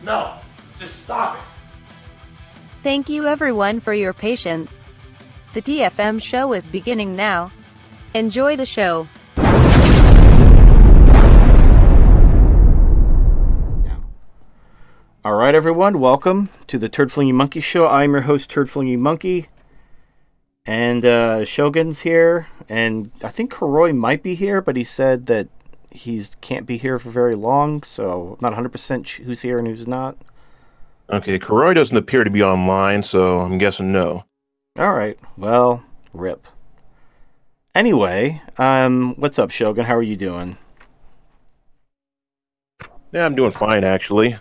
No, just stop it. Thank you everyone for your patience. The DFM show is beginning now. Enjoy the show. Alright everyone, welcome to the Turd Flinging Monkey Show. I'm your host, Turd Flinging Monkey. And Shogun's here, and I think Koroi might be here, but he said that he can't be here for very long, so I'm not 100% who's here and who's not. Okay, Koroi doesn't appear to be online, so I'm guessing no. Alright, well, rip. Anyway, what's up, Shogun? How are you doing? Yeah, I'm doing fine, actually.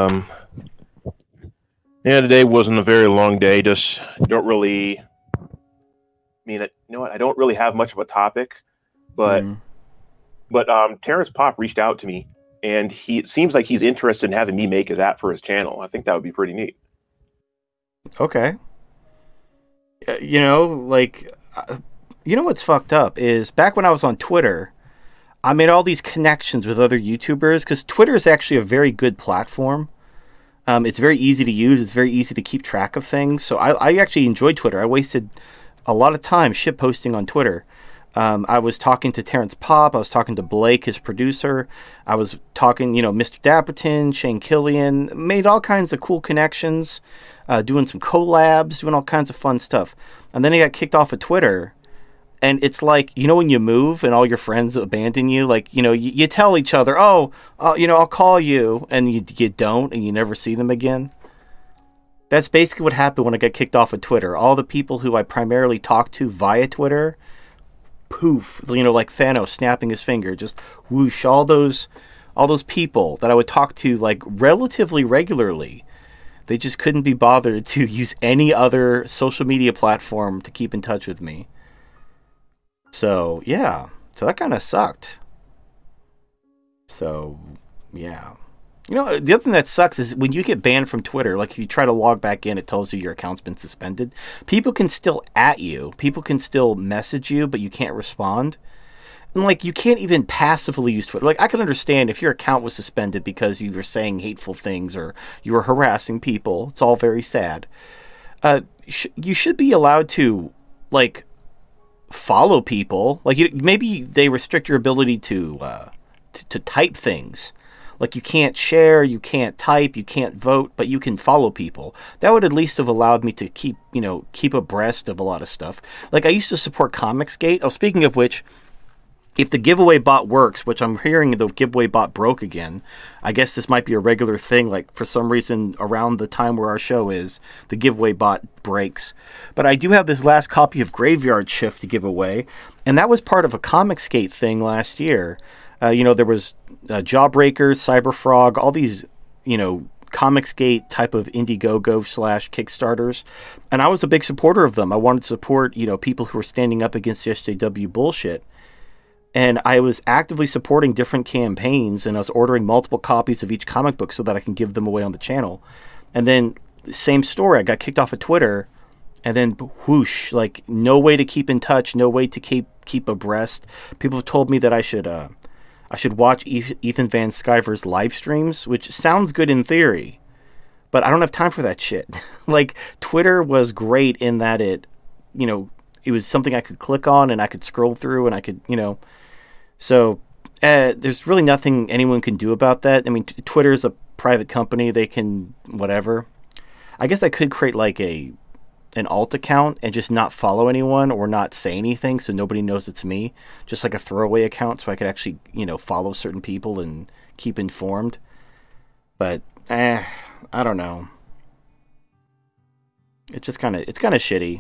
Today wasn't a very long day. Just don't really... you know what? I don't really have much of a topic, but Terrence Pop reached out to me, and it seems like he's interested in having me make that for his channel. I think that would be pretty neat. Okay. You know what's fucked up is back when I was on Twitter, I made all these connections with other YouTubers because Twitter is actually a very good platform. It's very easy to use. It's very easy to keep track of things. So I actually enjoyed Twitter. I wasted a lot of time shit posting on Twitter. I was talking to Terrence Pop. I was talking to Blake, his producer. I was talking, Mr. Dapperton, Shane Killian. Made all kinds of cool connections, doing some collabs, doing all kinds of fun stuff. And then he got kicked off of Twitter. And it's like, when you move and all your friends abandon you, like, you tell each other, I'll call you, and you don't, and you never see them again. That's basically what happened when I got kicked off of Twitter. All the people who I primarily talked to via Twitter, poof, like Thanos snapping his finger, just whoosh, all those people that I would talk to like relatively regularly, they just couldn't be bothered to use any other social media platform to keep in touch with me. So, yeah. So that kind of sucked. So, yeah. The other thing that sucks is when you get banned from Twitter, like if you try to log back in, it tells you your account's been suspended. People can still at you. People can still message you, but you can't respond. And, like, you can't even passively use Twitter. Like, I can understand if your account was suspended because you were saying hateful things or you were harassing people. It's all very sad. You should be allowed to, like, follow people. Like, maybe they restrict your ability to type things. Like, you can't share, you can't type, you can't vote, but you can follow people. That would at least have allowed me to keep abreast of a lot of stuff. Like, I used to support Comicsgate. Oh, speaking of which, if the giveaway bot works, which I'm hearing the giveaway bot broke again, I guess this might be a regular thing. Like, for some reason, around the time where our show is, the giveaway bot breaks. But I do have this last copy of Graveyard Shift to give away, and that was part of a Comicsgate thing last year. There was Jawbreakers, Cyberfrog, all these, Comicsgate type of Indiegogo / Kickstarters. And I was a big supporter of them. I wanted to support, people who were standing up against the SJW bullshit. And I was actively supporting different campaigns, and I was ordering multiple copies of each comic book so that I can give them away on the channel. And then, same story, I got kicked off of Twitter, and then whoosh, like, no way to keep in touch, no way to keep abreast. People have told me that I should watch Ethan Van Sciver's live streams, which sounds good in theory, but I don't have time for that shit. Like, Twitter was great in that it was something I could click on and I could scroll through and I could, so there's really nothing anyone can do about that. I mean, Twitter is a private company. They can, whatever. I guess I could create like an alt account and just not follow anyone or not say anything so nobody knows it's me. Just like a throwaway account so I could actually, follow certain people and keep informed. But, I don't know. It's just kind of shitty.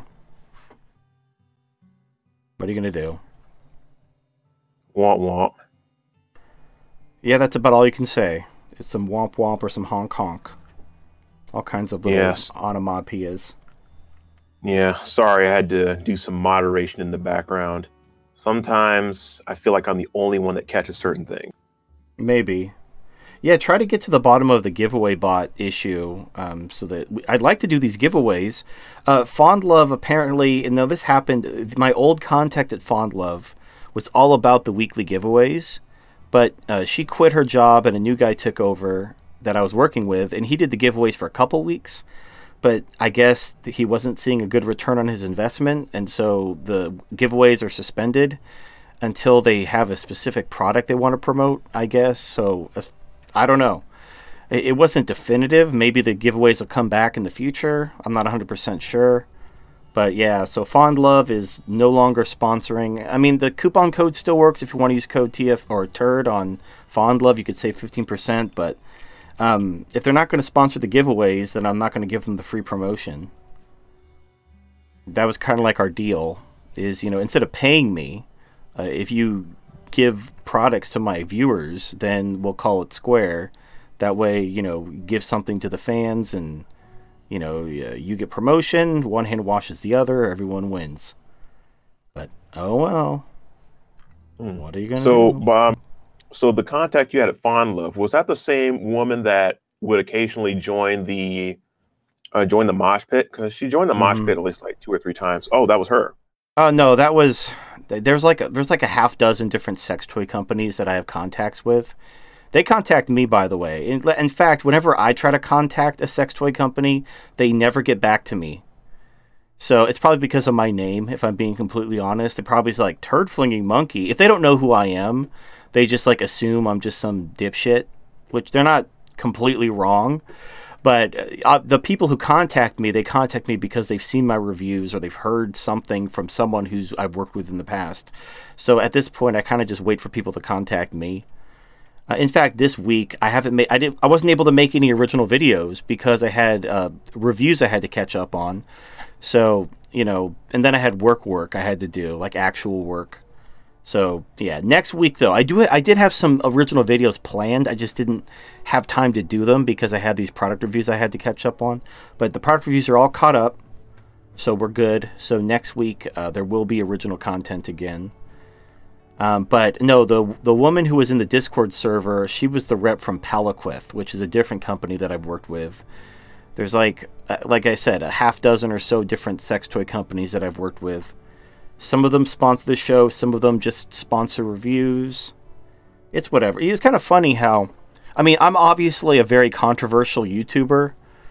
What are you going to do? Womp womp. Yeah, that's about all you can say. It's some womp womp or some honk honk. All kinds of little onomatopoeias. Yeah, sorry, I had to do some moderation in the background. Sometimes I feel like I'm the only one that catches certain things. Maybe. Yeah, try to get to the bottom of the giveaway bot issue so that I'd like to do these giveaways. Fond Love apparently, and now this happened, my old contact at Fond Love was all about the weekly giveaways, but she quit her job and a new guy took over that I was working with, and he did the giveaways for a couple weeks. But I guess he wasn't seeing a good return on his investment, and so the giveaways are suspended until they have a specific product they want to promote, I guess. So I don't know. It wasn't definitive. Maybe the giveaways will come back in the future. I'm not 100% sure. But yeah, so Fond Love is no longer sponsoring. I mean, the coupon code still works if you want to use code TF or TURD on Fond Love. You could save 15%, but if they're not going to sponsor the giveaways, then I'm not going to give them the free promotion. That was kind of like our deal, is, you know, instead of paying me, if you give products to my viewers, then we'll call it square. That way, you know, give something to the fans, and, you know, you get promotion, one hand washes the other, everyone wins. But, oh well. What are you going to do? So the contact you had at Fond Love, was that the same woman that would occasionally join the mosh pit? Because she joined the mosh pit at least like 2 or 3 times. Oh, that was her. No, that was, there's like a half dozen different sex toy companies that I have contacts with. They contact me, by the way. In fact, whenever I try to contact a sex toy company, they never get back to me. So it's probably because of my name, if I'm being completely honest. They're probably like, Turd Flinging Monkey. If they don't know who I am, they just like assume I'm just some dipshit, which they're not completely wrong. But the people who contact me, they contact me because they've seen my reviews or they've heard something from someone who's I've worked with in the past. So at this point, I kind of just wait for people to contact me. In fact, this week I wasn't able to make any original videos because I had reviews I had to catch up on. So, you know, and then I had work I had to do, like actual work. So yeah, next week though, I did have some original videos planned. I just didn't have time to do them because I had these product reviews I had to catch up on. But the product reviews are all caught up, so we're good. So next week there will be original content again. But no, the woman who was in the Discord server, she was the rep from Palaquith, which is a different company that I've worked with. There's like I said, a half dozen or so different sex toy companies that I've worked with. Some of them sponsor the show, some of them just sponsor reviews. It's whatever. It's kind of funny how, I mean, I'm obviously a very controversial YouTuber.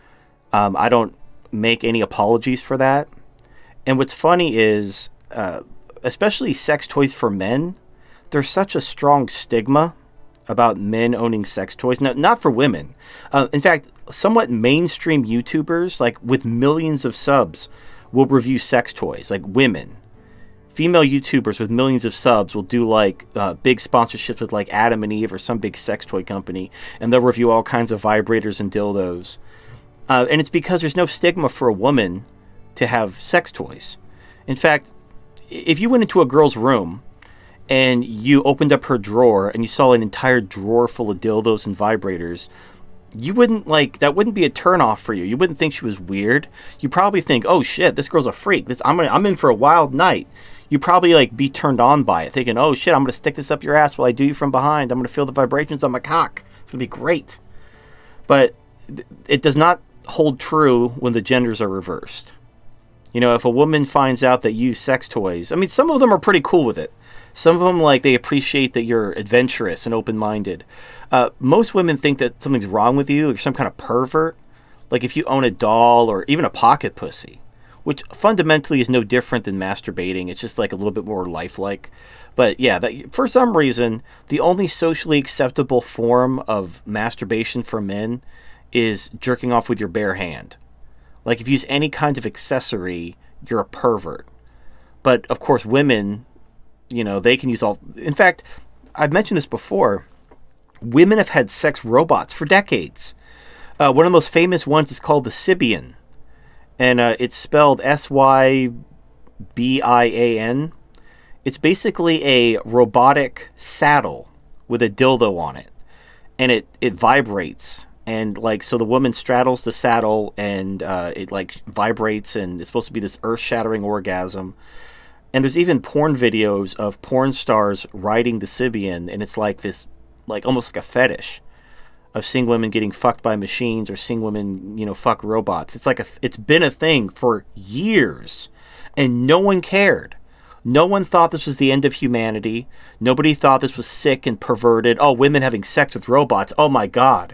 I don't make any apologies for that. And what's funny is, especially sex toys for men, there's such a strong stigma about men owning sex toys. No, not for women. In fact, somewhat mainstream YouTubers, like with millions of subs, will review sex toys, like women. Female YouTubers with millions of subs will do like big sponsorships with like Adam and Eve or some big sex toy company, and they'll review all kinds of vibrators and dildos. And it's because there's no stigma for a woman to have sex toys. In fact, if you went into a girl's room and you opened up her drawer and you saw an entire drawer full of dildos and vibrators, you wouldn't that wouldn't be a turnoff for you. You wouldn't think she was weird. You probably think, oh shit, this girl's a freak. I'm in for a wild night. You probably like be turned on by it, thinking, oh shit, I'm gonna stick this up your ass while I do you from behind. I'm gonna feel the vibrations on my cock. It's gonna be great. But it does not hold true when the genders are reversed. You know, if a woman finds out that you use sex toys, I mean, some of them are pretty cool with it. Some of them, like, they appreciate that you're adventurous and open-minded. Most women think that something's wrong with you, you're some kind of pervert. Like if you own a doll or even a pocket pussy, which fundamentally is no different than masturbating. It's just like a little bit more lifelike. But yeah, for some reason, the only socially acceptable form of masturbation for men is jerking off with your bare hand. Like if you use any kind of accessory, you're a pervert. But of course, women, you know, they can use all... In fact, I've mentioned this before. Women have had sex robots for decades. One of the most famous ones is called the Sybian. And it's spelled Sybian. It's basically a robotic saddle with a dildo on it. And it vibrates. And like, so the woman straddles the saddle and it like vibrates, and it's supposed to be this earth-shattering orgasm. And there's even porn videos of porn stars riding the Sybian, and it's like this, like almost like a fetish of seeing women getting fucked by machines or seeing women, you know, fuck robots. It's like it's been a thing for years, and no one cared. No one thought this was the end of humanity. Nobody thought this was sick and perverted. Oh, women having sex with robots. Oh my God.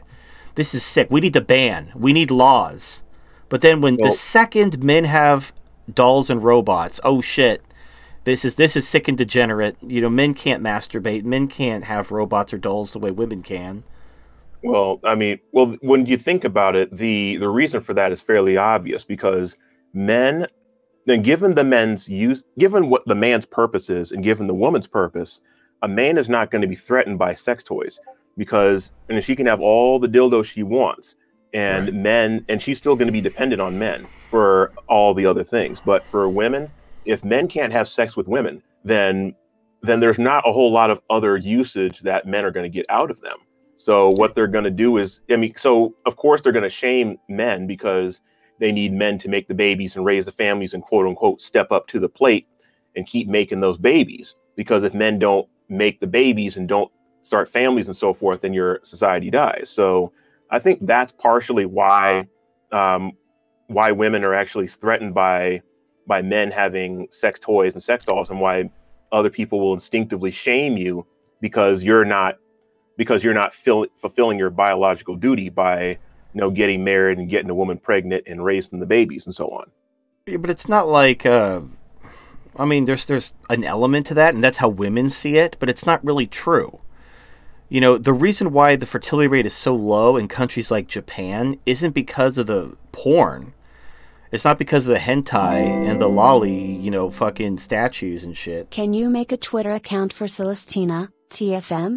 this is sick. We need to ban. We need laws. But then when the second men have dolls and robots, oh shit, this is sick and degenerate. You know, men can't masturbate. Men can't have robots or dolls the way women can. Well, I mean, when you think about it, the reason for that is fairly obvious, because men, then given what the man's purpose is, and given the woman's purpose, a man is not going to be threatened by sex toys, because she can have all the dildos she wants, and and she's still going to be dependent on men for all the other things. But for women, if men can't have sex with women, then there's not a whole lot of other usage that men are going to get out of them. So what they're going to do is, so of course they're going to shame men because they need men to make the babies and raise the families and quote unquote step up to the plate and keep making those babies. Because if men don't make the babies and don't start families and so forth, then your society dies. So I think that's partially why women are actually threatened by men having sex toys and sex dolls, and why other people will instinctively shame you because you're not fulfilling your biological duty by getting married and getting a woman pregnant and raising the babies and so on. Yeah, but it's not like I mean, there's an element to that, and that's how women see it, but it's not really true. You know, the reason why the fertility rate is so low in countries like Japan isn't because of the porn. It's not because of the hentai and the lolly, fucking statues and shit. Can you make a Twitter account for Celestina, TFM?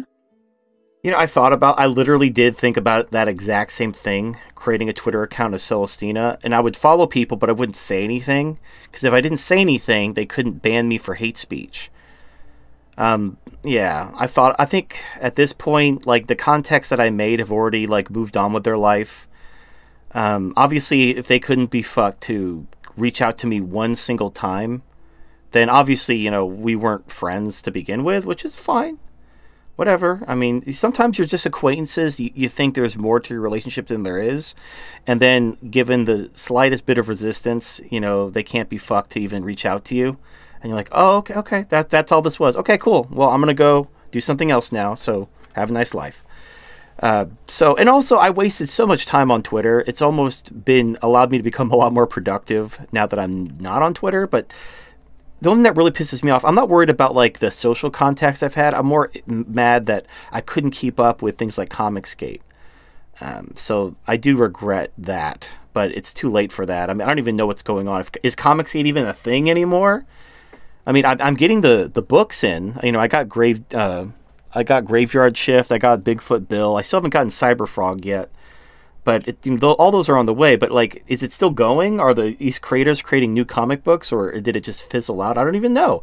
I literally did think about that exact same thing, creating a Twitter account of Celestina, and I would follow people, but I wouldn't say anything, because if I didn't say anything, they couldn't ban me for hate speech. Yeah, I think at this point, like, the contacts that I made have already, like, moved on with their life. Obviously, if they couldn't be fucked to reach out to me one single time, then obviously, we weren't friends to begin with, which is fine. Whatever. I mean, sometimes you're just acquaintances. You think there's more to your relationship than there is. And then given the slightest bit of resistance, they can't be fucked to even reach out to you. And you're like, oh, okay. That's all this was. Okay, cool. Well, I'm going to go do something else now. So have a nice life. And also I wasted so much time on Twitter. It's almost allowed me to become a lot more productive now that I'm not on Twitter. But the only thing that really pisses me off, I'm not worried about like the social contacts I've had. I'm more mad that I couldn't keep up with things like Comicsgate. So I do regret that, but it's too late for that. I mean, I don't even know what's going on. Is Comicsgate even a thing anymore? I mean, I'm getting the books in. I got Graveyard Shift. I got Bigfoot Bill. I still haven't gotten Cyberfrog yet. But all those are on the way. But, like, is it still going? Are these creators creating new comic books, or did it just fizzle out? I don't even know.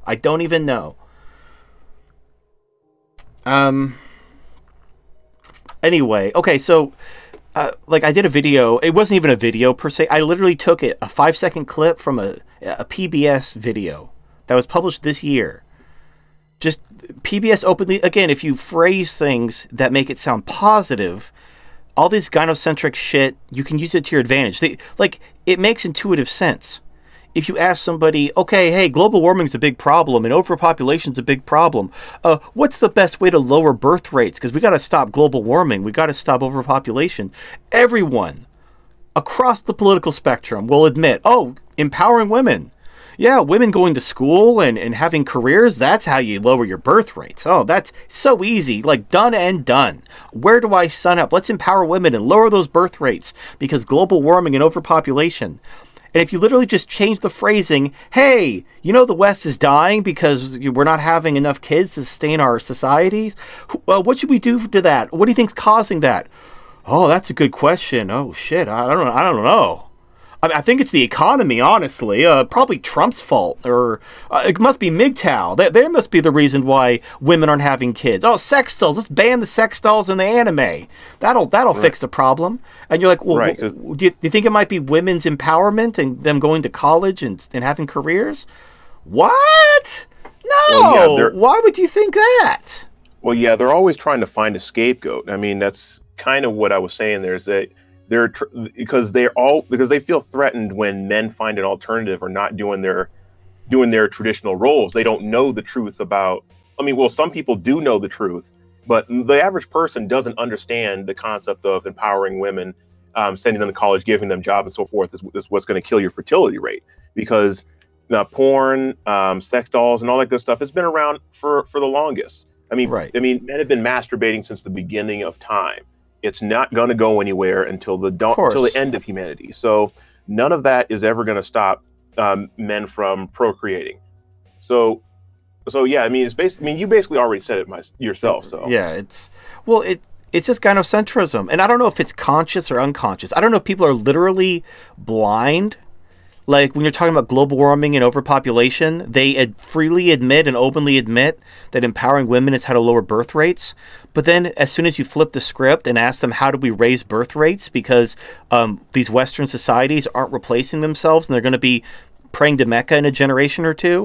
Anyway, okay, so, I did a video. It wasn't even a video, per se. I literally took a 5-second clip from a PBS video that was published this year. Just PBS openly, again, if you phrase things that make it sound positive, all this gynocentric shit, you can use it to your advantage. It makes intuitive sense. If you ask somebody, okay, hey, global warming's a big problem and overpopulation's a big problem. What's the best way to lower birth rates? Because we got to stop global warming. We got to stop overpopulation. Everyone across the political spectrum will admit, empowering women. Yeah, women going to school and having careers, that's how you lower your birth rates. Oh, that's so easy. Like, done and done. Where do I sign up? Let's empower women and lower those birth rates because global warming and overpopulation. And if you literally just change the phrasing, hey, the West is dying because we're not having enough kids to sustain our societies. What should we do to that? What do you think's causing that? Oh, that's a good question. Oh, shit. I don't know. I think it's the economy, honestly. Probably Trump's fault, or it must be MGTOW. They must be the reason why women aren't having kids. Oh, sex dolls. Let's ban the sex dolls in the anime. That'll fix the problem. And you're like, well, right, do you think it might be women's empowerment and them going to college and having careers? What? No. Well, yeah, why would you think that? Well, yeah, they're always trying to find a scapegoat. I mean, that's kind of what I was saying there, is that because they feel threatened when men find an alternative or not doing their traditional roles. They don't know the truth about. I mean, well, some people do know the truth, But the average person doesn't understand the concept of empowering women, sending them to college, giving them jobs and so forth is what's going to kill your fertility rate, because porn, sex dolls, and all that good stuff has been around for the longest. I mean, Right. I mean, men have been masturbating since the beginning of time. It's not going to go anywhere until the end of humanity. So none of that is ever going to stop men from procreating. So yeah, I mean, it's basically. I mean, you basically already said it yourself. So Yeah, it's just gynocentrism, and I don't know if it's conscious or unconscious. I don't know if people are literally blind. Like when you're talking about global warming and overpopulation, they freely admit and openly admit that empowering women is how to lower birth rates. But then as soon as you flip the script and ask them, how do we raise birth rates? Because these Western societies aren't replacing themselves and they're going to be praying to Mecca in a generation or two.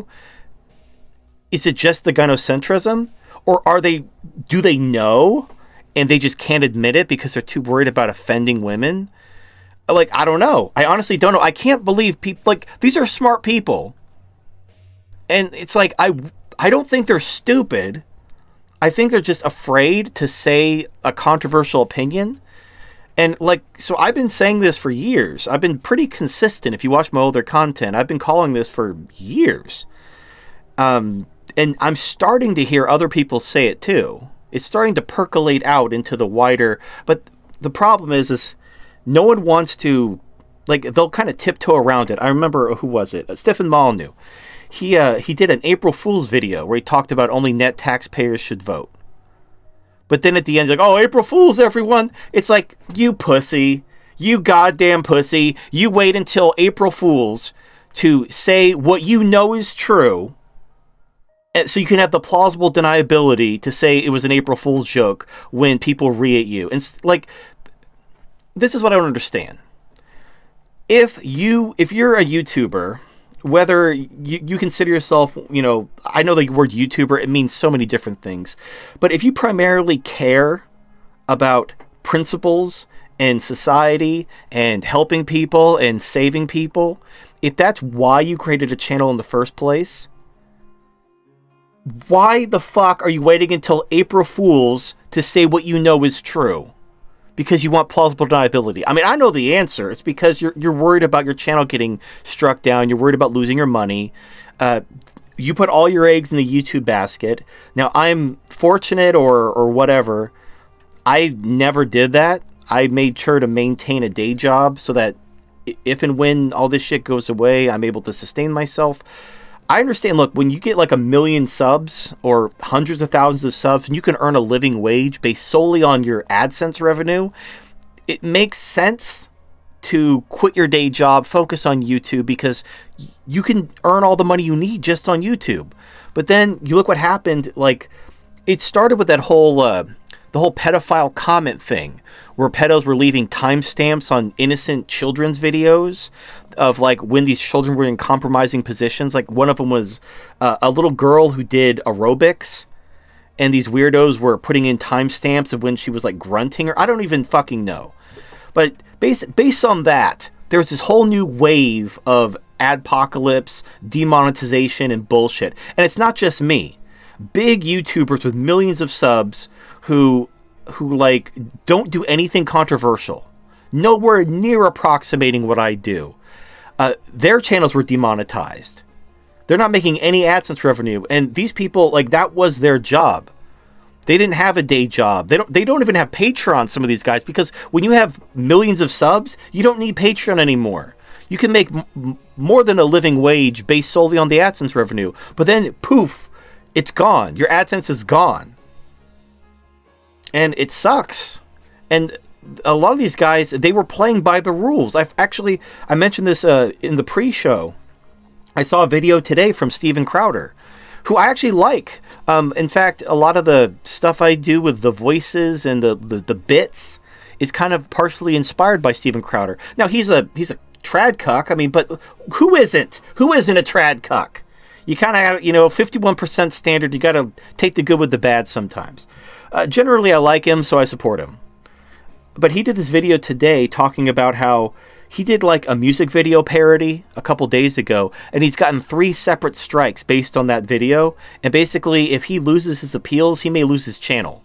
Is it just the gynocentrism? Or do they know and they just can't admit it because they're too worried about offending women? Like, I don't know. I honestly don't know. I can't believe people, like, these are smart people. And it's like, I don't think they're stupid. I think they're just afraid to say a controversial opinion. And, like, so I've been saying this for years. I've been pretty consistent. If you watch my older content, I've been calling this for years. And I'm starting to hear other people say it too. It's starting to percolate out into the wider, but the problem is no one wants to, like, they'll kind of tiptoe around it. I remember, who was it? Stefan Molyneux. He did an April Fool's video where he talked about only net taxpayers should vote. But then at the end, he's like, oh, April Fool's, everyone. It's like, you pussy. You goddamn pussy. You wait until April Fool's to say what you know is true, and so you can have the plausible deniability to say it was an April Fool's joke when people re-at you. And, like, this is what I don't understand. If you're a YouTuber, whether you consider yourself, you know, I know the word YouTuber, it means so many different things. But if you primarily care about principles and society and helping people and saving people, if that's why you created a channel in the first place, why the fuck are you waiting until April Fool's to say what you know is true? Because you want plausible deniability. I mean, I know the answer. It's because you're worried about your channel getting struck down. You're worried about losing your money. You put all your eggs in the YouTube basket. Now, I'm fortunate or whatever. I never did that. I made sure to maintain a day job so that if and when all this shit goes away, I'm able to sustain myself. I understand, look, when you get like 1 million subs or hundreds of thousands of subs and you can earn a living wage based solely on your AdSense revenue, it makes sense to quit your day job, focus on YouTube, because you can earn all the money you need just on YouTube. But then you look what happened. Like, it started with that whole the whole pedophile comment thing, where pedos were leaving timestamps on innocent children's videos of, like, when these children were in compromising positions. Like, one of them was a little girl who did aerobics, and these weirdos were putting in timestamps of when she was, like, grunting, or I don't even fucking know. But based on that, there's this whole new wave of adpocalypse, demonetization, and bullshit. And it's not just me. Big YouTubers with millions of subs who like don't do anything controversial, nowhere near approximating what I do. Their channels were demonetized. They're not making any AdSense revenue, and these people, like, that was their job. They didn't have a day job. They don't even have Patreon, some of these guys, because when you have millions of subs, you don't need Patreon anymore. You can make more than a living wage based solely on the AdSense revenue. But then, poof, it's gone. Your AdSense is gone. And it sucks. And a lot of these guys, they were playing by the rules. I mentioned this in the pre-show. I saw a video today from Steven Crowder, who I actually like. In fact, a lot of the stuff I do with the voices and the bits is kind of partially inspired by Steven Crowder. Now, he's a trad cuck. I mean, but who isn't? Who isn't a trad cuck? You kind of, 51% standard. You got to take the good with the bad sometimes. Generally, I like him, so I support him. But he did this video today talking about how he did like a music video parody a couple days ago, and he's gotten 3 separate strikes based on that video. And basically, if he loses his appeals, he may lose his channel.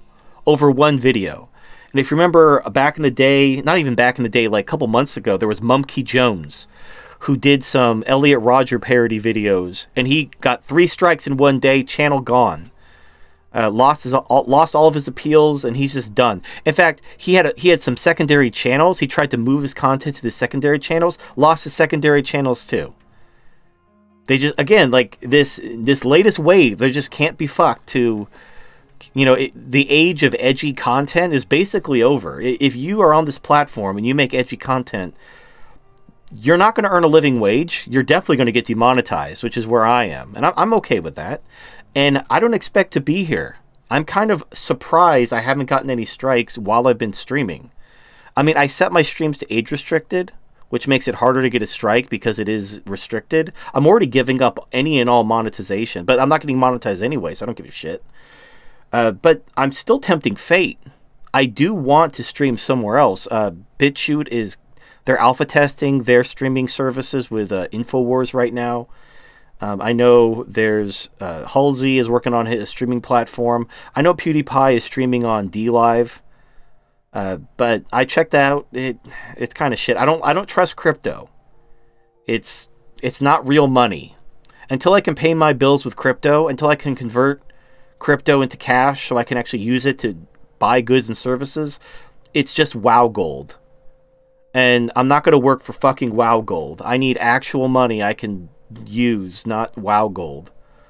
over one video. And if you remember back in the day, not even back in the day, like a couple months ago, there was Mumkey Jones, who did some Elliot Rodger parody videos, and he got 3 strikes in one day, channel gone. Lost all of his appeals, and he's just done. In fact, he had some secondary channels. He tried to move his content to the secondary channels, lost his secondary channels too. They just, again, like this latest wave, they just can't be fucked to, you know, the age of edgy content is basically over. If you are on this platform and you make edgy content, you're not going to earn a living wage. You're definitely going to get demonetized, which is where I am. And I'm okay with that. And I don't expect to be here. I'm kind of surprised I haven't gotten any strikes while I've been streaming. I mean, I set my streams to age restricted, which makes it harder to get a strike because it is restricted. I'm already giving up any and all monetization, but I'm not getting monetized anyway, so I don't give a shit. But I'm still tempting fate. I do want to stream somewhere else. BitChute they're alpha testing their streaming services with InfoWars right now. I know there's Halsey is working on his streaming platform. I know PewDiePie is streaming on DLive. But I checked out. It's kind of shit. I don't trust crypto. It's not real money. Until I can pay my bills with crypto, until I can convert crypto into cash so I can actually use it to buy goods and services, it's just WoW gold. And I'm not going to work for fucking WoW gold. I need actual money I can use, not WoW gold.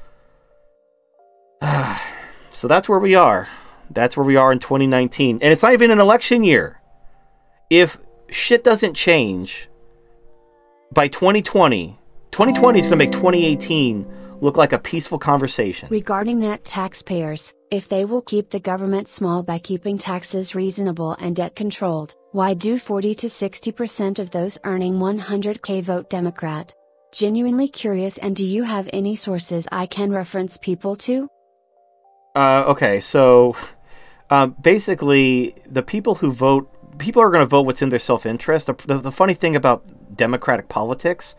So that's where we are. That's where we are in 2019. And it's not even an election year. If shit doesn't change by 2020 is going to make 2018 look like a peaceful conversation. Regarding net taxpayers, if they will keep the government small by keeping taxes reasonable and debt controlled, why do 40 to 60% of those earning 100K vote Democrat? Genuinely curious, and do you have any sources I can reference people to? Okay, so basically the people who vote, people are going to vote what's in their self-interest. The funny thing about democratic politics,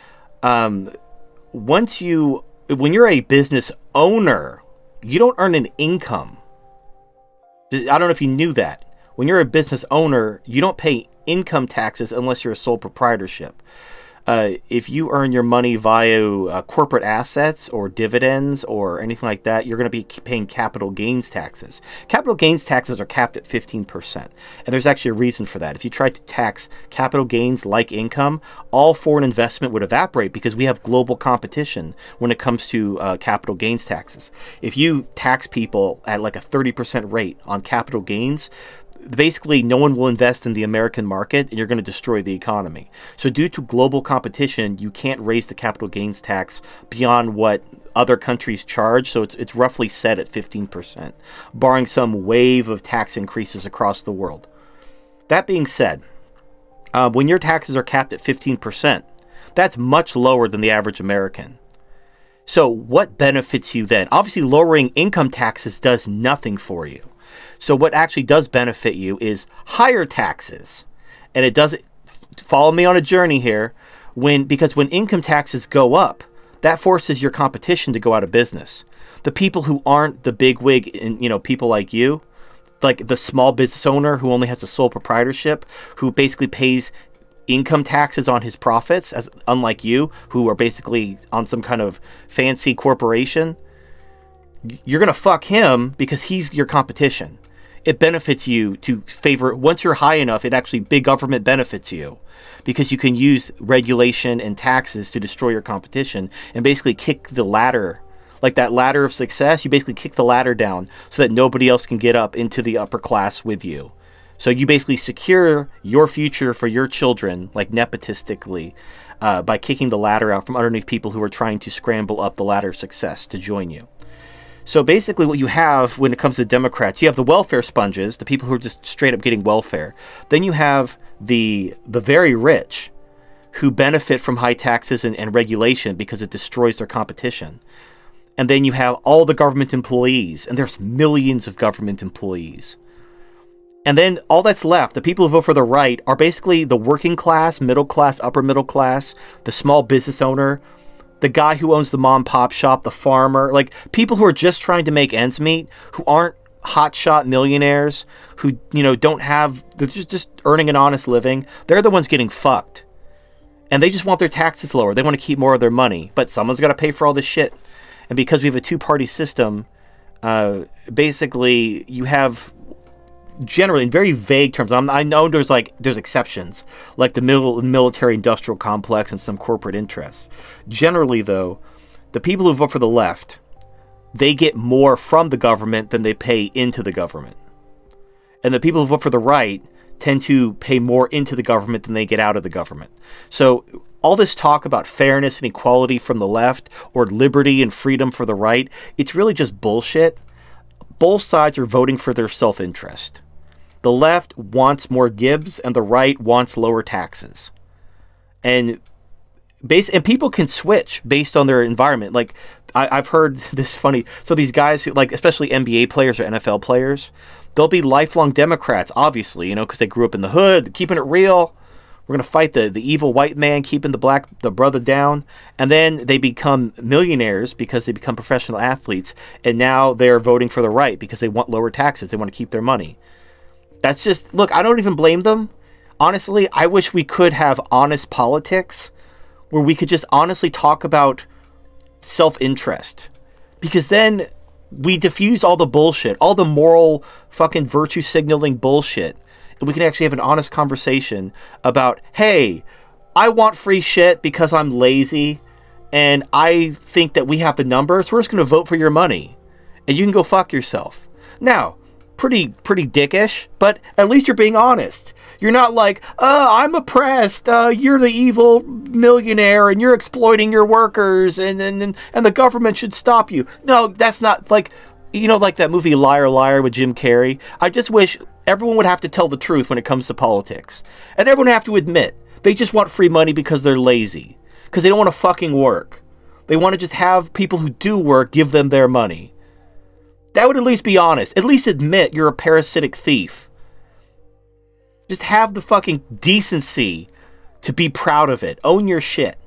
when you're a business owner, you don't earn an income. I don't know if you knew that. When you're a business owner, you don't pay income taxes unless you're a sole proprietorship. If you earn your money via corporate assets or dividends or anything like that, you're going to be paying capital gains taxes. Capital gains taxes are capped at 15%. And there's actually a reason for that. If you tried to tax capital gains like income, all foreign investment would evaporate because we have global competition when it comes to capital gains taxes. If you tax people at like a 30% rate on capital gains, basically no one will invest in the American market and you're going to destroy the economy. So due to global competition, you can't raise the capital gains tax beyond what other countries charge. So it's roughly set at 15%, barring some wave of tax increases across the world. That being said, when your taxes are capped at 15%, that's much lower than the average American. So what benefits you then? Obviously, lowering income taxes does nothing for you. So what actually does benefit you is higher taxes. And it doesn't, follow me on a journey here, because when income taxes go up, that forces your competition to go out of business. The people who aren't the bigwig, and people like you, like the small business owner who only has a sole proprietorship, who basically pays income taxes on his profits, as unlike you, who are basically on some kind of fancy corporation, you're going to fuck him because he's your competition. It benefits you to favor, once you're high enough, big government benefits you because you can use regulation and taxes to destroy your competition and basically kick the ladder, like that ladder of success, you basically kick the ladder down so that nobody else can get up into the upper class with you. So you basically secure your future for your children, like nepotistically, by kicking the ladder out from underneath people who are trying to scramble up the ladder of success to join you. So basically what you have when it comes to Democrats, you have the welfare sponges, the people who are just straight up getting welfare. Then you have the very rich who benefit from high taxes and regulation because it destroys their competition. And then you have all the government employees, and there's millions of government employees. And then all that's left, the people who vote for the right, are basically the working class, middle class, upper middle class, the small business owner, the guy who owns the mom and pop shop, the farmer, like people who are just trying to make ends meet, who aren't hotshot millionaires who, don't have, they're just earning an honest living. They're the ones getting fucked. And they just want their taxes lower. They want to keep more of their money. But someone's got to pay for all this shit. And because we have a two-party system, basically you have, generally, in very vague terms, I know there's exceptions, like the military-industrial complex and some corporate interests. Generally, though, the people who vote for the left, they get more from the government than they pay into the government. And the people who vote for the right tend to pay more into the government than they get out of the government. So all this talk about fairness and equality from the left or liberty and freedom for the right, it's really just bullshit. Both sides are voting for their self-interest. The left wants more Gibbs and the right wants lower taxes. And people can switch based on their environment. Like, I've heard this funny. So these guys who, like, especially NBA players or NFL players, they'll be lifelong Democrats, obviously, because they grew up in the hood, keeping it real. We're going to fight the evil white man, keeping the brother down. And then they become millionaires because they become professional athletes. And now they're voting for the right because they want lower taxes. They want to keep their money. That's just, look, I don't even blame them. Honestly, I wish we could have honest politics where we could just honestly talk about self-interest. Because then we diffuse all the bullshit, all the moral fucking virtue signaling bullshit. And we can actually have an honest conversation about, hey, I want free shit because I'm lazy and I think that we have the numbers. We're just going to vote for your money and you can go fuck yourself. Now, pretty dickish, but at least you're being honest. You're not like, I'm oppressed. You're the evil millionaire and you're exploiting your workers and the government should stop you. No, that's not like, like that movie Liar Liar with Jim Carrey. I just wish everyone would have to tell the truth when it comes to politics. And everyone would have to admit they just want free money because they're lazy. Because they don't want to fucking work. They want to just have people who do work give them their money. That would at least be honest. At least admit you're a parasitic thief. Just have the fucking decency to be proud of it. Own your shit.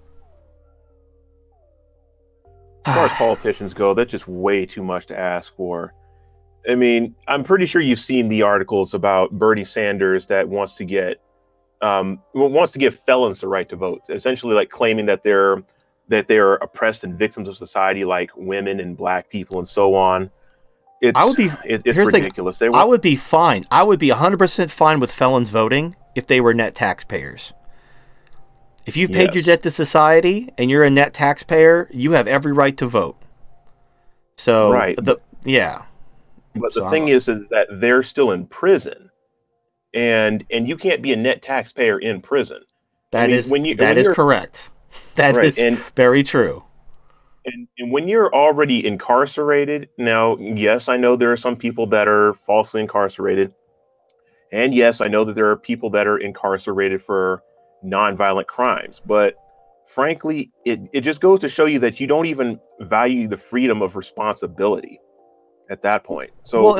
As far as politicians go, that's just way too much to ask for. I mean, I'm pretty sure you've seen the articles about Bernie Sanders that wants to give felons the right to vote, essentially like claiming that they're oppressed and victims of society, like women and black people and so on. It's ridiculous. I would be fine. I would be 100% fine with felons voting if they were net taxpayers. If you've paid your debt to society and you're a net taxpayer, you have every right to vote. So, right. But the thing is that they're still in prison, and you can't be a net taxpayer in prison. That is correct. That is very true. And when you're already incarcerated, now, yes, I know there are some people that are falsely incarcerated. And yes, I know that there are people that are incarcerated for nonviolent crimes. But frankly, it just goes to show you that you don't even value the freedom of responsibility at that point. So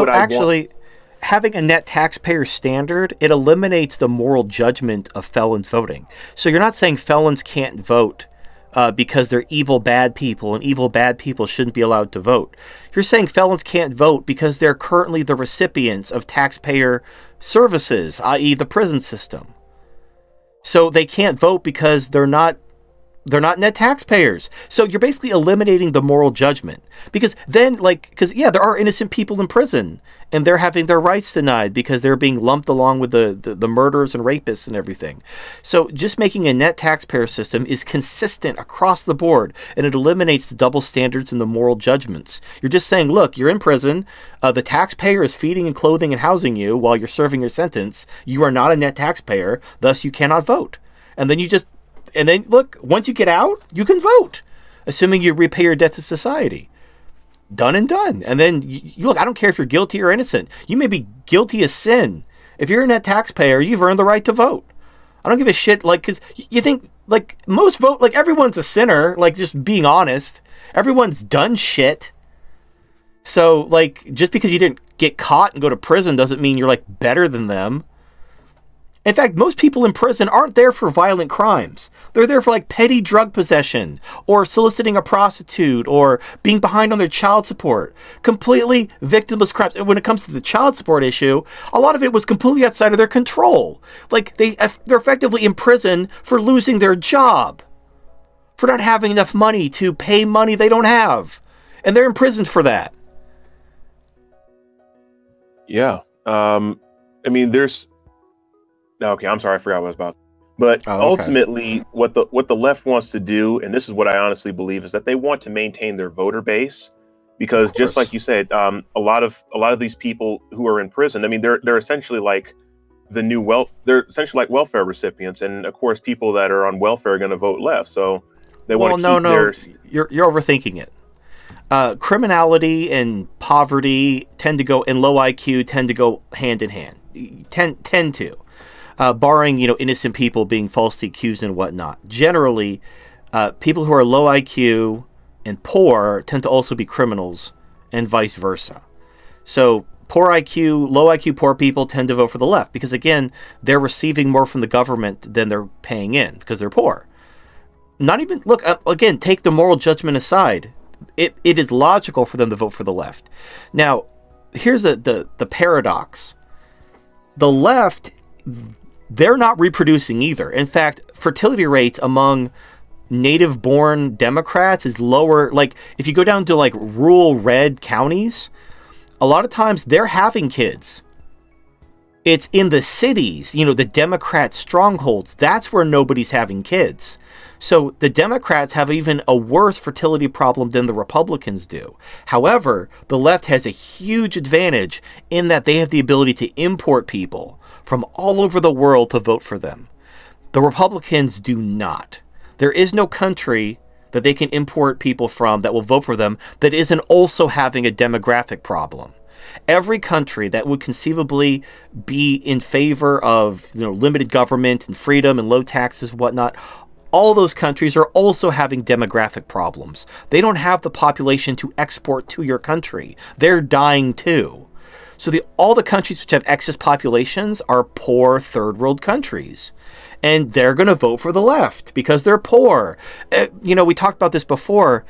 having a net taxpayer standard, it eliminates the moral judgment of felons voting. So you're not saying felons can't vote because they're evil bad people and evil bad people shouldn't be allowed to vote. You're saying felons can't vote because they're currently the recipients of taxpayer services, i.e. the prison system. So they can't vote because they're not net taxpayers. So you're basically eliminating the moral judgment. Because then, there are innocent people in prison and they're having their rights denied because they're being lumped along with the murderers and rapists and everything. So just making a net taxpayer system is consistent across the board, and it eliminates the double standards and the moral judgments. You're just saying, look, you're in prison. The taxpayer is feeding and clothing and housing you while you're serving your sentence. You are not a net taxpayer, thus you cannot vote. And then look, once you get out, you can vote, assuming you repay your debt to society. Done and done. And then, you look, I don't care if you're guilty or innocent. You may be guilty of sin. If you're a net taxpayer, you've earned the right to vote. I don't give a shit, because you think, most vote, everyone's a sinner, just being honest. Everyone's done shit. So, just because you didn't get caught and go to prison doesn't mean you're, better than them. In fact, most people in prison aren't there for violent crimes. They're there for like petty drug possession or soliciting a prostitute or being behind on their child support. Completely victimless crimes. And when it comes to the child support issue, a lot of it was completely outside of their control. Like they're effectively in prison for losing their job, for not having enough money to pay money they don't have. And they're imprisoned for that. Yeah. I mean, there's... Okay, I'm sorry, I forgot what I was about. But ultimately, what the left wants to do, and this is what I honestly believe, is that they want to maintain their voter base, because just like you said, a lot of these people who are in prison, I mean, they're essentially like they're essentially like welfare recipients, and of course, people that are on welfare are going to vote left. So they want to keep you're overthinking it. Criminality and poverty tend to go, and low IQ tend to go hand in hand. Tend to. Barring, innocent people being falsely accused and whatnot. Generally, people who are low IQ and poor tend to also be criminals, and vice versa. So low IQ, poor people tend to vote for the left because, again, they're receiving more from the government than they're paying in because they're poor. Again, take the moral judgment aside. It is logical for them to vote for the left. Now, here's the paradox. The left... they're not reproducing either. In fact, fertility rates among native-born Democrats is lower. Like, if you go down to, like, rural red counties, a lot of times they're having kids. It's in the cities, the Democrat strongholds. That's where nobody's having kids. So the Democrats have even a worse fertility problem than the Republicans do. However, the left has a huge advantage in that they have the ability to import people from all over the world to vote for them. The Republicans do not. There is no country that they can import people from that will vote for them that isn't also having a demographic problem. Every country that would conceivably be in favor of limited government and freedom and low taxes and whatnot, all those countries are also having demographic problems. They don't have the population to export to your country. They're dying too. So all the countries which have excess populations are poor third world countries. And they're going to vote for the left because they're poor. We talked about this before.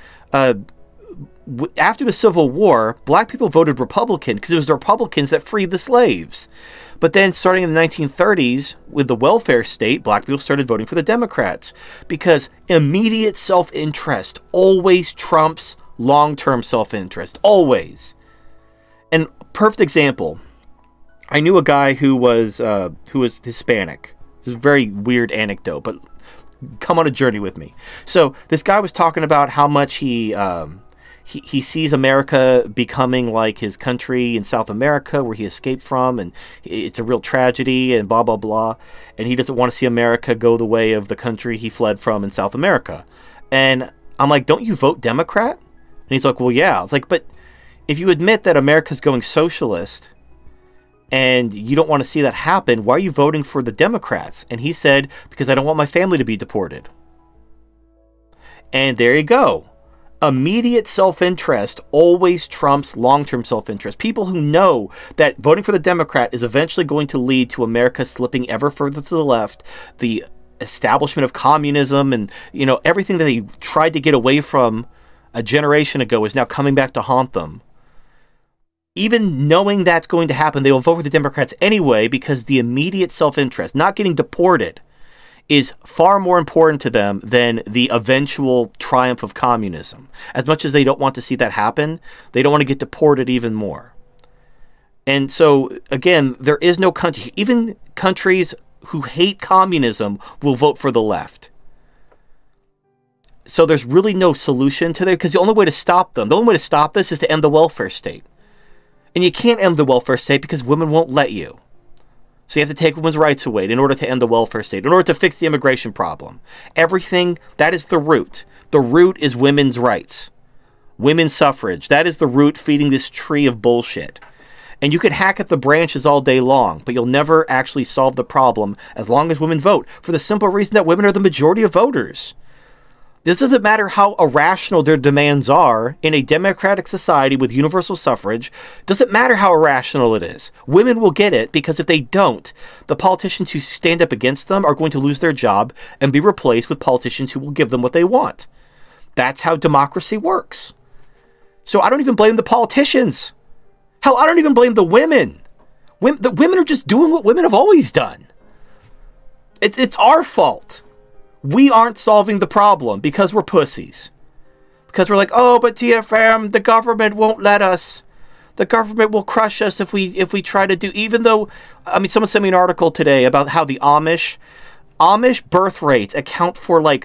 After the Civil War, black people voted Republican because it was the Republicans that freed the slaves. But then starting in the 1930s, with the welfare state, black people started voting for the Democrats because immediate self-interest always trumps long-term self-interest. Always. And perfect example, I knew a guy who was Hispanic. This is a very weird anecdote, but come on a journey with me. So this guy was talking about how much he sees America becoming like his country in South America where he escaped from, and it's a real tragedy and blah, blah, blah. And he doesn't want to see America go the way of the country he fled from in South America. And I'm like, don't you vote Democrat? And he's like, well, yeah. I was like, but if you admit that America's going socialist and you don't want to see that happen, why are you voting for the Democrats? And he said, because I don't want my family to be deported. And there you go. Immediate self-interest always trumps long-term self-interest. People who know that voting for the Democrat is eventually going to lead to America slipping ever further to the left, the establishment of communism and, everything that they tried to get away from a generation ago is now coming back to haunt them. Even knowing that's going to happen, they will vote for the Democrats anyway because the immediate self-interest, not getting deported, is far more important to them than the eventual triumph of communism. As much as they don't want to see that happen, they don't want to get deported even more. And so, again, there is no country, even countries who hate communism will vote for the left. So there's really no solution to that because the only way to stop this is to end the welfare state. And you can't end the welfare state because women won't let you. So you have to take women's rights away in order to end the welfare state, in order to fix the immigration problem. Everything, that is the root. The root is women's rights. Women's suffrage. That is the root feeding this tree of bullshit. And you can hack at the branches all day long, but you'll never actually solve the problem as long as women vote, for the simple reason that women are the majority of voters. This doesn't matter how irrational their demands are in a democratic society with universal suffrage. Doesn't matter how irrational it is. Women will get it because if they don't, the politicians who stand up against them are going to lose their job and be replaced with politicians who will give them what they want. That's how democracy works. So I don't even blame the politicians. Hell, I don't even blame the women. The women are just doing what women have always done. It's our fault. We aren't solving the problem because we're pussies. Because we're like, oh, but TFM, the government won't let us. The government will crush us if we try to do, even though, I mean, someone sent me an article today about how the Amish birth rates account for like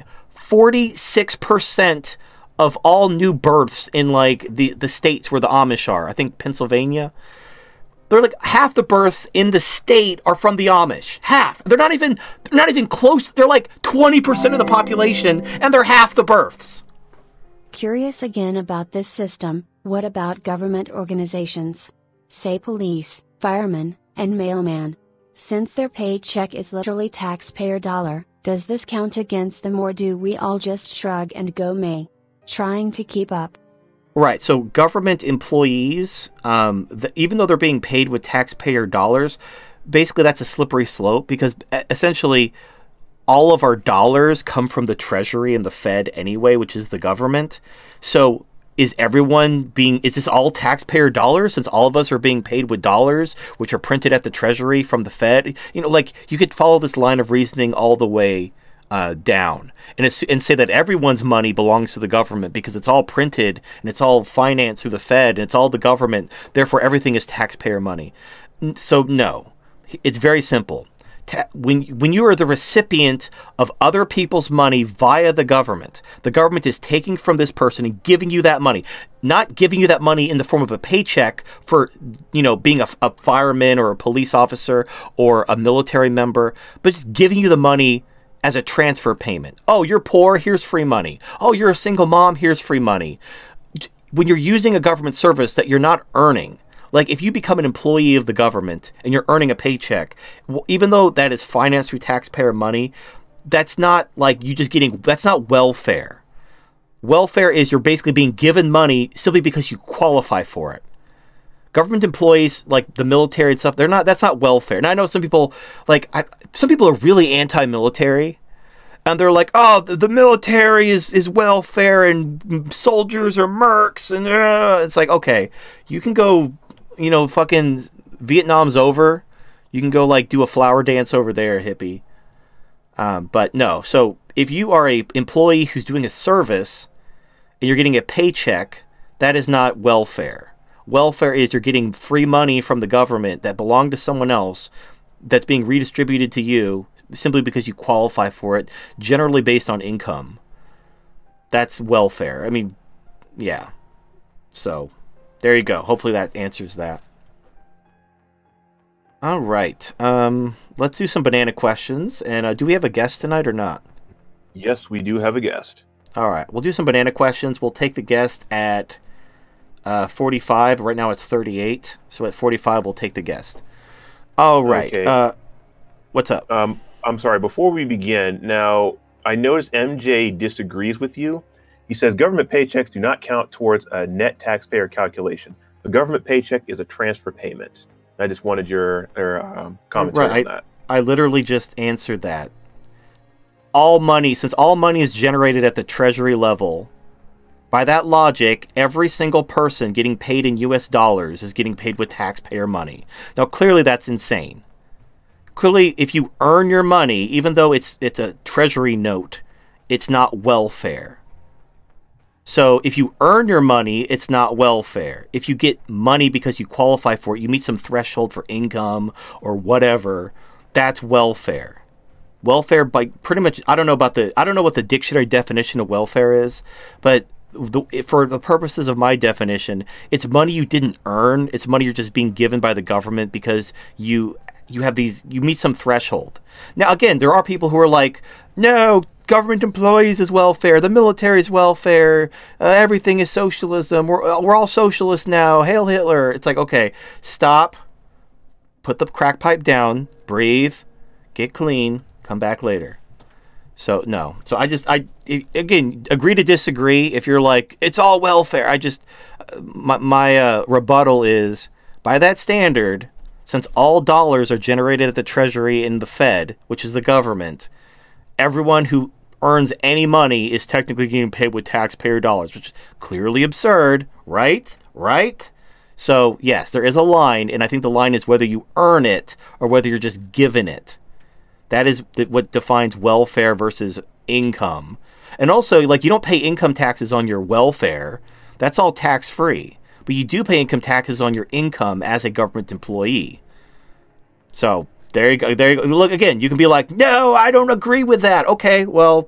46% of all new births in like the states where the Amish are. I think Pennsylvania. They're like half the births in the state are from the Amish. Half. They're not even close. They're like 20% of the population and they're half the births. Curious again about this system, what about government organizations? Say police, firemen, and mailman. Since their paycheck is literally taxpayer dollar, does this count against them or do we all just shrug and go meh? Trying to keep up. Right, so government employees, even though they're being paid with taxpayer dollars, basically that's a slippery slope because essentially all of our dollars come from the Treasury and the Fed anyway, which is the government. So is this all taxpayer dollars since all of us are being paid with dollars, which are printed at the Treasury from the Fed? You know, like you could follow this line of reasoning all the way down and say that everyone's money belongs to the government because it's all printed and it's all financed through the Fed and it's all the government. Therefore, everything is taxpayer money. So no, it's very simple. When you are the recipient of other people's money via the government is taking from this person and giving you that money, not giving you that money in the form of a paycheck for, being a fireman or a police officer or a military member, but just giving you the money as a transfer payment. Oh, you're poor, here's free money. Oh, you're a single mom, here's free money. When you're using a government service that you're not earning, like if you become an employee of the government and you're earning a paycheck, even though that is financed through taxpayer money, that's not like that's not welfare. Welfare is you're basically being given money simply because you qualify for it. Government employees, like the military and stuff, that's not welfare. And I know some people are really anti-military and they're like, oh, the military is welfare and soldiers are mercs. And it's like, okay, you can go, fucking Vietnam's over. You can go like do a flower dance over there, hippie. But no. So if you are a employee who's doing a service and you're getting a paycheck, that is not welfare. Welfare is you're getting free money from the government that belonged to someone else that's being redistributed to you simply because you qualify for it, generally based on income. That's welfare. I mean, yeah. So, there you go. Hopefully that answers that. All right. Let's do some banana questions. And do we have a guest tonight or not? Yes, we do have a guest. All right. We'll do some banana questions. We'll take the guest at 45. Right now it's 38. So at 45, we'll take the guest. All right. Okay. What's up? I'm sorry. Before we begin, now I noticed MJ disagrees with you. He says government paychecks do not count towards a net taxpayer calculation. A government paycheck is a transfer payment. I just wanted your commentary on that. I literally just answered that. Since all money is generated at the Treasury level, by that logic, every single person getting paid in US dollars is getting paid with taxpayer money. Now, clearly that's insane. Clearly, if you earn your money, even though it's a Treasury note, it's not welfare. So if you earn your money, it's not welfare. If you get money because you qualify for it, you meet some threshold for income or whatever, that's welfare. Welfare, by pretty much, I don't know what the dictionary definition of welfare is, but for the purposes of my definition, it's money you didn't earn. It's money you're just being given by the government because you meet some threshold. Now, again, there are people who are like, no, government employees is welfare, the military is welfare, everything is socialism, we're all socialists now, hail Hitler. It's like, okay, stop, put the crack pipe down, breathe, get clean, come back later. So no. So again, agree to disagree. If you're like, it's all welfare, my rebuttal is, by that standard, since all dollars are generated at the Treasury and the Fed, which is the government, everyone who earns any money is technically getting paid with taxpayer dollars, which is clearly absurd, right? Right? So, yes, there is a line, and I think the line is whether you earn it or whether you're just given it. That is what defines welfare versus income. And also, like, you don't pay income taxes on your welfare. That's all tax-free. But you do pay income taxes on your income as a government employee. So, there you go. There you go. Look, again, you can be like, no, I don't agree with that. Okay, well,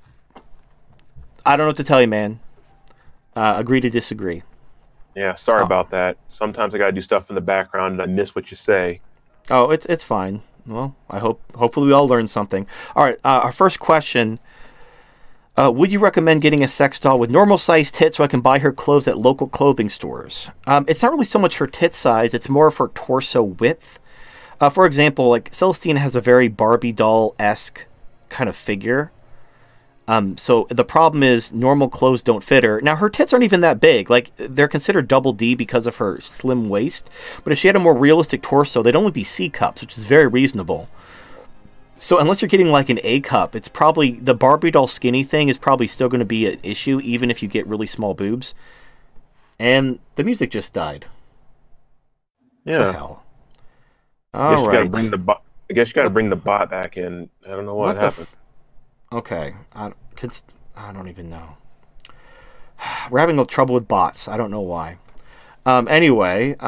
I don't know what to tell you, man. Agree to disagree. Yeah, sorry about that. Sometimes I got to do stuff in the background and I miss what you say. Oh, it's fine. Well, hopefully we all learn something. All right, our first question. Would you recommend getting a sex doll with normal sized tits so I can buy her clothes at local clothing stores? It's not really so much her tit size, it's more of her torso width. For example, like Celestina has a very Barbie doll-esque kind of figure. So the problem is normal clothes don't fit her. Now, her tits aren't even that big. Like, they're considered double D because of her slim waist. But if she had a more realistic torso, they'd only be C cups, which is very reasonable. So unless you're getting like an A cup, it's probably, the Barbie doll skinny thing is probably still going to be an issue, even if you get really small boobs. And the music just died. Yeah. What the hell? All right. I guess you got to bring the bot back in. I don't know what happened. Okay, I don't even know. We're having trouble with bots. I don't know why. Anyway,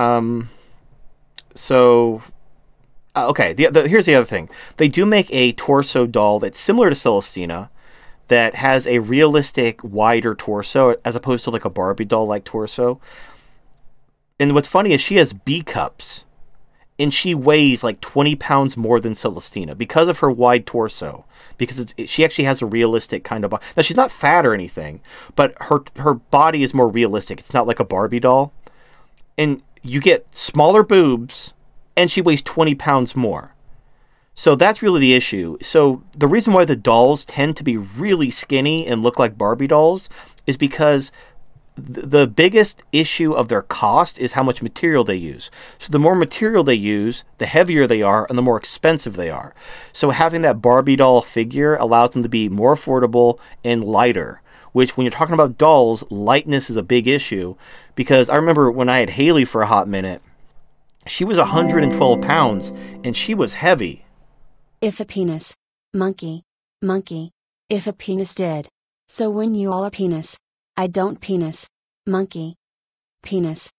so okay. Here's the other thing. They do make a torso doll that's similar to Celestina, that has a realistic, wider torso as opposed to like a Barbie doll like torso. And what's funny is she has B cups, and she weighs like 20 pounds more than Celestina because of her wide torso. Because she actually has a realistic kind of body. Now, she's not fat or anything, but her body is more realistic. It's not like a Barbie doll. And you get smaller boobs, and she weighs 20 pounds more. So that's really the issue. So the reason why the dolls tend to be really skinny and look like Barbie dolls is because the biggest issue of their cost is how much material they use. So the more material they use, the heavier they are and the more expensive they are. So having that Barbie doll figure allows them to be more affordable and lighter, which when you're talking about dolls, lightness is a big issue. Because I remember when I had Haley for a hot minute, she was 112 pounds and she was heavy. If a penis. Monkey. Monkey. If a penis did. So when you all a penis. I don't penis. Monkey. Penis.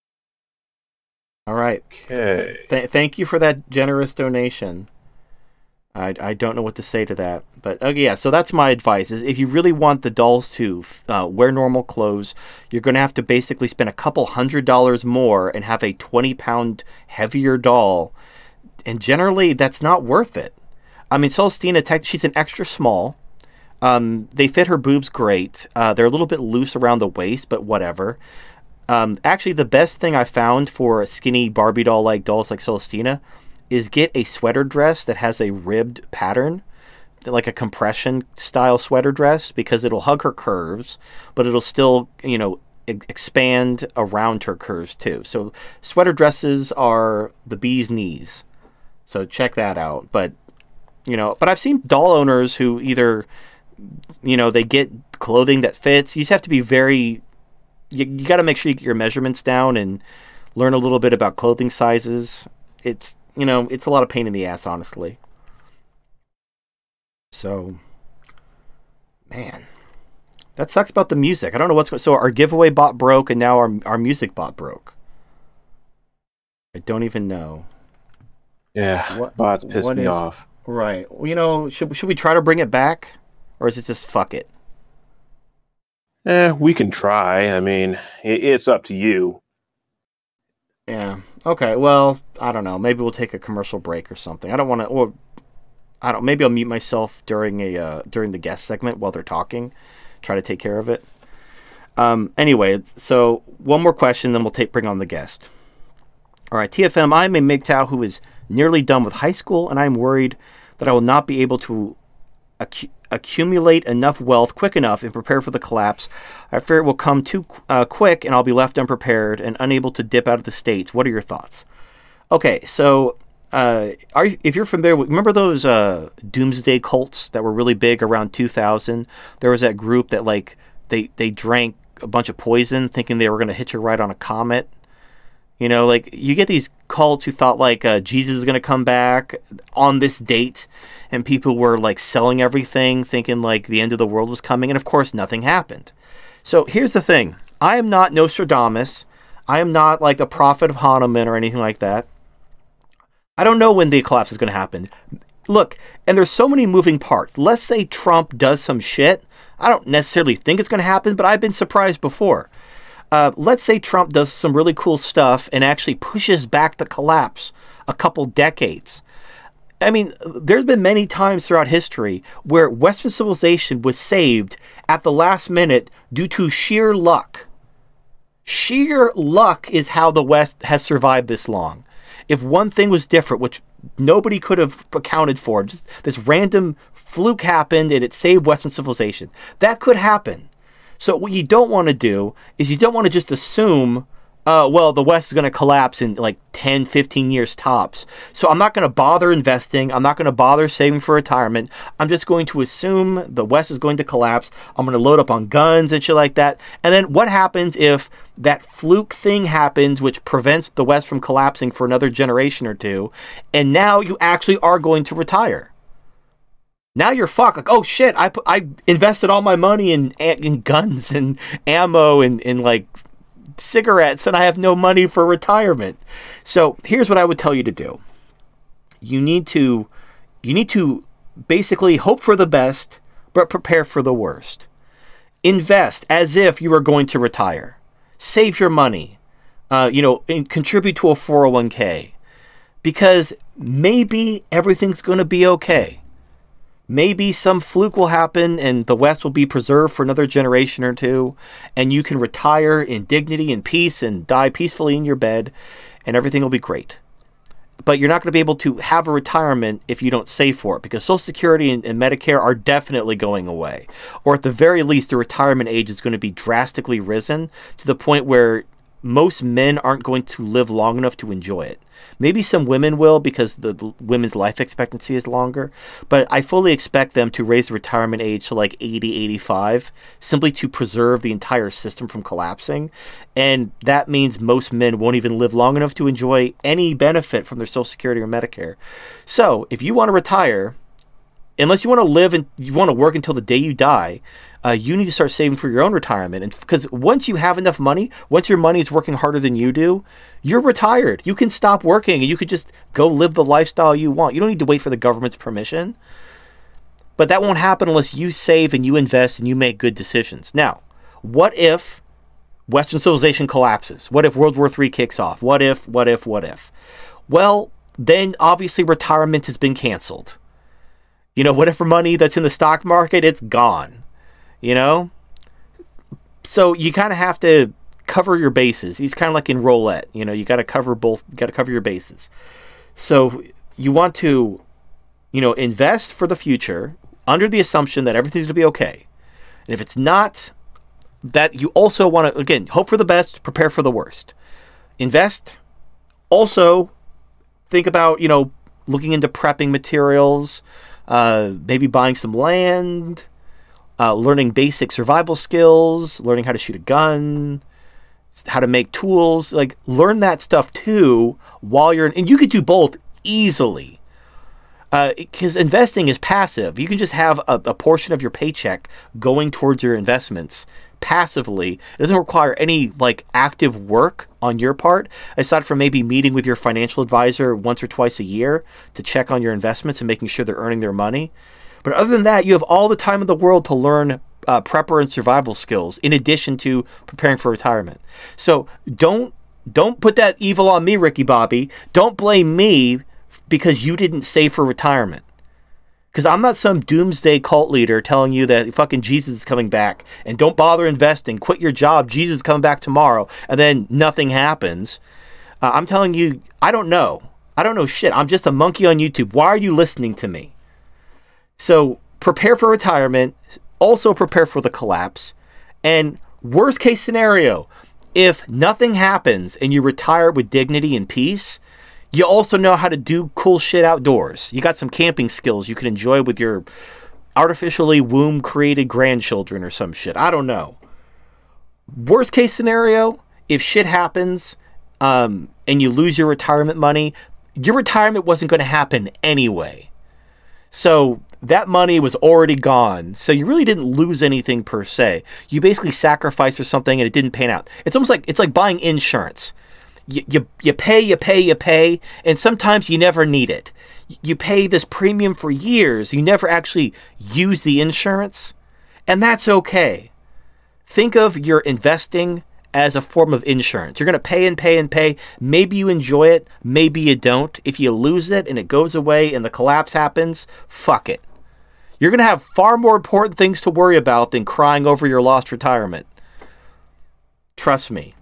All right. Okay. Thank you for that generous donation. I don't know what to say to that. But okay, yeah, so that's my advice. Is if you really want the dolls to wear normal clothes, you're going to have to basically spend a couple $100 more and have a 20-pound heavier doll. And generally, that's not worth it. I mean, Celestina, she's an extra small. They fit her boobs great. They're a little bit loose around the waist, but whatever. Actually, the best thing I found for skinny Barbie doll-like dolls like Celestina is get a sweater dress that has a ribbed pattern, like a compression-style sweater dress, because it'll hug her curves, but it'll still, expand around her curves too. So sweater dresses are the bee's knees. So check that out. But I've seen doll owners who either they get clothing that fits. You just have to be you got to make sure you get your measurements down and learn a little bit about clothing sizes. It's a lot of pain in the ass, honestly. So, man, that sucks about the music. I don't know what's going. So our giveaway bot broke, and now our music bot broke. I don't even know. Yeah, bots pissed me off. Right. Should we try to bring it back? Or is it just fuck it? We can try. I mean, it's up to you. Yeah. Okay. Well, I don't know. Maybe we'll take a commercial break or something. I don't want to. Or maybe I'll mute myself during the guest segment while they're talking. Try to take care of it. Anyway, so one more question, then we'll bring on the guest. All right, TFM. I'm a MGTOW who is nearly done with high school, and I'm worried that I will not be able to accumulate enough wealth quick enough and prepare for the collapse. I fear it will come too quick and I'll be left unprepared and unable to dip out of the States. What are your thoughts? Okay, so if you're familiar with, remember those doomsday cults that were really big around 2000? There was that group that like they drank a bunch of poison thinking they were going to hitch a ride on a comet. You know, like you get these cults who thought like Jesus is going to come back on this date, and people were like selling everything thinking like the end of the world was coming, and of course nothing happened. So here's the thing. I am not Nostradamus. I am not like a prophet of Hanuman or anything like that. I don't know when the collapse is going to happen. Look, and there's so many moving parts. Let's say Trump does some shit. I don't necessarily think it's going to happen, but I've been surprised before. Let's say Trump does some really cool stuff and actually pushes back the collapse a couple decades. I mean, there's been many times throughout history where Western civilization was saved at the last minute due to sheer luck. Sheer luck is how the West has survived this long. If one thing was different, which nobody could have accounted for, just this random fluke happened and it saved Western civilization. That could happen. So what you don't want to do is you don't want to just assume, well, the West is going to collapse in like 10, 15 years tops. So I'm not going to bother investing. I'm not going to bother saving for retirement. I'm just going to assume the West is going to collapse. I'm going to load up on guns and shit like that. And then what happens if that fluke thing happens, which prevents the West from collapsing for another generation or two, and now you actually are going to retire? Now you're fucked. Like, oh shit, I invested all my money in guns and ammo and like cigarettes, and I have no money for retirement. So here's what I would tell you to do. You need to basically hope for the best, but prepare for the worst. Invest as if you are going to retire. Save your money. And contribute to a 401k, because maybe everything's going to be okay. Maybe some fluke will happen and the West will be preserved for another generation or two, and you can retire in dignity and peace and die peacefully in your bed, and everything will be great. But you're not going to be able to have a retirement if you don't save for it, because Social Security and Medicare are definitely going away. Or at the very least, the retirement age is going to be drastically risen to the point where most men aren't going to live long enough to enjoy it. Maybe some women will, because the women's life expectancy is longer. But I fully expect them to raise the retirement age to like 80, 85, simply to preserve the entire system from collapsing. And that means most men won't even live long enough to enjoy any benefit from their Social Security or Medicare. So if you want to retire, unless you want to live and you want to work until the day you die, you need to start saving for your own retirement. And because once you have enough money, once your money is working harder than you do, you're retired. You can stop working and you could just go live the lifestyle you want. You don't need to wait for the government's permission. But that won't happen unless you save and you invest and you make good decisions. Now, what if Western civilization collapses? What if World War III kicks off? What if? Well, then obviously retirement has been canceled. Whatever money that's in the stock market, it's gone. So you kind of have to cover your bases. It's kind of like in roulette. You got to cover both. You got to cover your bases. So you want to, invest for the future under the assumption that everything's going to be okay. And if it's not, that you also want to, again, hope for the best, prepare for the worst. Invest. Also, think about, looking into prepping materials, maybe buying some land, learning basic survival skills, learning how to shoot a gun, how to make tools. Like, learn that stuff too while you're and you could do both easily, because investing is passive. You can just have a portion of your paycheck going towards your investments passively. It doesn't require any like active work on your part, aside from maybe meeting with your financial advisor once or twice a year to check on your investments and making sure they're earning their money. But other than that, you have all the time in the world to learn prepper and survival skills in addition to preparing for retirement. So don't put that evil on me, Ricky Bobby. Don't blame me because you didn't save for retirement. Because I'm not some doomsday cult leader telling you that fucking Jesus is coming back and don't bother investing, quit your job, Jesus is coming back tomorrow, and then nothing happens. I'm telling you, I don't know. I don't know shit. I'm just a monkey on YouTube. Why are you listening to me? So prepare for retirement, also prepare for the collapse, and worst case scenario, if nothing happens and you retire with dignity and peace, you also know how to do cool shit outdoors. You got some camping skills you can enjoy with your artificially womb-created grandchildren or some shit. I don't know. Worst case scenario, if shit happens and you lose your retirement money, your retirement wasn't going to happen anyway. So that money was already gone. So you really didn't lose anything per se. You basically sacrificed for something and it didn't pan out. It's almost like, it's like buying insurance. You pay, and sometimes you never need it. You pay this premium for years. You never actually use the insurance, and that's okay. Think of your investing as a form of insurance. You're going to pay and pay and pay. Maybe you enjoy it. Maybe you don't. If you lose it and it goes away and the collapse happens, fuck it. You're going to have far more important things to worry about than crying over your lost retirement. Trust me.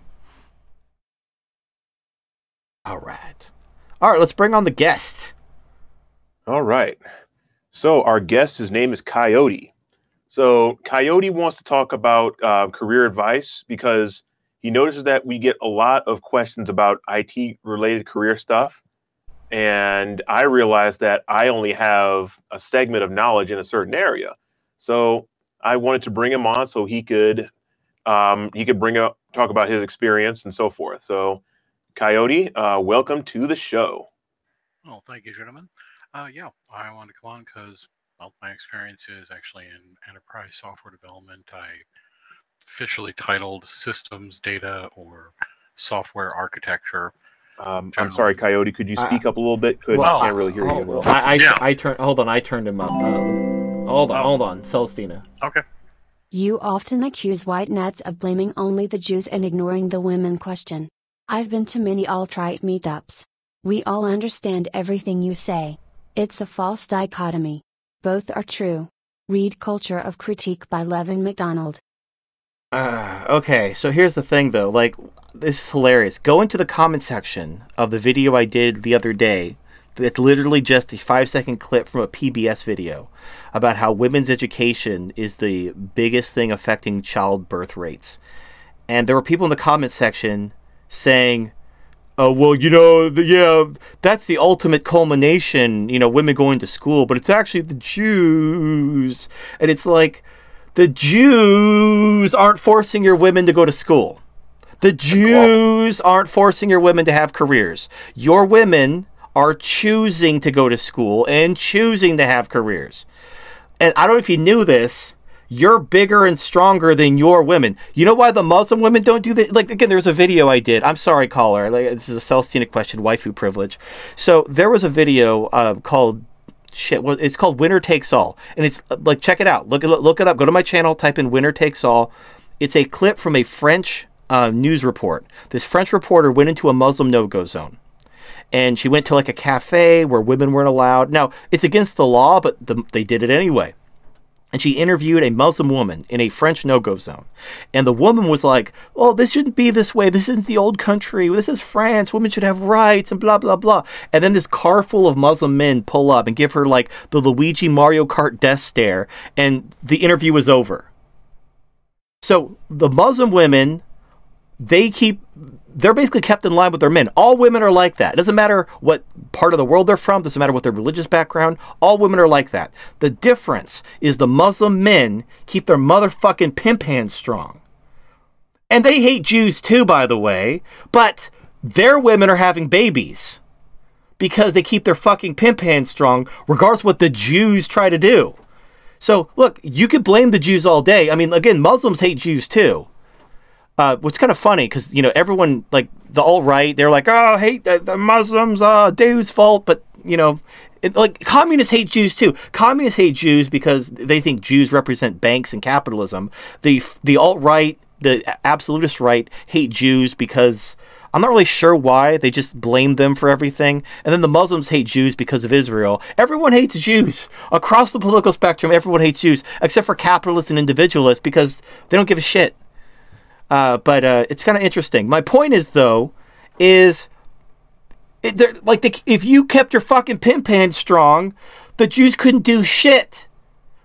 All right, let's bring on the guest. All right. So our guest, his name is Coyote. So Coyote wants to talk about career advice because he notices that we get a lot of questions about IT-related career stuff. And I realized that I only have a segment of knowledge in a certain area. So I wanted to bring him on so he could talk about his experience and so forth. So Coyote, welcome to the show. Well, thank you, gentlemen. Yeah, I wanted to come on because, well, my experience is actually in enterprise software development. I officially titled systems data or software architecture. I'm sorry, Coyote. Could you speak up a little bit? I can't really hear you well. I turned him up. Hold on, Celestina. Okay. You often accuse white nats of blaming only the Jews and ignoring the women question. I've been to many alt-right meetups. We all understand everything you say. It's a false dichotomy. Both are true. Read Culture of Critique by Levin McDonald. Okay, so here's the thing though, like, this is hilarious. Go into the comment section of the video I did the other day. It's literally just a 5-second clip from a PBS video about how women's education is the biggest thing affecting childbirth rates. And there were people in the comment section saying, oh, well, yeah, that's the ultimate culmination, women going to school, but it's actually the Jews. And it's like, the Jews aren't forcing your women to go to school. The Jews aren't forcing your women to have careers. Your women are choosing to go to school and choosing to have careers. And I don't know if you knew this, you're bigger and stronger than your women. You know why the Muslim women don't do that? Like, again, there's a video I did. I'm sorry, caller. This is a Celestina question, waifu privilege. So there was a video called, it's called Winner Takes All. And it's like, check it out. Look it up. Go to my channel, type in Winner Takes All. It's a clip from a French news report. This French reporter went into a Muslim no-go zone. And she went to like a cafe where women weren't allowed. Now, it's against the law, but they did it anyway. And she interviewed a Muslim woman in a French no-go zone. And the woman was like, well, this shouldn't be this way. This isn't the old country. This is France. Women should have rights and blah, blah, blah. And then this car full of Muslim men pull up and give her like the Luigi Mario Kart death stare. And the interview was over. So the Muslim women, they're basically kept in line with their men. All women are like that. It doesn't matter what part of the world they're from. It doesn't matter what their religious background. All women are like that. The difference is the Muslim men keep their motherfucking pimp hands strong. And they hate Jews too, by the way. But their women are having babies because they keep their fucking pimp hands strong, regardless of what the Jews try to do. So, look, you could blame the Jews all day. I mean, again, Muslims hate Jews too. Which kind of funny because, everyone, like, the alt-right, they're like, oh, hate the Muslims, Jews' fault. But, like, communists hate Jews, too. Communists hate Jews because they think Jews represent banks and capitalism. The alt-right, the absolutist right, hate Jews because I'm not really sure why. They just blame them for everything. And then the Muslims hate Jews because of Israel. Everyone hates Jews. Across the political spectrum, everyone hates Jews, except for capitalists and individualists because they don't give a shit. But it's kind of interesting. My point is, though, if you kept your fucking pimp hands strong, the Jews couldn't do shit.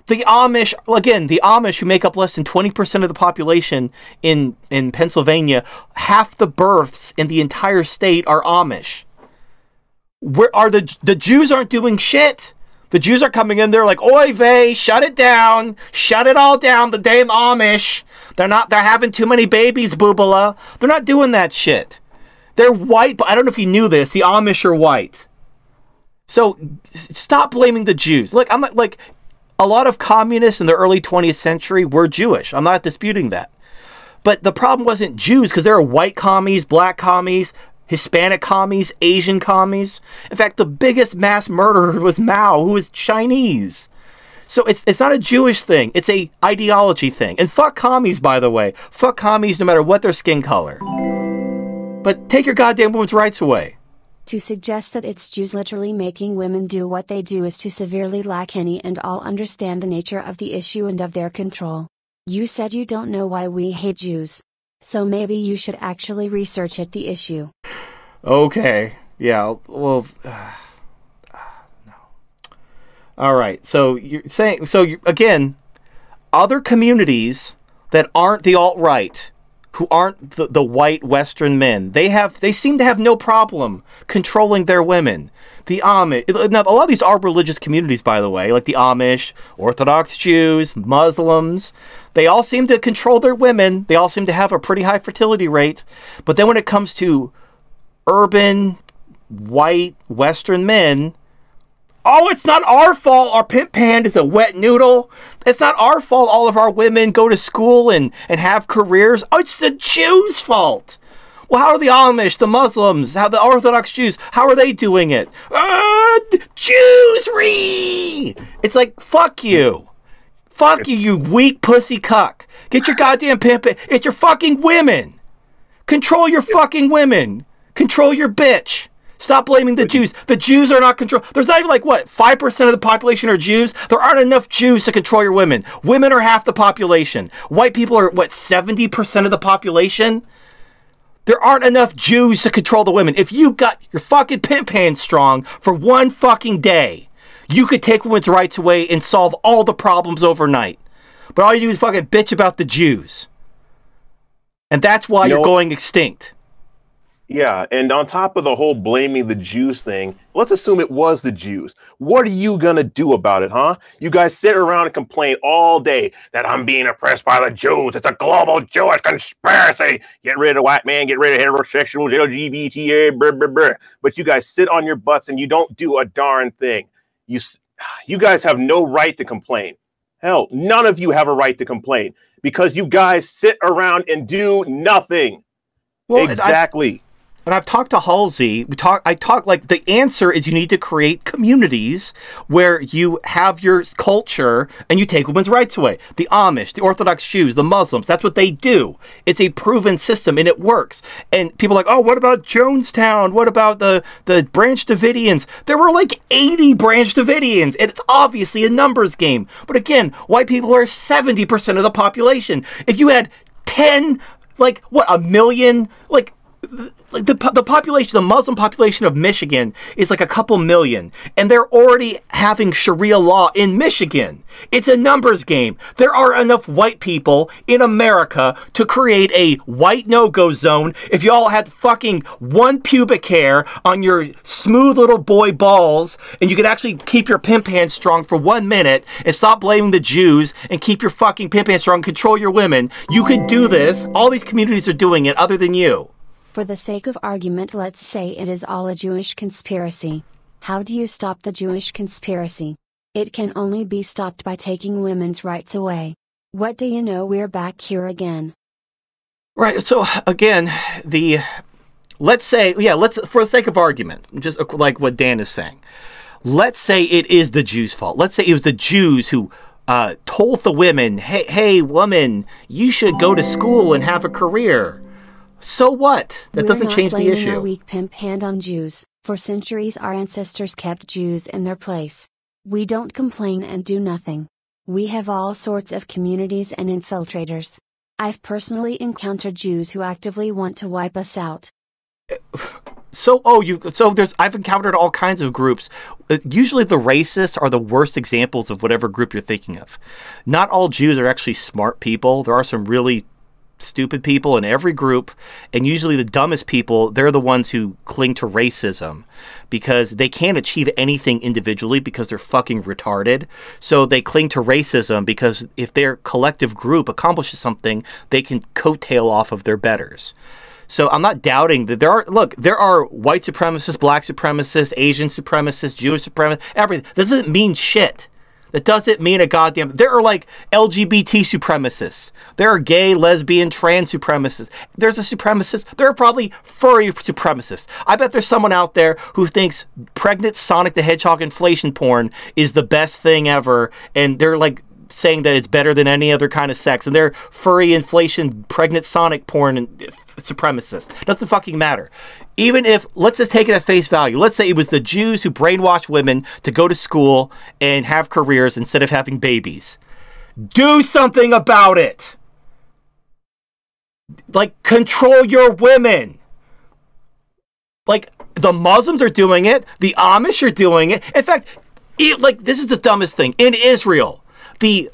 The Amish, again, the Amish, who make up less than 20% of the population in Pennsylvania, half the births in the entire state are Amish. Where are the Jews aren't doing shit. The Jews are coming in there like, oy vey, shut it down, shut it all down, the damn Amish. They're having too many babies, boobala. They're not doing that shit. They're white, but I don't know if you knew this, the Amish are white. So stop blaming the Jews. Look, I'm not like, a lot of communists in the early 20th century were Jewish. I'm not disputing that. But the problem wasn't Jews, because there are white commies, black commies, Hispanic commies, Asian commies. In fact, the biggest mass murderer was Mao, who was Chinese. So it's not a Jewish thing. It's a ideology thing. And fuck commies, by the way. Fuck commies no matter what their skin color. But take your goddamn women's rights away. To suggest that it's Jews literally making women do what they do is to severely lack any and all understand the nature of the issue and of their control. You said you don't know why we hate Jews. So maybe you should actually research the issue. Okay. Yeah, well... no. All right, so you're saying... again, other communities that aren't the alt-right, who aren't the white Western men, they seem to have no problem controlling their women. The Amish, now a lot of these are religious communities, by the way, like the Amish, Orthodox Jews, Muslims. They all seem to control their women. They all seem to have a pretty high fertility rate. But then when it comes to urban, white, Western men, oh, it's not our fault our pimp hand is a wet noodle. It's not our fault all of our women go to school and have careers. Oh, it's the Jews' fault. Well, how are the Amish, the Muslims, how the Orthodox Jews, how are they doing it? Jews-ree! It's like, fuck you. Fuck you, you weak pussy cuck. Get your goddamn pimp. It's your fucking women. Control your fucking women. Control your bitch. Stop blaming the Jews. The Jews are not control. There's not even like, what, 5% of the population are Jews? There aren't enough Jews to control your women. Women are half the population. White people are, what, 70% of the population? There aren't enough Jews to control the women. If you got your fucking pimp hand strong for one fucking day, you could take women's rights away and solve all the problems overnight. But all you do is fucking bitch about the Jews. And that's why you're going extinct. Yeah, and on top of the whole blaming the Jews thing, let's assume it was the Jews. What are you going to do about it, huh? You guys sit around and complain all day that I'm being oppressed by the Jews. It's a global Jewish conspiracy. Get rid of white man, get rid of heterosexuals, LGBT, blah, blah, blah. But you guys sit on your butts and you don't do a darn thing. You guys have no right to complain. Hell, none of you have a right to complain because you guys sit around and do nothing. Well, exactly. And I've talked to Halsey. I talk like the answer is you need to create communities where you have your culture and you take women's rights away. The Amish, the Orthodox Jews, the Muslims, that's what they do. It's a proven system and it works. And people are like, oh, what about Jonestown? What about the Branch Davidians? There were like 80 Branch Davidians. And it's obviously a numbers game. But again, white people are 70% of the population. If you had 10, like, what, a million, like the population, the Muslim population of Michigan is like a couple million, and they're already having Sharia law in Michigan. It's a numbers game. There are enough white people in America to create a white no-go zone if you all had fucking one pubic hair on your smooth little boy balls, and you could actually keep your pimp hand strong for 1 minute and stop blaming the Jews and keep your fucking pimp hand strong, control your women. You could do this. All these communities are doing it other than you. For the sake of argument, let's say it is all a Jewish conspiracy. How do you stop the Jewish conspiracy? It can only be stopped by taking women's rights away. What do you know, we're back here again. Right, so again, let's say, for the sake of argument, just like what Dan is saying, let's say it is the Jews' fault. Let's say it was the Jews who told the women, hey, woman, you should go to school and have a career. So what? That doesn't change the issue. We're not blaming our weak pimp hand on Jews. For centuries our ancestors kept Jews in their place. We don't complain and do nothing. We have all sorts of communities and infiltrators. I've personally encountered Jews who actively want to wipe us out. I've encountered all kinds of groups. Usually the racists are the worst examples of whatever group you're thinking of. Not all Jews are actually smart people. There are some really stupid people in every group, and usually the dumbest people, they're the ones who cling to racism because they can't achieve anything individually because they're fucking retarded. So they cling to racism because if their collective group accomplishes something, they can coattail off of their betters. So I'm not doubting that there are white supremacists, black supremacists, Asian supremacists, Jewish supremacists, everything. That doesn't mean shit. That doesn't mean a goddamn... There are like LGBT supremacists. There are gay, lesbian, trans supremacists. There's a supremacist. There are probably furry supremacists. I bet there's someone out there who thinks pregnant Sonic the Hedgehog inflation porn is the best thing ever. And they're like saying that it's better than any other kind of sex. And they're furry inflation, pregnant Sonic porn and supremacists. Doesn't fucking matter. Even if, let's just take it at face value. Let's say it was the Jews who brainwashed women to go to school and have careers instead of having babies. Do something about it. Like, control your women. Like, the Muslims are doing it. The Amish are doing it. In fact, this is the dumbest thing. In Israel, the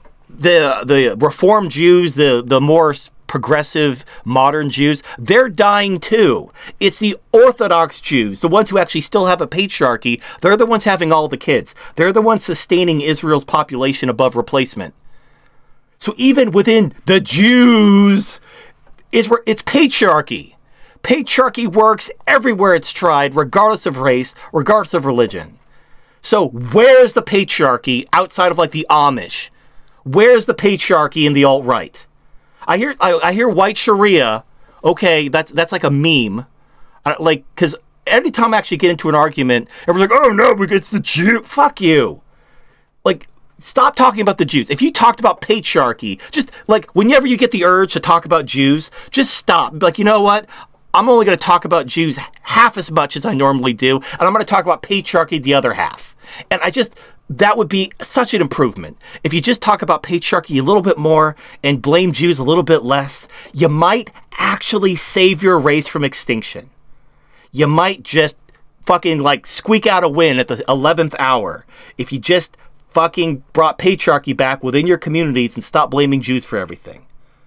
Reform Jews, the more progressive modern Jews, they're dying too. It's the Orthodox Jews, the ones who actually still have a patriarchy. They're the ones having all the kids. They're the ones sustaining Israel's population above replacement. So even within the Jews, it's patriarchy. Patriarchy works everywhere it's tried, regardless of race, regardless of religion. So where's the patriarchy outside of like the Amish? Where's the patriarchy in the alt-right? I hear white Sharia. Okay, that's like a meme. Because every time I actually get into an argument, everyone's like, "Oh no, it's the Jew." Fuck you. Like, stop talking about the Jews. If you talked about patriarchy, just like whenever you get the urge to talk about Jews, just stop. Like, you know what? I'm only going to talk about Jews half as much as I normally do, and I'm going to talk about patriarchy the other half. And that would be such an improvement. If you just talk about patriarchy a little bit more and blame Jews a little bit less, you might actually save your race from extinction. You might just fucking like squeak out a win at the 11th hour if you just fucking brought patriarchy back within your communities and stopped blaming Jews for everything.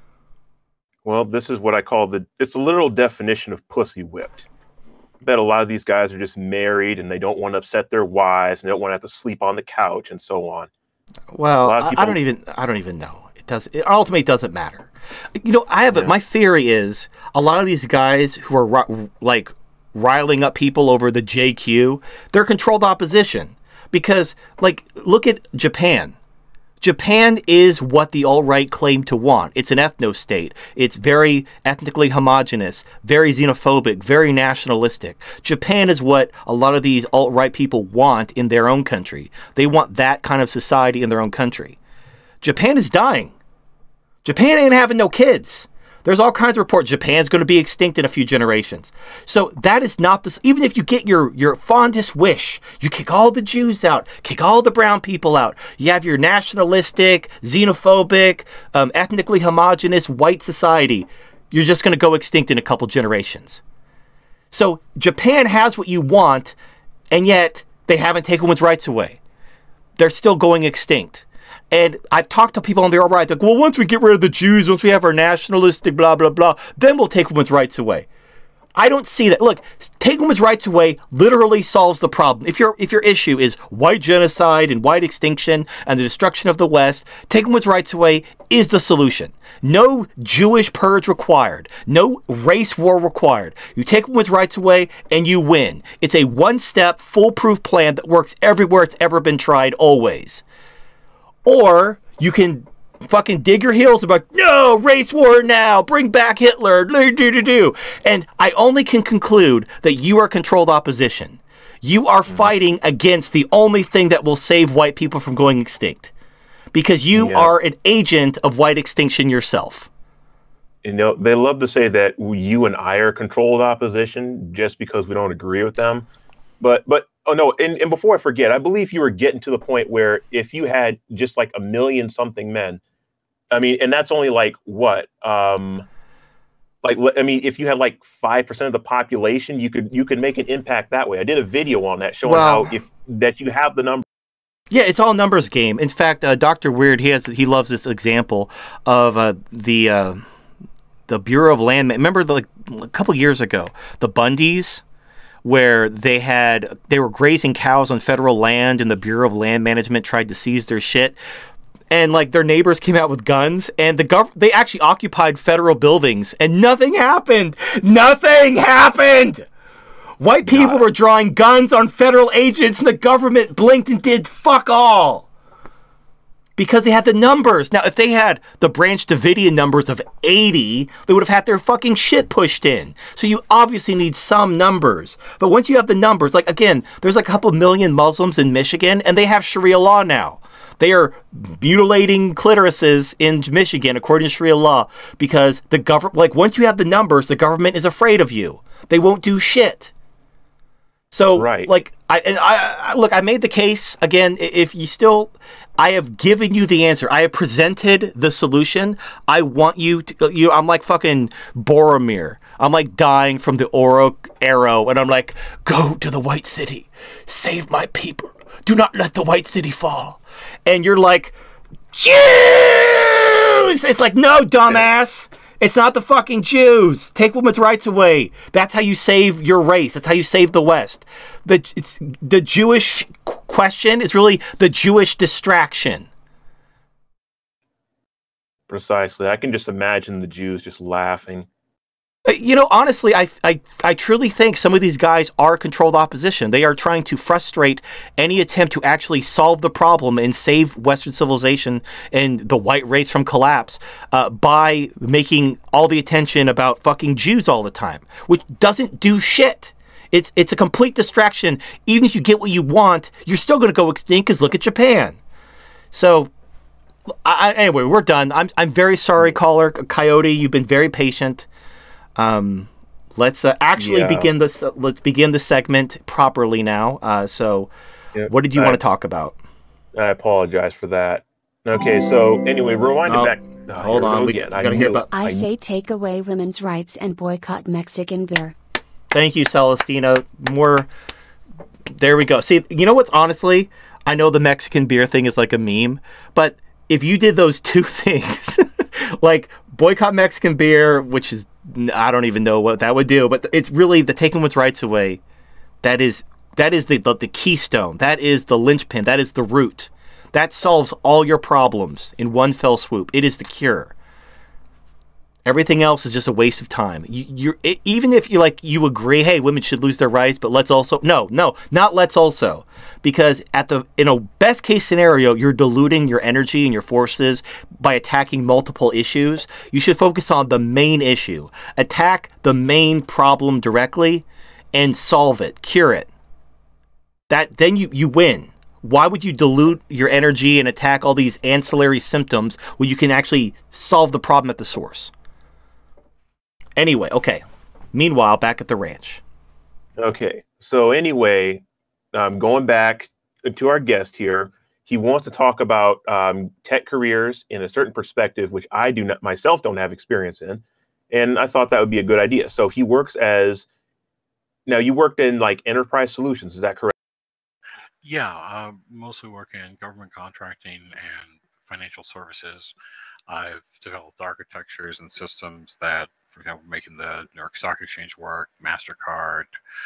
Well, this is what I call it's a literal definition of pussy whipped. I bet a lot of these guys are just married and they don't want to upset their wives and they don't want to have to sleep on the couch and so on. Well, I don't even know. It ultimately doesn't matter. You know, my theory is a lot of these guys who are like riling up people over the JQ, they're controlled opposition because like look at Japan. Japan is what the alt-right claim to want. It's an ethno-state. It's very ethnically homogenous, very xenophobic, very nationalistic. Japan is what a lot of these alt-right people want in their own country. They want that kind of society in their own country. Japan is dying. Japan ain't having no kids. There's all kinds of reports. Japan's going to be extinct in a few generations. So that is not this. Even if you get your fondest wish, you kick all the Jews out, kick all the brown people out. You have your nationalistic, xenophobic, ethnically homogenous white society. You're just going to go extinct in a couple generations. So Japan has what you want, and yet they haven't taken women's rights away. They're still going extinct. And I've talked to people on the alt-right, like, well, once we get rid of the Jews, once we have our nationalistic blah, blah, blah, then we'll take women's rights away. I don't see that. Look, taking women's rights away literally solves the problem. If your issue is white genocide and white extinction and the destruction of the West, taking women's rights away is the solution. No Jewish purge required. No race war required. You take women's rights away and you win. It's a one-step, foolproof plan that works everywhere it's ever been tried, always. Or you can fucking dig your heels and be like, no, race war now, bring back Hitler, and I only can conclude that you are controlled opposition. You are fighting against the only thing that will save white people from going extinct. Because you are an agent of white extinction yourself. You know, they love to say that you and I are controlled opposition just because we don't agree with them. But oh no, and before I forget, I believe you were getting to the point where if you had just like 1 million something men, I mean, and that's only like what? like, I mean, if you had like 5% of the population, you could make an impact that way. I did a video on that showing how that you have the number. Yeah, it's all numbers game. In fact, Dr. Weird, he loves this example of the Bureau of Land. Remember, a couple years ago, the Bundys, where they were grazing cows on federal land, and the Bureau of Land Management tried to seize their shit. And like their neighbors came out with guns, and they actually occupied federal buildings, and nothing happened. Nothing happened. White people were drawing guns on federal agents, and the government blinked and did fuck all because they had the numbers. Now, if they had the Branch Davidian numbers of 80, they would have had their fucking shit pushed in. So you obviously need some numbers. But once you have the numbers, like again, there's like a couple million Muslims in Michigan, and they have Sharia law now. They are mutilating clitorises in Michigan according to Sharia law because the government, like once you have the numbers, the government is afraid of you. They won't do shit. So, like, I made the case again. If you still, I have given you the answer. I have presented the solution. I want you to, I'm like fucking Boromir. I'm like dying from the arrow, and I'm like, go to the White City, save my people. Do not let the White City fall. And you're like, Jews! It's like, no, dumbass. It's not the fucking Jews. Take women's rights away. That's how you save your race. That's how you save the West. The Jewish question is really the Jewish distraction. Precisely. I can just imagine the Jews just laughing. You know, honestly, I truly think some of these guys are controlled opposition. They are trying to frustrate any attempt to actually solve the problem and save Western civilization and the white race from collapse by making all the attention about fucking Jews all the time, which doesn't do shit. It's a complete distraction. Even if you get what you want, you're still going to go extinct because look at Japan. So, anyway, we're done. I'm very sorry, caller Coyote. You've been very patient. Let's actually begin this. Let's begin the segment properly now. What did you want to talk about? I apologize for that. Okay, so anyway, rewinding back. Hold on, we gotta hear about. I say take away women's rights and boycott Mexican beer. Thank you, Celestina. More. There we go. See, you know what's honestly, I know the Mexican beer thing is like a meme, but if you did those two things, like boycott Mexican beer, which is, I don't even know what that would do, but it's really the taking women's rights away. That is the keystone. That is the linchpin. That is the root. That solves all your problems in one fell swoop. It is the cure. Everything else is just a waste of time. Even if you agree, hey, women should lose their rights, but let's also not let's also, because in a best case scenario, you're diluting your energy and your forces by attacking multiple issues. You should focus on the main issue, attack the main problem directly, and solve it, cure it. Then you win. Why would you dilute your energy and attack all these ancillary symptoms when you can actually solve the problem at the source? Anyway, okay. Meanwhile, back at the ranch. Okay. So anyway, going back to our guest here, he wants to talk about tech careers in a certain perspective, which I myself don't have experience in. And I thought that would be a good idea. So he works now you worked in like enterprise solutions. Is that correct? Yeah, mostly work in government contracting and financial services. I've developed architectures and systems that, for example, making the New York Stock Exchange work, MasterCard,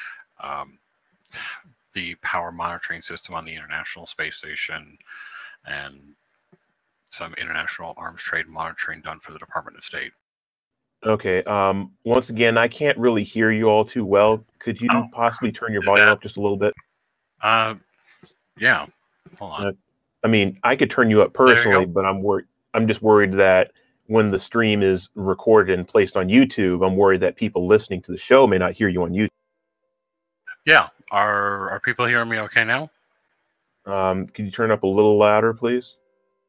the power monitoring system on the International Space Station, and some international arms trade monitoring done for the Department of State. Okay. Once again, I can't really hear you all too well. Could you possibly turn your volume up just a little bit? Yeah. Hold on. I mean, I could turn you up personally, but I'm just worried that when the stream is recorded and placed on YouTube, I'm worried that people listening to the show may not hear you on YouTube. Yeah. Are people hearing me okay now? Could you turn up a little louder, please?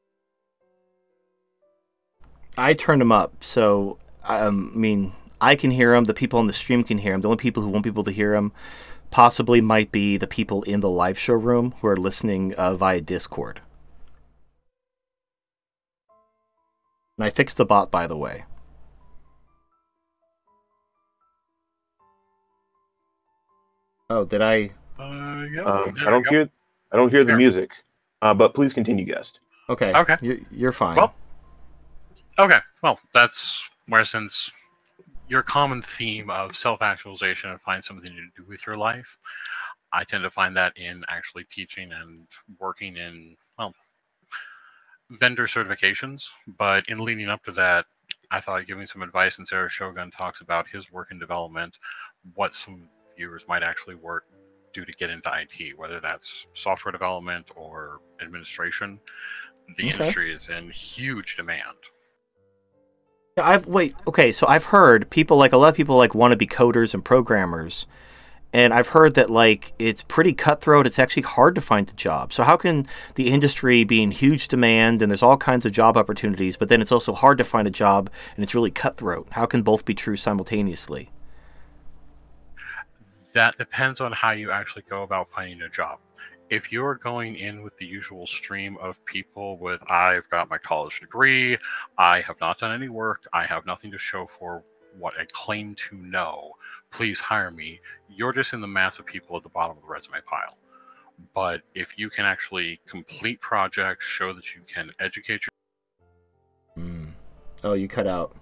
I turned them up, so I mean, I can hear them. The people on the stream can hear them. The only people who won't be able to hear them possibly might be the people in the live show room who are listening via Discord. And I fixed the bot, by the way. Oh, did I? Yeah. I don't hear the There. music. But please continue, guest. Okay. Okay. You're fine. Well, okay. Well, that's where, since your common theme of self-actualization and find something to do with your life, I tend to find that in actually teaching and working in, well, vendor certifications. But in leading up to that, I thought I'd give some advice, and Sarah Shogun talks about his work in development, what some viewers might actually do to get into IT, whether that's software development or administration. The industry is in huge demand. So I've heard people, like, a lot of people like want to be coders and programmers, and I've heard that, like, it's pretty cutthroat. It's actually hard to find a job. So how can the industry be in huge demand and there's all kinds of job opportunities, but then it's also hard to find a job and it's really cutthroat? How can both be true simultaneously? That depends on how you actually go about finding a job. If you're going in with the usual stream of people with, I've got my college degree, I have not done any work, I have nothing to show for what I claim to know, please hire me, you're just in the mass of people at the bottom of the resume pile. But if you can actually complete projects, show that you can educate your... Oh, you cut out.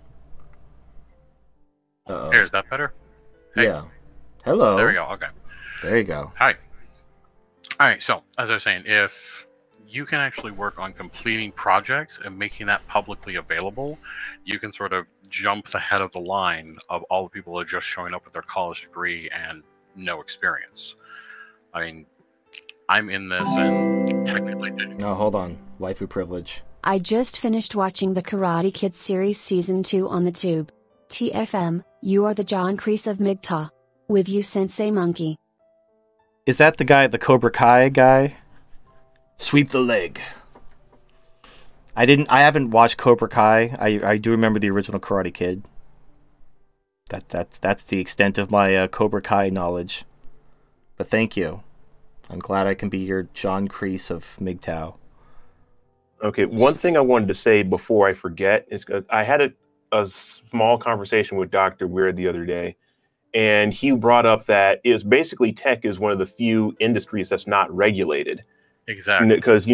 Uh-oh. Here, is that better? Hey. Yeah. Hello. There we go, okay. There you go. Hi. All right, so as I was saying, if you can actually work on completing projects and making that publicly available, you can sort of jump the head of the line of all the people that are just showing up with their college degree and no experience. I mean, I'm in this and technically didn't. No, hold on. Waifu privilege. I just finished watching the Karate Kid series season 2 on the tube. TFM, you are the John Kreese of MGTOW. With you, Sensei Monkey. Is that the guy, the Cobra Kai guy? Sweep the leg. I haven't watched Cobra Kai. I do remember the original Karate Kid. That's the extent of my Cobra Kai knowledge. But thank you. I'm glad I can be your John Kreese of MGTOW. Okay, one thing I wanted to say before I forget is I had a small conversation with Dr. Weird the other day, and he brought up that basically tech is one of the few industries that's not regulated. Exactly. Because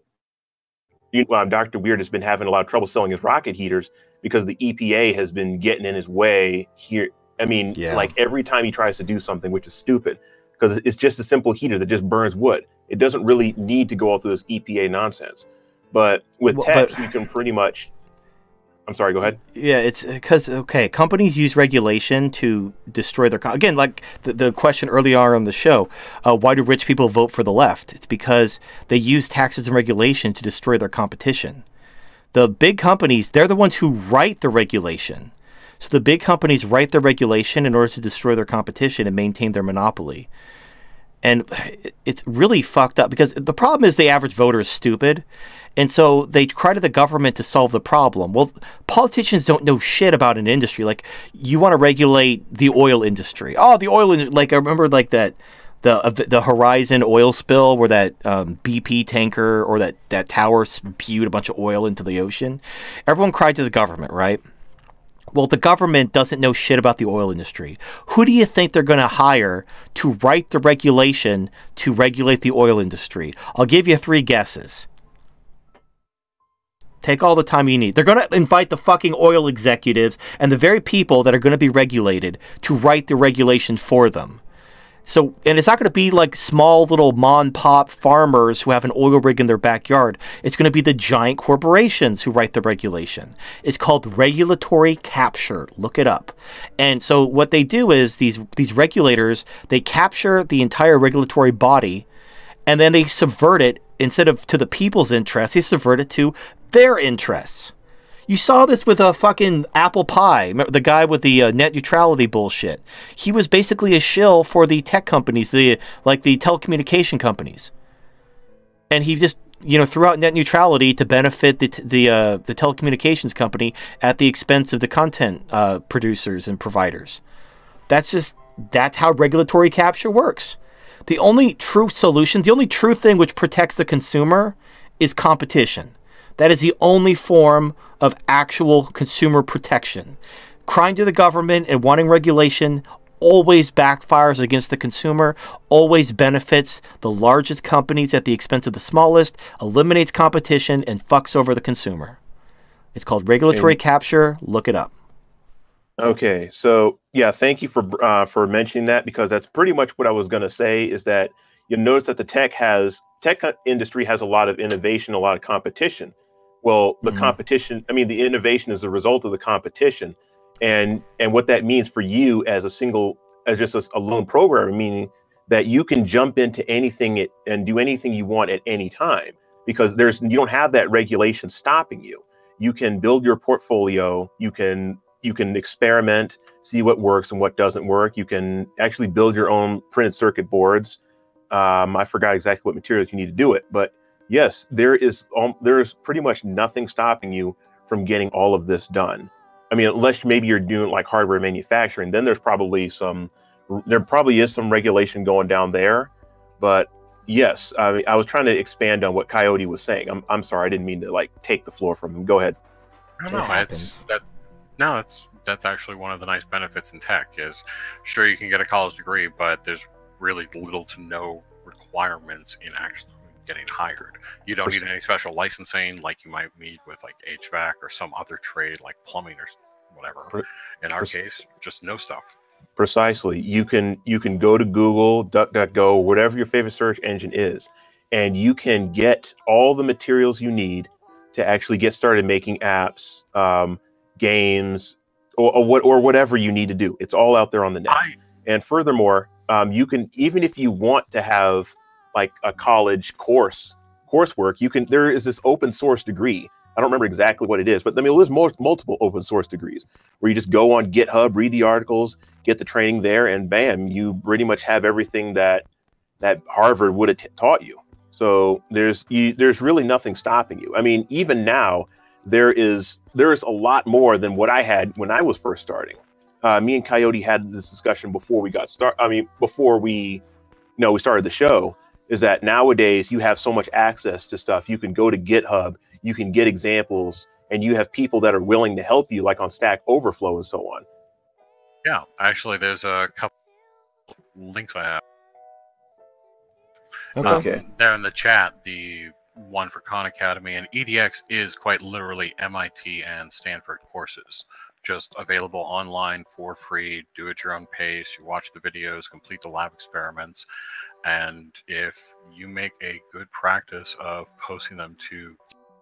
Dr. Weird has been having a lot of trouble selling his rocket heaters because the EPA has been getting in his way here. I mean, like every time he tries to do something, which is stupid, because it's just a simple heater that just burns wood. It doesn't really need to go all through this EPA nonsense. But with tech, you can pretty much... I'm sorry, go ahead. Yeah, it's because, companies use regulation to destroy their... Again, like the question earlier on the show, why do rich people vote for the left? It's because they use taxes and regulation to destroy their competition. The big companies, they're the ones who write the regulation. So the big companies write the regulation in order to destroy their competition and maintain their monopoly. And it's really fucked up because the problem is the average voter is stupid. And so they cry to the government to solve the problem. Well, politicians don't know shit about an industry. Like, you want to regulate the oil industry. Oh, the oil industry. Like, I remember like that, the Horizon oil spill where that BP tanker or that tower spewed a bunch of oil into the ocean. Everyone cried to the government, right? Well, the government doesn't know shit about the oil industry. Who do you think they're going to hire to write the regulation to regulate the oil industry? I'll give you 3 guesses. Take all the time you need. They're going to invite the fucking oil executives and the very people that are going to be regulated to write the regulation for them. So, and it's not going to be like small little mom-and-pop farmers who have an oil rig in their backyard. It's going to be the giant corporations who write the regulation. It's called regulatory capture. Look it up. And so what they do is these regulators, they capture the entire regulatory body, and then they subvert it. Instead of to the people's interests, they subvert it to their interests. You saw this with a fucking Apple Pie. Remember the guy with the net neutrality bullshit. He was basically a shill for the tech companies, the telecommunication companies. And he just, threw out net neutrality to benefit the telecommunications company at the expense of the content producers and providers. That's how regulatory capture works. The only true solution, the only true thing which protects the consumer is competition. That is the only form of actual consumer protection. Crying to the government and wanting regulation always backfires against the consumer, always benefits the largest companies at the expense of the smallest, eliminates competition, and fucks over the consumer. It's called regulatory capture. Look it up. Okay, so yeah, thank you for mentioning that, because that's pretty much what I was going to say. Is that you notice that the tech industry has a lot of innovation, a lot of competition. Well, the competition, I mean, the innovation is the result of the competition, and what that means for you as just a lone programmer, meaning that you can jump into anything and do anything you want at any time, because you don't have that regulation stopping you. You can build your portfolio. You can experiment, see what works and what doesn't work. You can actually build your own printed circuit boards. I forgot exactly what materials you need to do it, but yes, there is pretty much nothing stopping you from getting all of this done. I mean, unless maybe you're doing like hardware manufacturing, then there probably is some regulation going down there. But yes, I was trying to expand on what Coyote was saying. I'm sorry, I didn't mean to like take the floor from him. Go ahead. That's actually one of the nice benefits in tech. Is sure, you can get a college degree, but there's really little to no requirements in actually getting hired. You don't need any special licensing like you might need with like HVAC or some other trade like plumbing or whatever. In our case, just no stuff. Precisely. You can go to Google, DuckDuckGo, whatever your favorite search engine is, and you can get all the materials you need to actually get started making apps, games, or whatever you need to do. It's all out there on the net. And furthermore, you can, even if you want to have like a college coursework, there is this open source degree. I don't remember exactly what it is, but I mean, there's multiple open source degrees where you just go on GitHub, read the articles, get the training there, and bam, you pretty much have everything that Harvard would have taught you. So there's really nothing stopping you. I mean, even now, there is a lot more than what I had when I was first starting. Me and Coyote had this discussion before we got started. I mean, before we started the show, is that nowadays you have so much access to stuff. You can go to GitHub, you can get examples, and you have people that are willing to help you, like on Stack Overflow and so on. Yeah, actually, there's a couple links I have. Okay. There in the chat, the one for Khan Academy, and EDX is quite literally MIT and Stanford courses, just available online for free. Do at your own pace. You watch the videos, complete the lab experiments, and if you make a good practice of posting them to...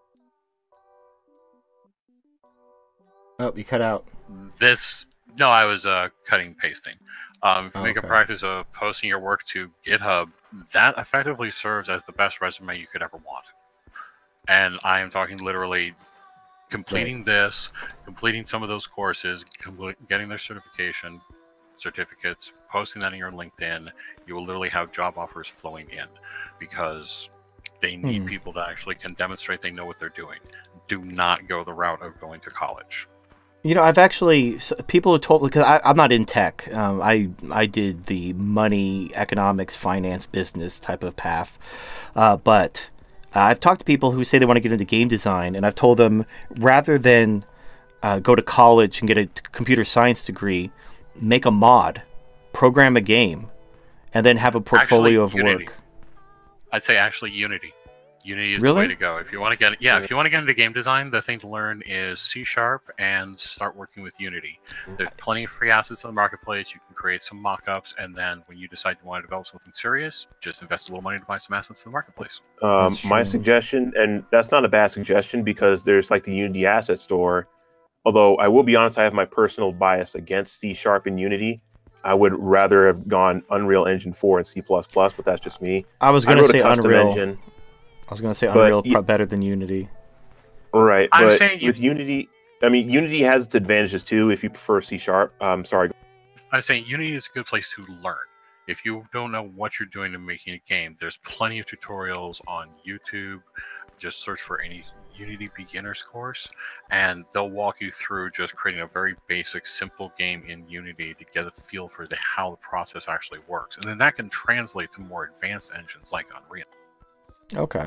Oh, you cut out. No, I was cutting and pasting. If you make a practice of posting your work to GitHub, that effectively serves as the best resume you could ever want. And I am talking literally completing this, completing some of those courses, getting their certificates, posting that in your LinkedIn. You will literally have job offers flowing in because they need people that actually can demonstrate they know what they're doing. Do not go the route of going to college. You know, I've actually, people have told me, because I'm not in tech. I did the money, economics, finance, business type of path. But I've talked to people who say they want to get into game design, and I've told them rather than go to college and get a computer science degree, make a mod, program a game, and then have a portfolio of work. I'd say actually Unity. Unity is really the way to go. If you want to get if you want to get into game design, the thing to learn is C# and start working with Unity. There's plenty of free assets in the marketplace. You can create some mock-ups, and then when you decide you want to develop something serious, just invest a little money to buy some assets in the marketplace. My suggestion, and that's not a bad suggestion, because there's like the Unity Asset Store. Although I will be honest, I have my personal bias against C# and Unity. I would rather have gone Unreal Engine 4 and C++, but that's just me. I was going to say Unreal. I was going to say Unreal better than Unity. Right, but with Unity, I mean, Unity has its advantages too if you prefer C#. Sorry. I was saying Unity is a good place to learn. If you don't know what you're doing to making a game, there's plenty of tutorials on YouTube. Just search for any Unity beginners course, and they'll walk you through just creating a very basic, simple game in Unity to get a feel for how the process actually works. And then that can translate to more advanced engines like Unreal. Okay.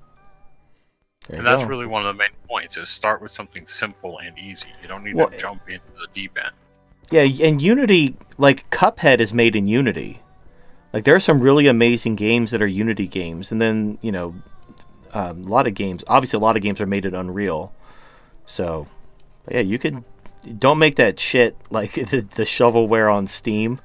And that's really one of the main points, is start with something simple and easy. You don't need to jump into the deep end. Yeah, and Unity, like Cuphead is made in Unity. Like there are some really amazing games that are Unity games, and then a lot of games. Obviously, a lot of games are made in Unreal. So, yeah, you could don't make that shit like the shovelware on Steam,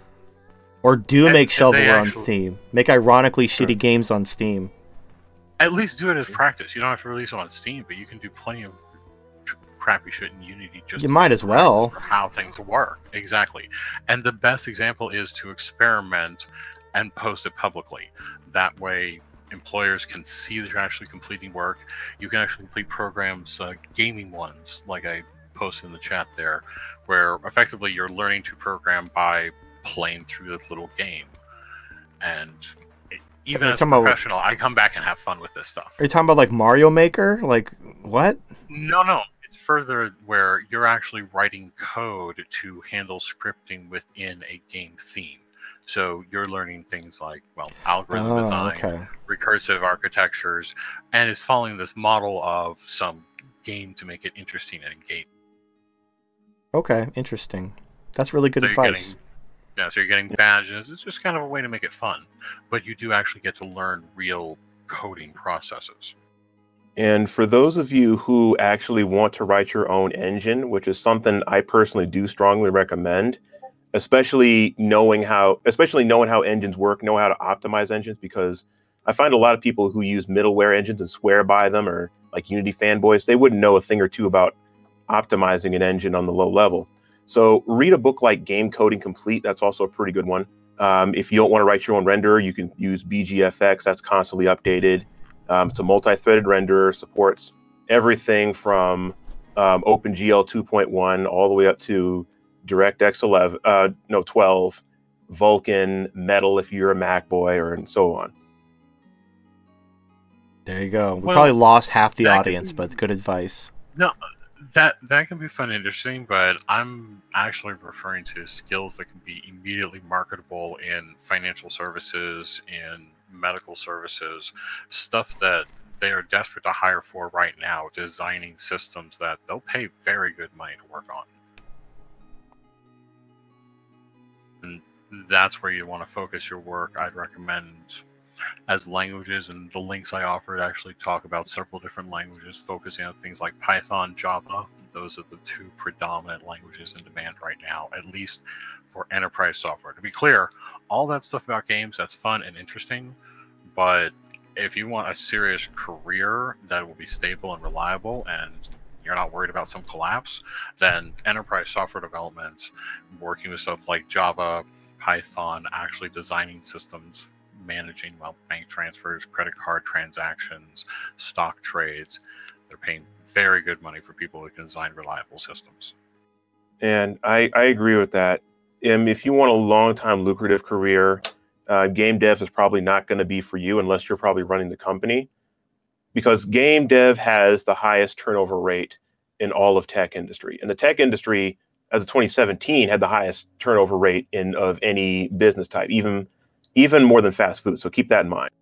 or make shovelware on Steam. Make ironically shitty games on Steam. At least do it as practice. You don't have to release it on Steam, but you can do plenty of crappy shit in Unity. You might as well. For how things work. Exactly. And the best example is to experiment and post it publicly. That way, employers can see that you're actually completing work. You can actually complete programs, gaming ones, like I posted in the chat there, where effectively you're learning to program by playing through this little game. And even as a professional, I come back and have fun with this stuff. Are you talking about like Mario Maker? Like what? No. It's further where you're actually writing code to handle scripting within a game theme. So you're learning things like, well, algorithm design, recursive architectures, and it's following this model of some game to make it interesting and engaging. Okay, interesting. That's really good advice. So you're getting badges. It's just kind of a way to make it fun. But you do actually get to learn real coding processes. And for those of you who actually want to write your own engine, which is something I personally do strongly recommend, especially knowing how engines work, know how to optimize engines, because I find a lot of people who use middleware engines and swear by them, or like Unity fanboys, they wouldn't know a thing or two about optimizing an engine on the low level. So read a book like Game Coding Complete. That's also a pretty good one. If you don't want to write your own renderer, you can use BGFX. That's constantly updated. It's a multi-threaded renderer, supports everything from OpenGL 2.1 all the way up to DirectX 12, Vulkan, Metal if you're a Mac boy, and so on. There you go. We probably lost half the audience, but good advice. No, that can be fun and interesting, but I'm actually referring to skills that can be immediately marketable in financial services, in medical services, stuff that they are desperate to hire for right now, designing systems that they'll pay very good money to work on. And that's where you want to focus your work. I'd recommend as languages, and the links I offered actually talk about several different languages, focusing on things like Python, Java. Those are the two predominant languages in demand right now, at least for enterprise software. To be clear, all that stuff about games, that's fun and interesting, but if you want a serious career that will be stable and reliable and you're not worried about some collapse, then enterprise software development, working with stuff like Java, Python, actually designing systems, managing bank transfers, credit card transactions, stock trades. They're paying very good money for people who can design reliable systems. And I agree with that. If you want a long-time lucrative career, game dev is probably not going to be for you unless you're probably running the company, because game dev has the highest turnover rate in all of tech industry. And the tech industry, as of 2017, had the highest turnover rate of any business type, even more than fast food. So keep that in mind.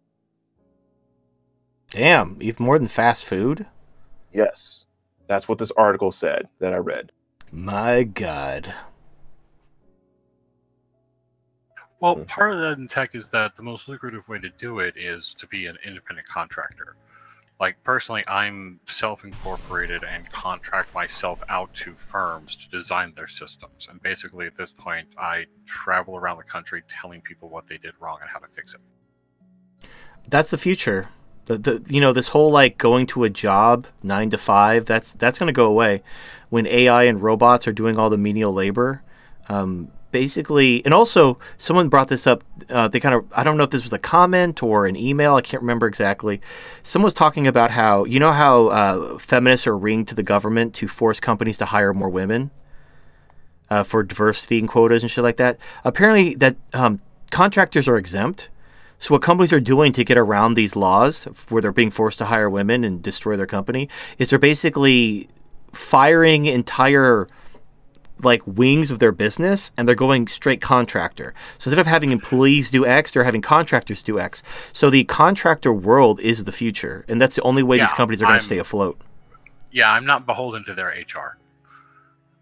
Damn, even more than fast food? Yes. That's what this article said that I read. My God. Well, part of that in tech is that the most lucrative way to do it is to be an independent contractor. Like, personally, I'm self-incorporated and contract myself out to firms to design their systems. And basically, at this point, I travel around the country telling people what they did wrong and how to fix it. That's the future. This whole like going to a job 9 to 5, that's going to go away when AI and robots are doing all the menial labor. Basically, and also someone brought this up. I don't know if this was a comment or an email. I can't remember exactly. Someone was talking about how, how feminists are ringed to the government to force companies to hire more women for diversity and quotas and shit like that. Apparently that contractors are exempt. So what companies are doing to get around these laws where they're being forced to hire women and destroy their company is they're basically firing entire wings of their business, and they're going straight contractor. So instead of having employees do X, they're having contractors do X. So the contractor world is the future, and that's the only way these companies are going to stay afloat. Yeah, I'm not beholden to their HR.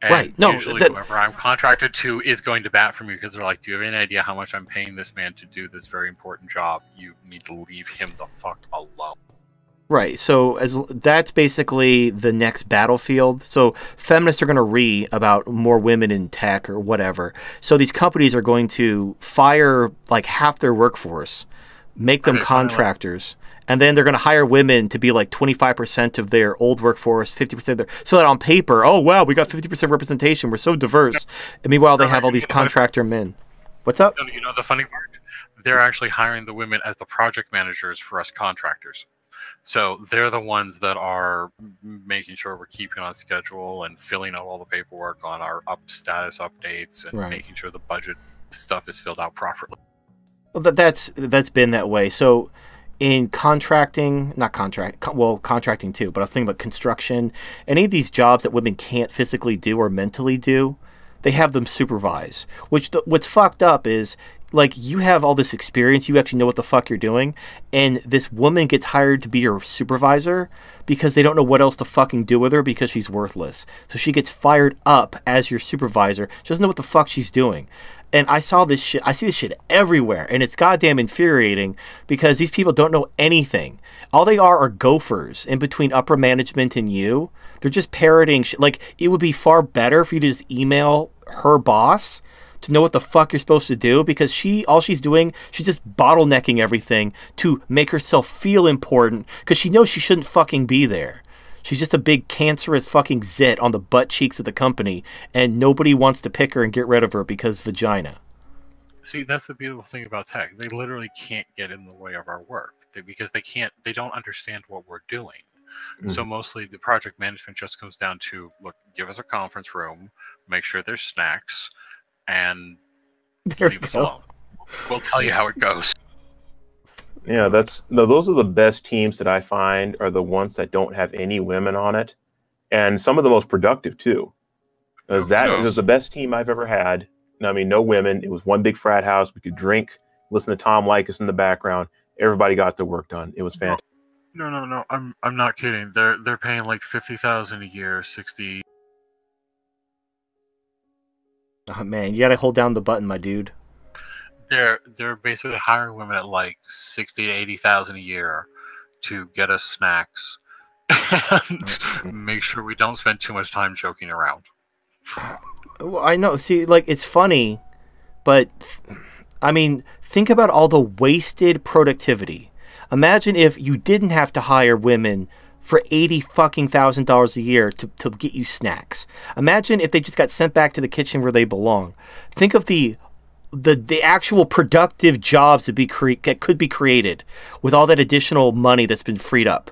And right. No, usually whoever I'm contracted to is going to bat for me because they're like, do you have any idea how much I'm paying this man to do this very important job? You need to leave him the fuck alone. Right. So that's basically the next battlefield. So feminists are going to read about more women in tech or whatever. So these companies are going to fire like half their workforce, make them contractors. And then they're going to hire women to be like 25% of their old workforce, 50% of their... So that on paper, oh, wow, we got 50% representation. We're so diverse. And meanwhile, they have all these contractor men. What's up? You know the funny part? They're actually hiring the women as the project managers for us contractors. So they're the ones that are making sure we're keeping on schedule and filling out all the paperwork on our status updates and making sure the budget stuff is filled out properly. Well, that's been that way. So... in contracting, contracting too, but I was thinking about construction, any of these jobs that women can't physically do or mentally do, they have them supervise. What's fucked up is, like, you have all this experience, you actually know what the fuck you're doing, and this woman gets hired to be your supervisor because they don't know what else to fucking do with her because she's worthless. So she gets fired up as your supervisor. She doesn't know what the fuck she's doing. And I see this shit everywhere, and it's goddamn infuriating because these people don't know anything. All they are gophers in between upper management and you. They're just parroting shit. Like, it would be far better for you to just email her boss to know what the fuck you're supposed to do, because all she's doing, she's just bottlenecking everything to make herself feel important because she knows she shouldn't fucking be there. She's just a big cancerous fucking zit on the butt cheeks of the company, and nobody wants to pick her and get rid of her because vagina. See, that's the beautiful thing about tech. They literally can't get in the way of our work because they don't understand what we're doing. Mm-hmm. So mostly the project management just comes down to, look, give us a conference room, make sure there's snacks, and leave us alone. We'll tell you how it goes. Yeah, those are the best teams that I find are the ones that don't have any women on it, and some of the most productive too. Because that is the best team I've ever had. I mean, no women. It was one big frat house. We could drink, listen to Tom Likas in the background. Everybody got their work done. It was fantastic. No. I'm not kidding. They're paying like $50,000 a year, 60. Oh man, you gotta hold down the button, my dude. They're basically hiring women at like $60,000 to $80,000 a year to get us snacks and make sure we don't spend too much time joking around. Well, I know. See, like, it's funny, but I mean, think about all the wasted productivity. Imagine if you didn't have to hire women for $80,000 a year to get you snacks. Imagine if they just got sent back to the kitchen where they belong. Think of the actual productive jobs that could be created with all that additional money that's been freed up.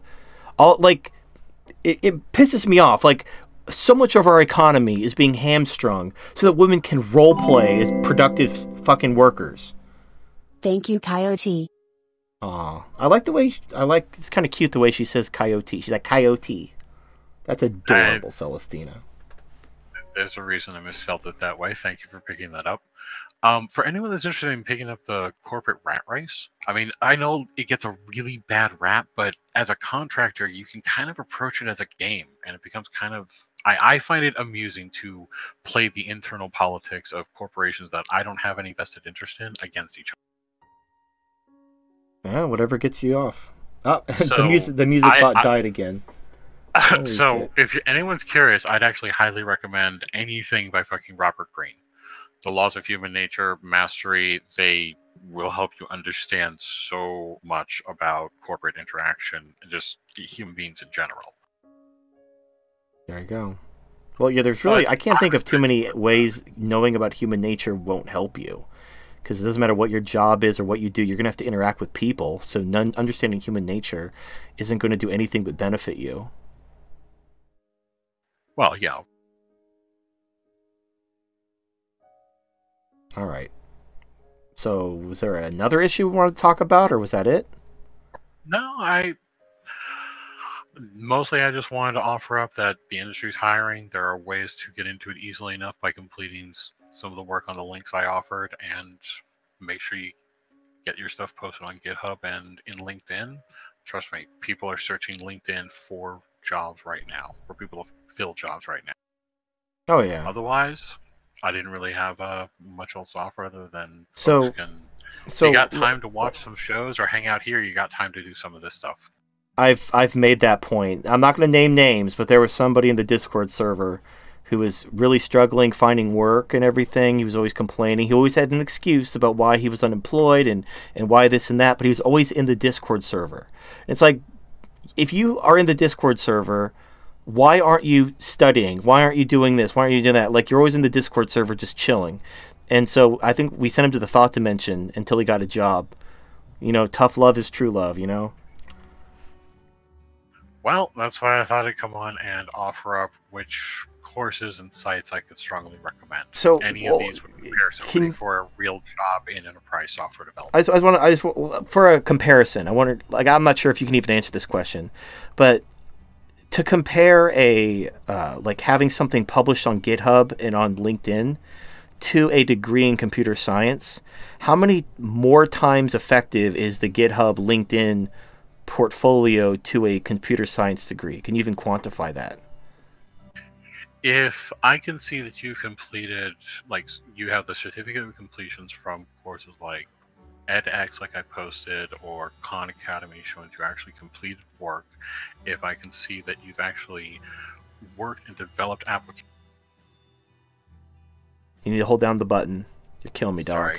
It pisses me off. Like, so much of our economy is being hamstrung so that women can role play as productive fucking workers. Thank you, Coyote. Aw, it's kind of cute the way she says coyote. She's like, coyote. That's adorable, Celestina. There's a reason I misspelled it that way. Thank you for picking that up. For anyone that's interested in picking up the corporate rat race, I mean, I know it gets a really bad rap, but as a contractor, you can kind of approach it as a game, and it becomes kind of... I find it amusing to play the internal politics of corporations that I don't have any vested interest in against each other. Yeah, whatever gets you off. Oh, so the music bot died again. So, if anyone's curious, I'd actually highly recommend anything by fucking Robert Greene. The Laws of Human Nature, Mastery, they will help you understand so much about corporate interaction and just human beings in general. There you go. Well, yeah, I can't think of too many ways knowing about human nature won't help you. Because it doesn't matter what your job is or what you do, you're going to have to interact with people. So understanding human nature isn't going to do anything but benefit you. Well, yeah. All right. So, was there another issue we wanted to talk about, or was that it? No, I just wanted to offer up that the industry's hiring. There are ways to get into it easily enough by completing some of the work on the links I offered, and make sure you get your stuff posted on GitHub and in LinkedIn. Trust me, people are searching LinkedIn for jobs right now, for people to fill jobs right now. Oh yeah. Otherwise, I didn't really have much else to offer other than So- folks can. So you got time to watch some shows or hang out here, you got time to do some of this stuff. I've made that point. I'm not going to name names, but there was somebody in the Discord server who was really struggling finding work and everything. He was always complaining. He always had an excuse about why he was unemployed and why this and that, but he was always in the Discord server. It's like, if you are in the Discord server, why aren't you studying? Why aren't you doing this? Why aren't you doing that? Like, you're always in the Discord server just chilling. And so I think we sent him to the Thought Dimension until he got a job. You know, tough love is true love, you know? Well, that's why I thought I'd come on and offer up which courses and sites I could strongly recommend. So, any of these would prepare somebody for a real job in enterprise software development. I just want, for a comparison, I wonder, like, I'm not sure if you can even answer this question, but to compare like having something published on GitHub and on LinkedIn to a degree in computer science, how many more times effective is the GitHub LinkedIn portfolio to a computer science degree? Can you even quantify that? If I can see that you completed, like, you have the certificate of completions from courses like edX, like I posted, or Khan Academy showing you actually completed work, if I can see that you've actually worked and developed applications. You need to hold down the button. You're killing me, dog.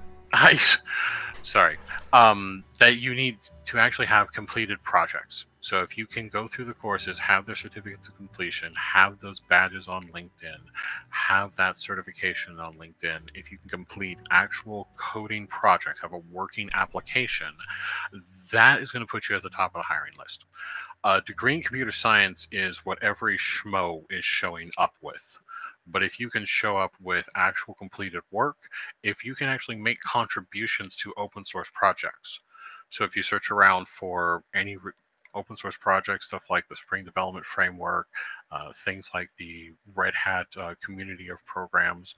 Sorry. That you need to actually have completed projects. So if you can go through the courses, have their certificates of completion, have those badges on LinkedIn, have that certification on LinkedIn, if you can complete actual coding projects, have a working application, that is going to put you at the top of the hiring list. A degree in computer science is what every schmo is showing up with. But if you can show up with actual completed work, if you can actually make contributions to open source projects. So if you search around for any open source projects, stuff like the Spring Development Framework, things like the Red Hat community of programs,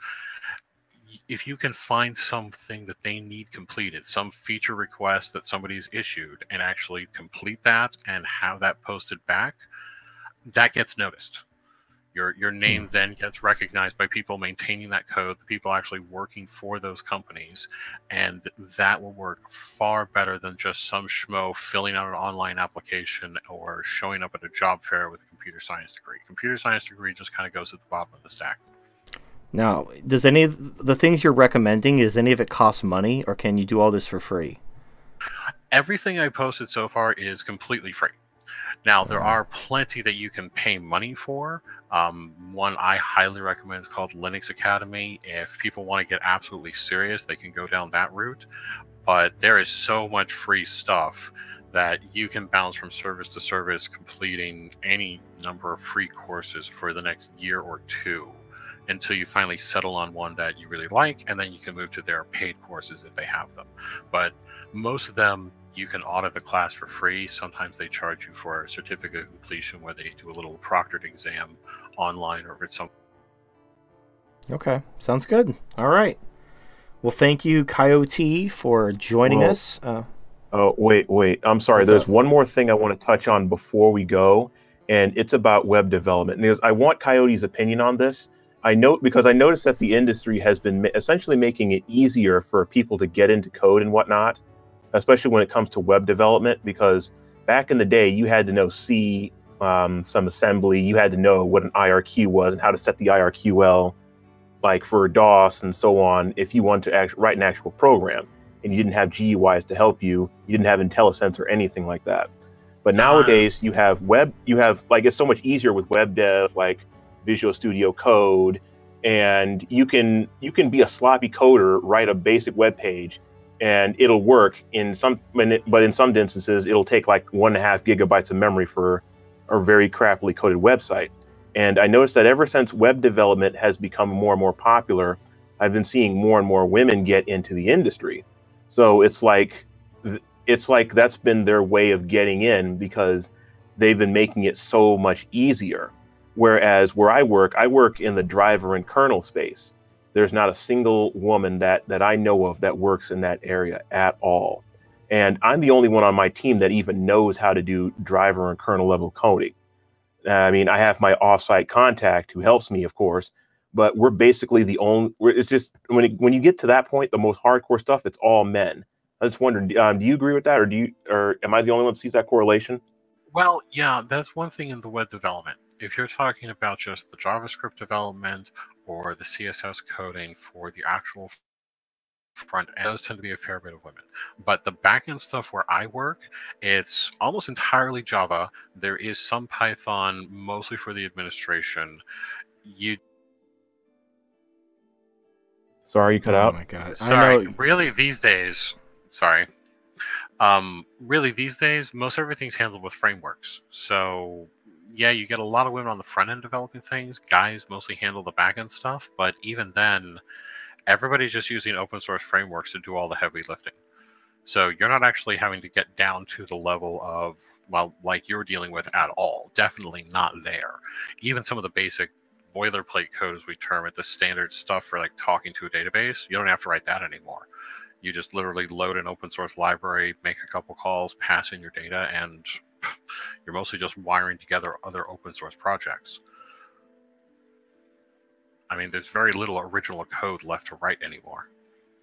if you can find something that they need completed, some feature request that somebody's issued, and actually complete that and have that posted back, that gets noticed. Your name then gets recognized by people maintaining that code, the people actually working for those companies, and that will work far better than just some schmo filling out an online application or showing up at a job fair with a computer science degree. Computer science degree just kind of goes at the bottom of the stack. Now, does any of the things you're recommending, does any of it cost money, or can you do all this for free? Everything I posted so far is completely free. Now, there are plenty that you can pay money for. One I highly recommend is called Linux Academy. If people want to get absolutely serious, they can go down that route. But there is so much free stuff that you can bounce from service to service, completing any number of free courses for the next year or two until you finally settle on one that you really like, and then you can move to their paid courses if they have them. But most of them, you can audit the class for free. Sometimes they charge you for a certificate of completion where they do a little proctored exam online, or if it's some. Okay, sounds good. All right. Well, thank you, Coyote, for joining us. Oh, wait. I'm sorry. There's one more thing I want to touch on before we go, and it's about web development. Because I want Coyote's opinion on this. I noticed that the industry has been essentially making it easier for people to get into code and whatnot, especially when it comes to web development, because back in the day, you had to know C, some assembly, you had to know what an IRQ was and how to set the IRQL, like for DOS and so on, if you want to write an actual program, and you didn't have GUIs to help you, you didn't have IntelliSense or anything like that. But nowadays, you have like, it's so much easier with web dev, like Visual Studio Code, and you can be a sloppy coder, write a basic web page, and it'll work but in some instances, it'll take like 1.5 gigabytes of memory for a very crappily coded website. And I noticed that ever since web development has become more and more popular, I've been seeing more and more women get into the industry. So it's like that's been their way of getting in, because they've been making it so much easier. Whereas where I work in the driver and kernel space. There's not a single woman that I know of that works in that area at all. And I'm the only one on my team that even knows how to do driver and kernel level coding. I mean, I have my offsite contact who helps me, of course, but we're basically the only. It's just when you get to that point, the most hardcore stuff, it's all men. I just wondered, do you agree with that, or am I the only one that sees that correlation? Well, yeah, that's one thing in the web development. If you're talking about just the JavaScript development or the CSS coding for the actual front end, those tend to be a fair bit of women. But the backend stuff where I work, it's almost entirely Java. There is some Python, mostly for the administration. Sorry, you cut out. Oh my god! Sorry, really these days. Sorry. Really these days, most everything's handled with frameworks. So yeah, you get a lot of women on the front end developing things. Guys mostly handle the back end stuff. But even then, everybody's just using open source frameworks to do all the heavy lifting. So you're not actually having to get down to the level of, well, like you're dealing with at all. Definitely not there. Even some of the basic boilerplate code, as we term it, the standard stuff for like talking to a database, you don't have to write that anymore. You just literally load an open source library, make a couple calls, pass in your data, and you're mostly just wiring together other open source projects. I mean, there's very little original code left to write anymore.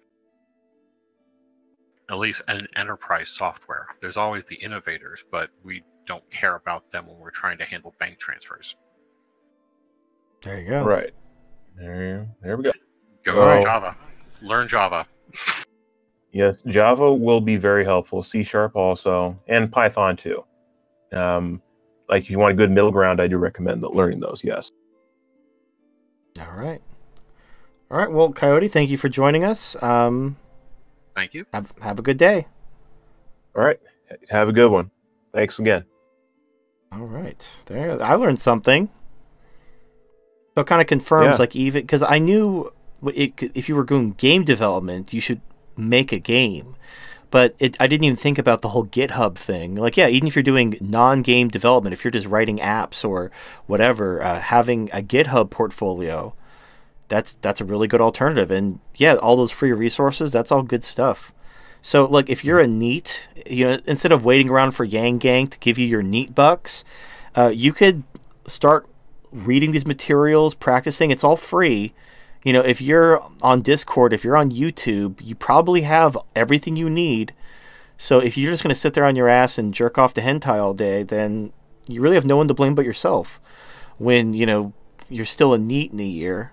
At least in enterprise software. There's always the innovators, but we don't care about them when we're trying to handle bank transfers. There you go. Right. There we go. Go to Java. Learn Java. Yes, Java will be very helpful. C# also, and Python too. Like if you want a good middle ground, I do recommend learning those. Yes. All right. All right. Well, Coyote, thank you for joining us. Thank you. Have a good day. All right. Have a good one. Thanks again. All right. There. I learned something. So it kind of confirms, like, even because I knew if you were doing game development, you should make a game. But I didn't even think about the whole GitHub thing. Like, yeah, even if you're doing non-game development, if you're just writing apps or whatever, having a GitHub portfolio, that's a really good alternative. And yeah, all those free resources, that's all good stuff. So, like, if you're a NEET, instead of waiting around for Yang Gang to give you your NEET bucks, you could start reading these materials, practicing. It's all free. If you're on Discord, if you're on YouTube, you probably have everything you need. So if you're just going to sit there on your ass and jerk off to hentai all day, then you really have no one to blame but yourself when, you're still a NEET in a year.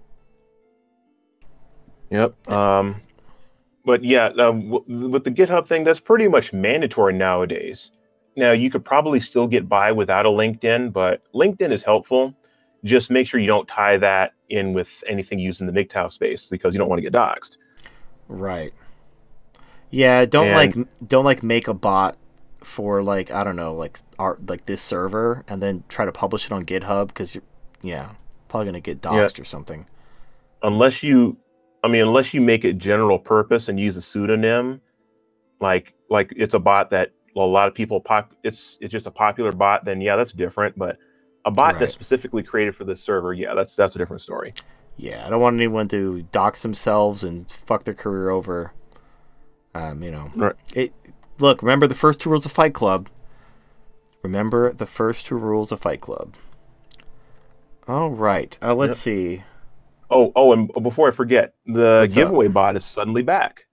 Yep. But yeah, with the GitHub thing, that's pretty much mandatory nowadays. Now, you could probably still get by without a LinkedIn, but LinkedIn is helpful. Just make sure you don't tie that in with anything used in the MGTOW space because you don't want to get doxxed. Right. Yeah, don't make a bot for I don't know, like this server and then try to publish it on GitHub because you're probably gonna get doxxed or something. Unless you make it general purpose and use a pseudonym, like it's a bot that a lot of people it's just a popular bot, then yeah, that's different. But a bot that's specifically created for this server, yeah, that's a different story. Yeah, I don't want anyone to dox themselves and fuck their career over. Right. Look, remember the first 2 rules of Fight Club. Remember the first 2 rules of Fight Club. All right. Let's see. Oh, and before I forget, the giveaway bot is suddenly back.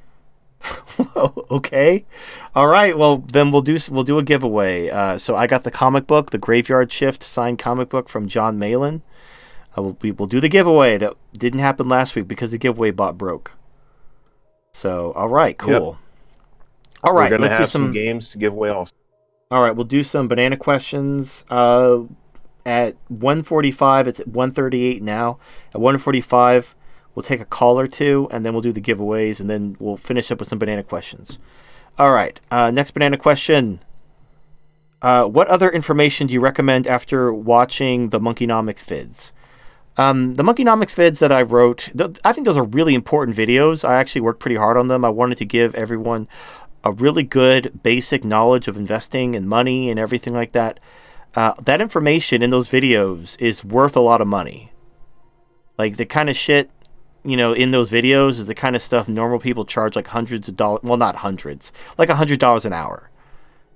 Okay. All right. Well, then we'll do a giveaway. So I got the comic book, the Graveyard Shift signed comic book from John Malin. We will do the giveaway. That didn't happen last week because the giveaway bot broke. So, all right, cool. Yep. All right, let's do some games to give away also. All right, we'll do some banana questions. At 1:45, it's at 1:38 now. At 1:45, we'll take a call or two, and then we'll do the giveaways, and then we'll finish up with some banana questions. All right, next banana question. What other information do you recommend after watching the Monkeynomics vids? The Monkeynomics vids that I wrote, I think those are really important videos. I actually worked pretty hard on them. I wanted to give everyone a really good basic knowledge of investing and money and everything like that. That information in those videos is worth a lot of money. Like the kind of shit, in those videos is the kind of stuff normal people charge like hundreds of dollars. Well, not hundreds, like $100 an hour.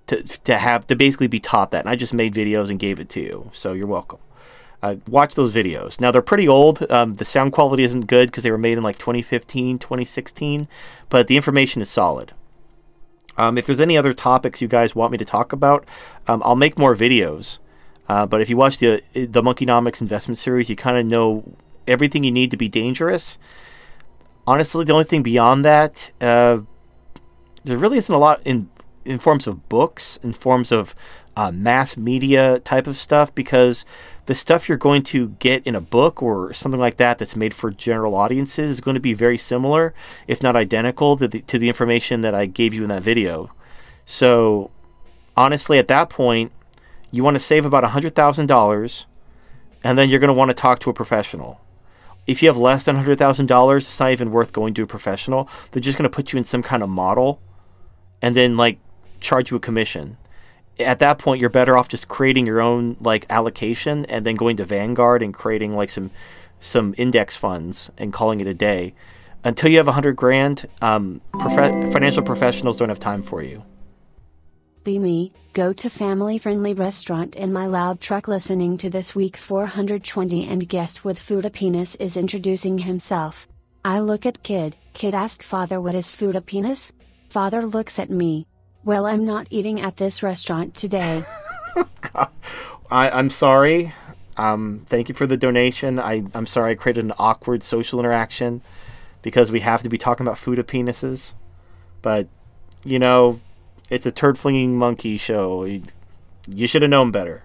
to basically be taught that. And I just made videos and gave it to you. So you're welcome. Watch those videos. Now, they're pretty old. The sound quality isn't good because they were made in like 2015, 2016, but the information is solid. If there's any other topics you guys want me to talk about, I'll make more videos. But if you watch the Monkeynomics investment series, you kind of know everything you need to be dangerous. Honestly, the only thing beyond that, there really isn't a lot in forms of books, in forms of mass media type of stuff, because the stuff you're going to get in a book or something like that that's made for general audiences is going to be very similar, if not identical, to the information that I gave you in that video. So honestly, at that point, you want to save about $100,000, and then you're going to want to talk to a professional. If you have less than $100,000, it's not even worth going to a professional. They're just going to put you in some kind of model and then like charge you a commission. At that point, you're better off just creating your own like allocation and then going to Vanguard and creating like some index funds and calling it a day. Until you have $100,000, financial professionals don't have time for you. Be me, go to family-friendly restaurant in my loud truck listening to This Week 420 and guest with Fuda Penis is introducing himself. I look at kid ask father what is Fuda Penis? Father looks at me. Well, I'm not eating at this restaurant today. God. I'm sorry. Thank you for the donation. I'm sorry I created an awkward social interaction because we have to be talking about Fuda penises. But, you know, it's a turd-flinging monkey show. You should have known better.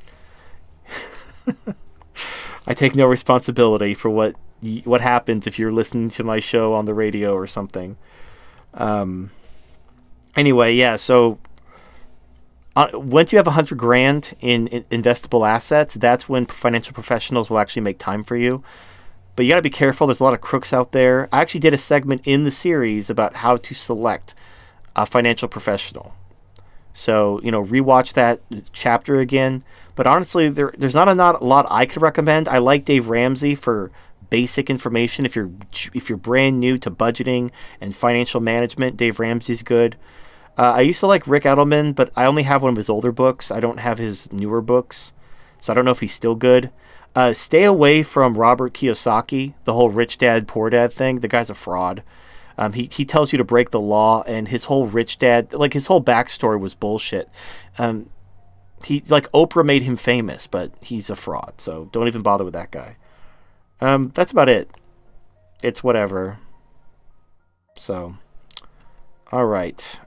I take no responsibility for what happens if you're listening to my show on the radio or something. Anyway, yeah, so once you have $100,000 in investable assets, that's when financial professionals will actually make time for you. But you got to be careful. There's a lot of crooks out there. I actually did a segment in the series about how to select a financial professional. So, you know, rewatch that chapter again. But honestly, there's not a lot I could recommend. I like Dave Ramsey for basic information. If you're brand new to budgeting and financial management, Dave Ramsey's good. I used to like Rick Edelman, but I only have one of his older books. I don't have his newer books, so I don't know if he's still good. Stay away from Robert Kiyosaki, the whole rich dad, poor dad thing. The guy's a fraud. He tells you to break the law, and his whole rich dad, like his whole backstory was bullshit. Oprah made him famous, but he's a fraud, so don't even bother with that guy. That's about it. It's whatever. So, all right.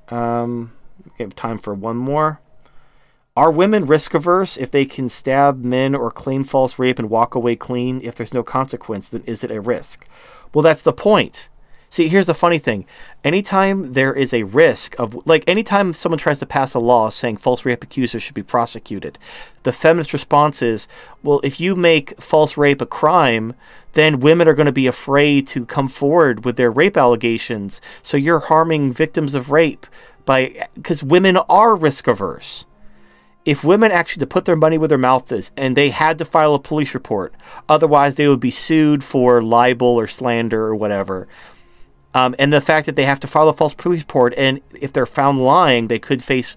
We have time for one more. Are women risk averse? If they can stab men or claim false rape and walk away clean, if there's no consequence, then is it a risk? Well, that's the point. See, here's the funny thing. Anytime there is a risk of, like, anytime someone tries to pass a law saying false rape accusers should be prosecuted, the feminist response is, well, if you make false rape a crime, then women are going to be afraid to come forward with their rape allegations. So you're harming victims of rape because women are risk averse. If women actually put their money where their mouth is and they had to file a police report, otherwise they would be sued for libel or slander or whatever. And the fact that they have to file a false police report, and if they're found lying, they could face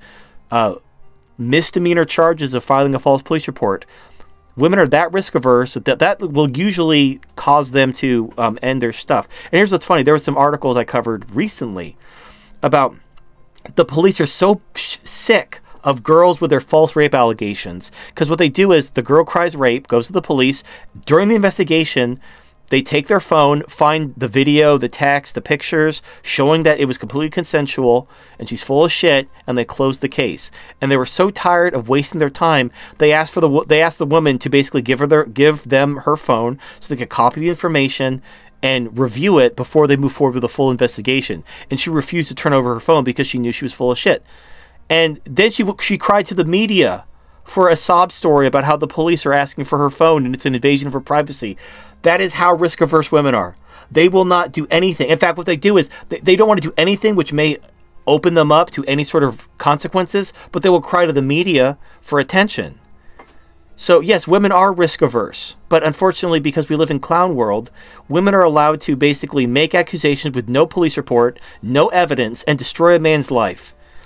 misdemeanor charges of filing a false police report. Women are that risk averse that will usually cause them to end their stuff. And here's what's funny. There were some articles I covered recently about the police are so sick of girls with their false rape allegations. Because what they do is the girl cries rape, goes to the police. During the investigation, they take their phone, find the video, the text, the pictures, showing that it was completely consensual, and she's full of shit, and they close the case. And they were so tired of wasting their time, they asked the woman to basically give them her phone so they could copy the information and review it before they move forward with a full investigation. And she refused to turn over her phone because she knew she was full of shit. And then she cried to the media for a sob story about how the police are asking for her phone and it's an invasion of her privacy. That is how risk-averse women are. They will not do anything. In fact, what they do is they don't want to do anything which may open them up to any sort of consequences, but they will cry to the media for attention. So, yes, women are risk-averse. But unfortunately, because we live in clown world, women are allowed to basically make accusations with no police report, no evidence, and destroy a man's life.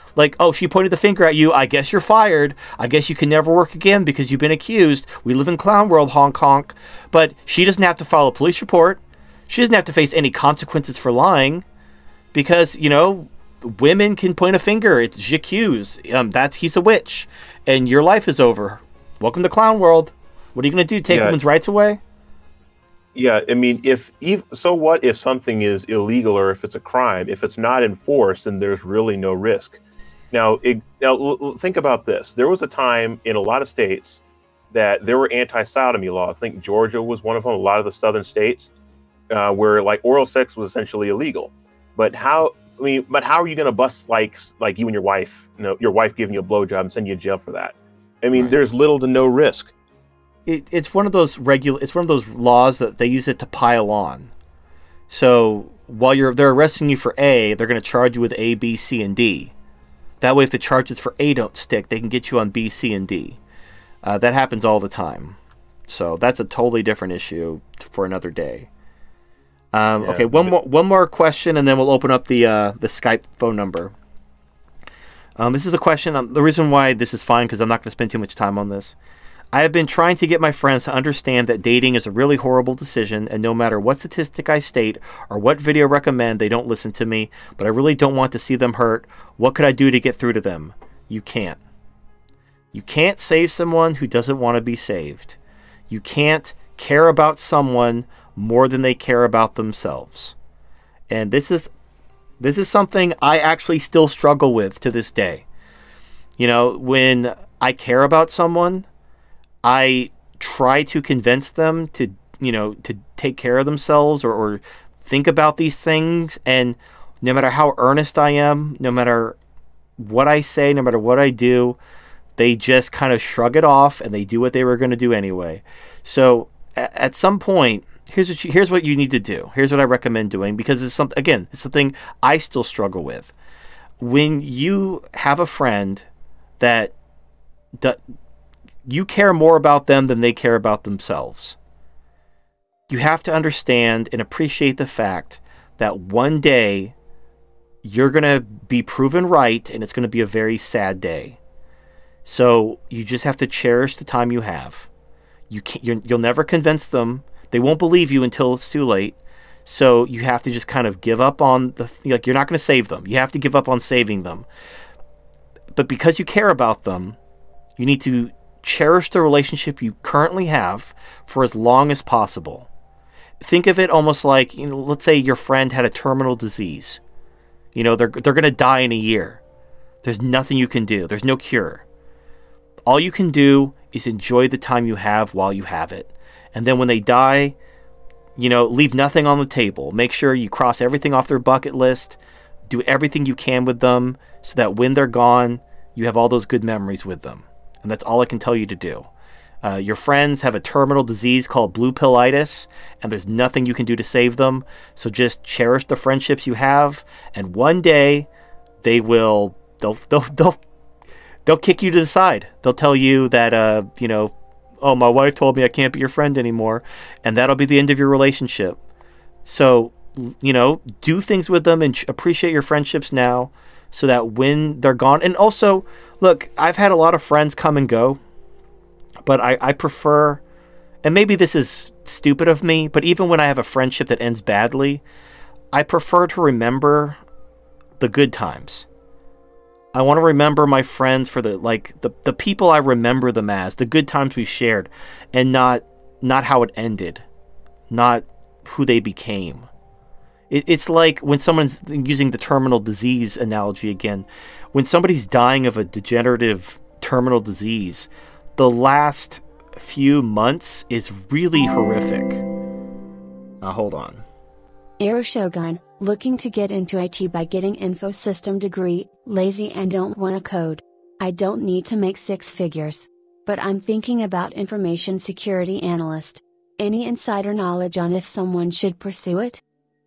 Like, oh, she pointed the finger at you. I guess you're fired. I guess you can never work again because you've been accused. We live in clown world, honk honk. But she doesn't have to file a police report. She doesn't have to face any consequences for lying because, you know, women can point a finger. It's j'accuse. He's a witch. And your life is over. Welcome to clown world. What are you going to do? Take women's rights away? Yeah, I mean, so what if something is illegal or if it's a crime? If it's not enforced, then there's really no risk. Now, think about this. There was a time in a lot of states that there were anti-sodomy laws. I think Georgia was one of them. A lot of the southern states where like oral sex was essentially illegal. But how are you going to bust like you and your wife? You know, your wife giving you a blowjob and send you to jail for that? I mean, there's little to no risk. It's one of those It's one of those laws that they use it to pile on. So while they're arresting you for A, they're going to charge you with A, B, C, and D. That way, if the charges for A don't stick, they can get you on B, C, and D. That happens all the time. So that's a totally different issue for another day. Okay, one more question, and then we'll open up the Skype phone number. This is a question. The reason why this is fine, because I'm not going to spend too much time on this. I have been trying to get my friends to understand that dating is a really horrible decision, and no matter what statistic I state or what video I recommend, they don't listen to me, but I really don't want to see them hurt. What could I do to get through to them? You can't. You can't save someone who doesn't want to be saved. You can't care about someone more than they care about themselves. And this is something I actually still struggle with to this day. You know, when I care about someone, I try to convince them to take care of themselves or think about these things. And no matter how earnest I am, no matter what I say, no matter what I do, they just kind of shrug it off and they do what they were going to do anyway. So at some point, here's what you need to do. Here's what I recommend doing, because it's something I still struggle with. When you have a friend that you care more about them than they care about themselves, you have to understand and appreciate the fact that one day you're going to be proven right, and it's going to be a very sad day. So you just have to cherish the time you have. You'll never convince them. They won't believe you until it's too late. So you have to just kind of give up on you're not going to save them. You have to give up on saving them. But because you care about them, you need to cherish the relationship you currently have for as long as possible. Think of it almost like, let's say your friend had a terminal disease. They're going to die in a year. There's nothing you can do. There's no cure. All you can do is enjoy the time you have while you have it. And then when they die, leave nothing on the table. Make sure you cross everything off their bucket list. Do everything you can with them so that when they're gone, you have all those good memories with them. And that's all I can tell you to do. Your friends have a terminal disease called blue pillitis, and there's nothing you can do to save them. So just cherish the friendships you have, and one day they'll kick you to the side. They'll tell you that oh, my wife told me I can't be your friend anymore, and that'll be the end of your relationship. So do things with them and appreciate your friendships now, so that when they're gone. And also, look, I've had a lot of friends come and go, but I prefer, and maybe this is stupid of me, but even when I have a friendship that ends badly, I prefer to remember the good times. I want to remember my friends for the people I remember them as, the good times we shared, and not how it ended, not who they became. It's like when someone's using the terminal disease analogy again, when somebody's dying of a degenerative terminal disease, the last few months is really horrific. Hold on. Aero Shogun, looking to get into IT by getting info system degree, lazy and don't want to code. I don't need to make six figures. But I'm thinking about information security analyst. Any insider knowledge on if someone should pursue it?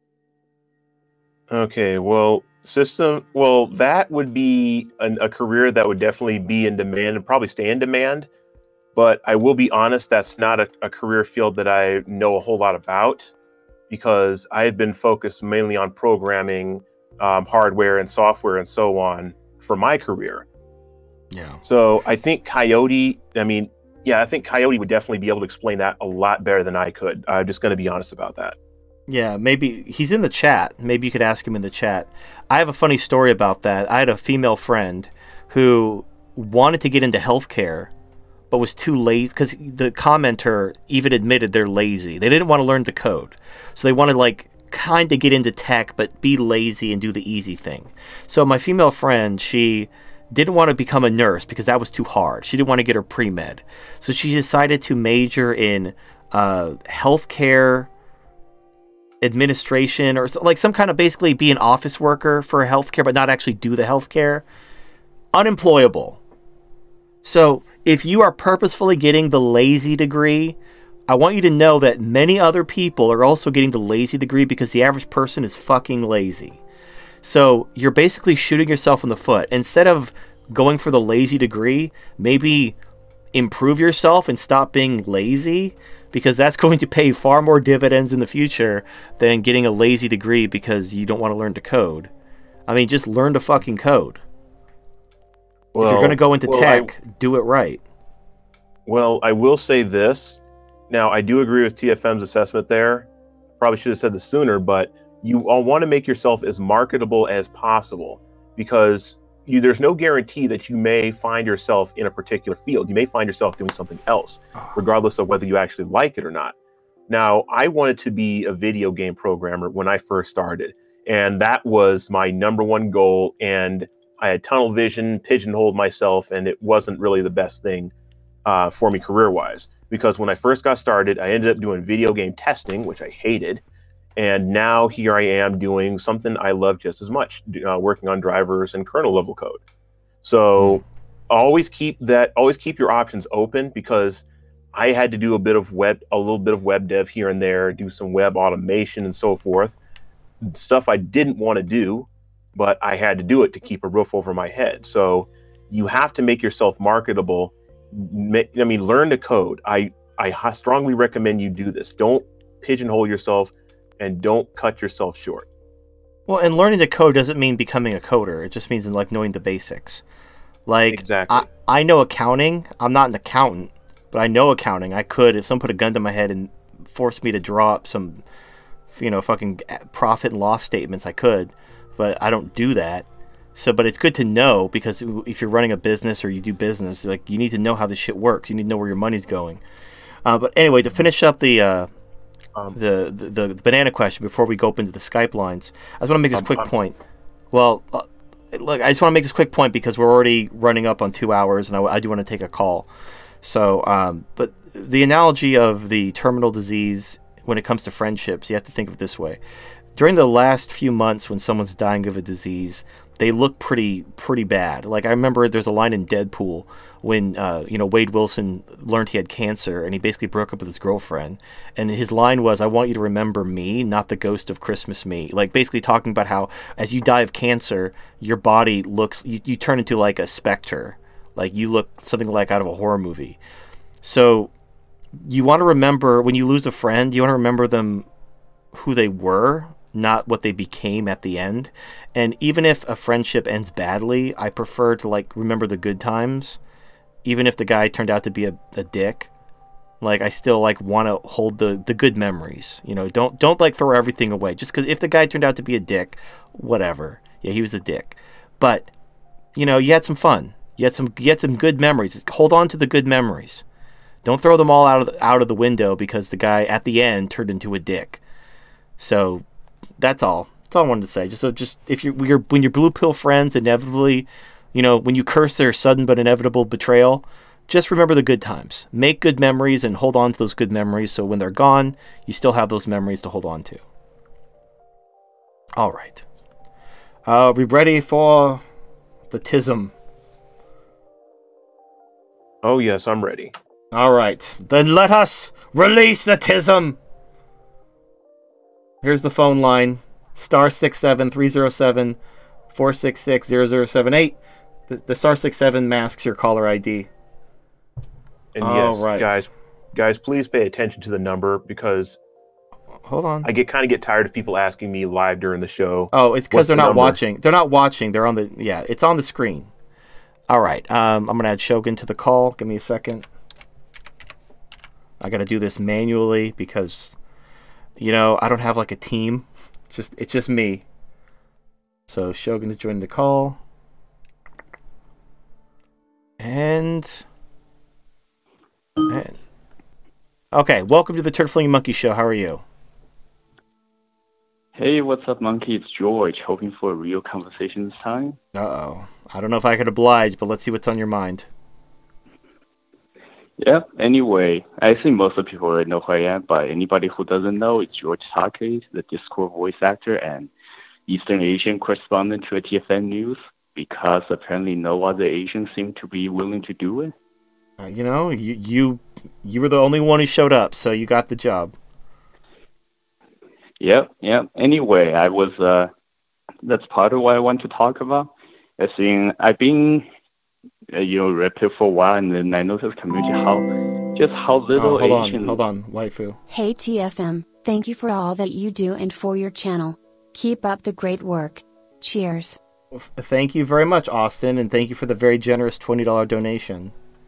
Okay, well, that would be a career that would definitely be in demand and probably stay in demand. But I will be honest, that's not a career field that I know a whole lot about, because I've been focused mainly on programming, hardware and software and so on for my career. Yeah. So I think Coyote, I think Coyote would definitely be able to explain that a lot better than I could. I'm just going to be honest about that. Yeah, maybe he's in the chat. Maybe you could ask him in the chat. I have a funny story about that. I had a female friend who wanted to get into healthcare, but was too lazy because the commenter even admitted they're lazy. They didn't want to learn to code. So they wanted like kind of get into tech, but be lazy and do the easy thing. So my female friend, she didn't want to become a nurse because that was too hard. She didn't want to get her pre-med. So she decided to major in healthcare administration or like some kind of basically be an office worker for healthcare, but not actually do the healthcare. Unemployable. So if you are purposefully getting the lazy degree, I want you to know that many other people are also getting the lazy degree because the average person is fucking lazy. So you're basically shooting yourself in the foot. Instead of going for the lazy degree, maybe improve yourself and stop being lazy, because that's going to pay far more dividends in the future than getting a lazy degree because you don't want to learn to code. I mean, just learn to fucking code. Well, if you're going to go into tech, do it right. Well, I will say this. Now, I do agree with TFM's assessment there. Probably should have said this sooner, but you all want to make yourself as marketable as possible, because there's no guarantee that you may find yourself in a particular field. You may find yourself doing something else, regardless of whether you actually like it or not. Now, I wanted to be a video game programmer when I first started, and that was my number one goal. And I had tunnel vision, pigeonholed myself, and it wasn't really the best thing for me career-wise. Because when I first got started, I ended up doing video game testing, which I hated. And now here I am doing something I love just as much, working on drivers and kernel level code. So always keep your options open, because I had to do a little bit of web dev here and there, do some web automation and so forth. Stuff I didn't want to do, but I had to do it to keep a roof over my head. So you have to make yourself marketable. Learn to code. I strongly recommend you do this. Don't pigeonhole yourself and don't cut yourself short. Well, and learning to code doesn't mean becoming a coder. It just means like knowing the basics. Like, exactly. I know accounting. I'm not an accountant, but I know accounting. I could, if someone put a gun to my head and forced me to draw up some, fucking profit and loss statements, I could, but I don't do that. So, but it's good to know, because if you're running a business or you do business, like, you need to know how this shit works. You need to know where your money's going. But anyway, to finish up the banana question before we go up into the Skype lines, I just want to make this quick point. Well, look, I just want to make this quick point because we're already running up on 2 hours, and I do want to take a call. So, but the analogy of the terminal disease when it comes to friendships, you have to think of it this way. During the last few months when someone's dying of a disease, they look pretty bad. Like, I remember there's a line in Deadpool when Wade Wilson learned he had cancer, and he basically broke up with his girlfriend, and his line was, "I want you to remember me, not the ghost of Christmas me." Like, basically talking about how as you die of cancer, your body looks, you turn into like a specter, like you look something like out of a horror movie. So you want to remember, when you lose a friend, you want to remember them who they were, not what they became at the end. And even if a friendship ends badly, I prefer to like remember the good times, even if the guy turned out to be a dick. Like, I still like want to hold the good memories. Don't like throw everything away just because if the guy turned out to be a dick, whatever. Yeah, he was a dick, but you had some fun. You had some good memories. Hold on to the good memories. Don't throw them all out of the window because the guy at the end turned into a dick. So that's all. That's all I wanted to say. Just if when your blue pill friends inevitably, when you curse their sudden but inevitable betrayal, just remember the good times. Make good memories and hold on to those good memories, so when they're gone, you still have those memories to hold on to. All right. Are we ready for the TISM? Oh yes, I'm ready. All right. Then let us release the TISM. Here's the phone line. *67 307 466 0078. The *67 masks your caller ID. And yes, right. guys, please pay attention to the number, because hold on. I get tired of people asking me live during the show. Oh, it's because they're not number? watching. They're not watching. They're on the it's on the screen. All right. I'm gonna add Shogun to the call. Give me a second. I gotta do this manually because, I don't have like a team. It's just me. So Shogun is joining the call. And okay, welcome to the Turd Flinging Monkey Show. How are you? Hey, what's up, Monkey? It's George, hoping for a real conversation this time. Uh-oh. I don't know if I could oblige, but let's see what's on your mind. Yeah, anyway, I think most of the people already know who I am, but anybody who doesn't know, it's George Takei, the Discord voice actor and Eastern Asian correspondent to TFM News, because apparently no other Asians seem to be willing to do it. You were the only one who showed up, so you got the job. Yep. Anyway, that's part of what I want to talk about. I've been, Red Pill for a while, and then I noticed community how little Asian... Hold on, waifu. Hey TFM, thank you for all that you do and for your channel. Keep up the great work. Cheers. Thank you very much, Austin, and thank you for the very generous $20 donation.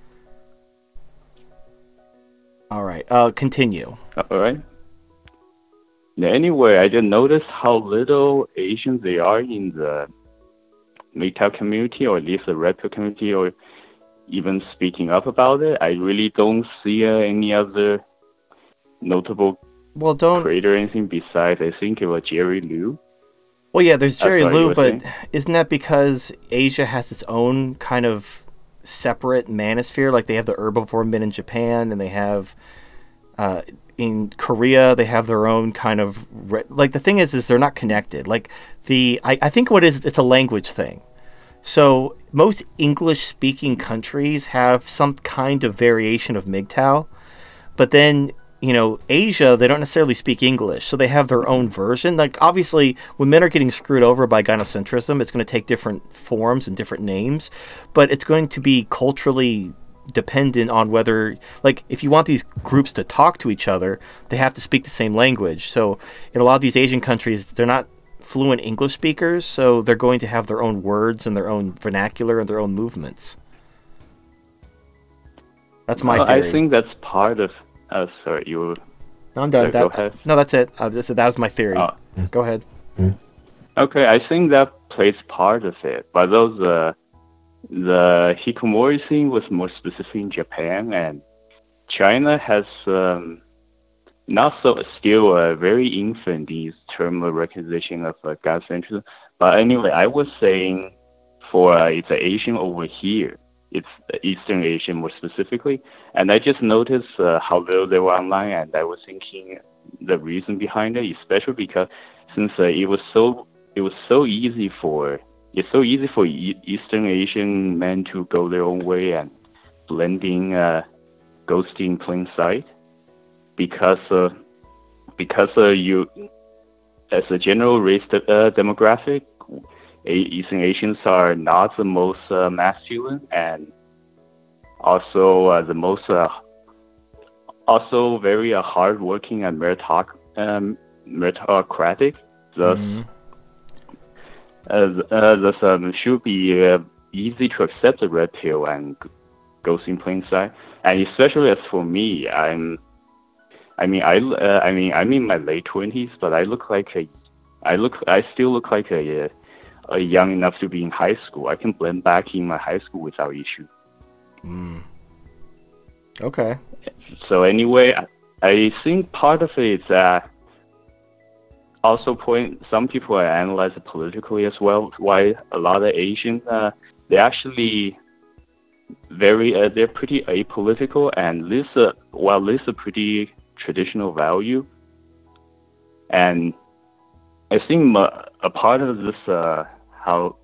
All right, continue. All right. Anyway, I just noticed how little Asians there are in the MGTOW community, or at least the Red Pill community, or even speaking up about it. I really don't see any other notable creator or anything besides, I think it was Jerry Liu. Well, yeah, there's Jerry Liu, but isn't that because Asia has its own kind of separate manosphere? Like they have the herbivore men in Japan, and they have in Korea they have their own kind of like the thing is they're not connected. Like I think it's a language thing. So most English-speaking countries have some kind of variation of MGTOW, but then Asia, they don't necessarily speak English, so they have their own version. Like, obviously, when men are getting screwed over by gynocentrism, it's going to take different forms and different names, but it's going to be culturally dependent on whether, like, if you want these groups to talk to each other, they have to speak the same language. So in a lot of these Asian countries, they're not fluent English speakers, so they're going to have their own words and their own vernacular and their own movements. That's my theory. I think that's part of... sorry, you... No, I'm done. Go ahead. No, that's it. That was my theory. Go ahead. Okay, I think that plays part of it. But the hikikomori thing was more specific in Japan, and China has still very infant in term of recognition of gynocentrism. But anyway, I was saying it's Asian over here. It's Eastern Asian more specifically, and I just noticed how little they were online, and I was thinking the reason behind it, especially because since it was so easy for Eastern Asian men to go their own way and blending, ghosting in plain sight, because you, as a general race demographic, Eastern Asians are not the most masculine, and also the most also very hardworking and meritocratic. Thus, should be easy to accept the red pill and goes in plain sight. And especially as for me, I'm in my late 20s, but I still look like a young enough to be in high school. I can blend back in my high school without issue. Okay. So anyway, I think part of it is that also some people analyze it politically as well. Why a lot of Asians, they're actually they're pretty apolitical, and this is a pretty traditional value. And I think a part of this, how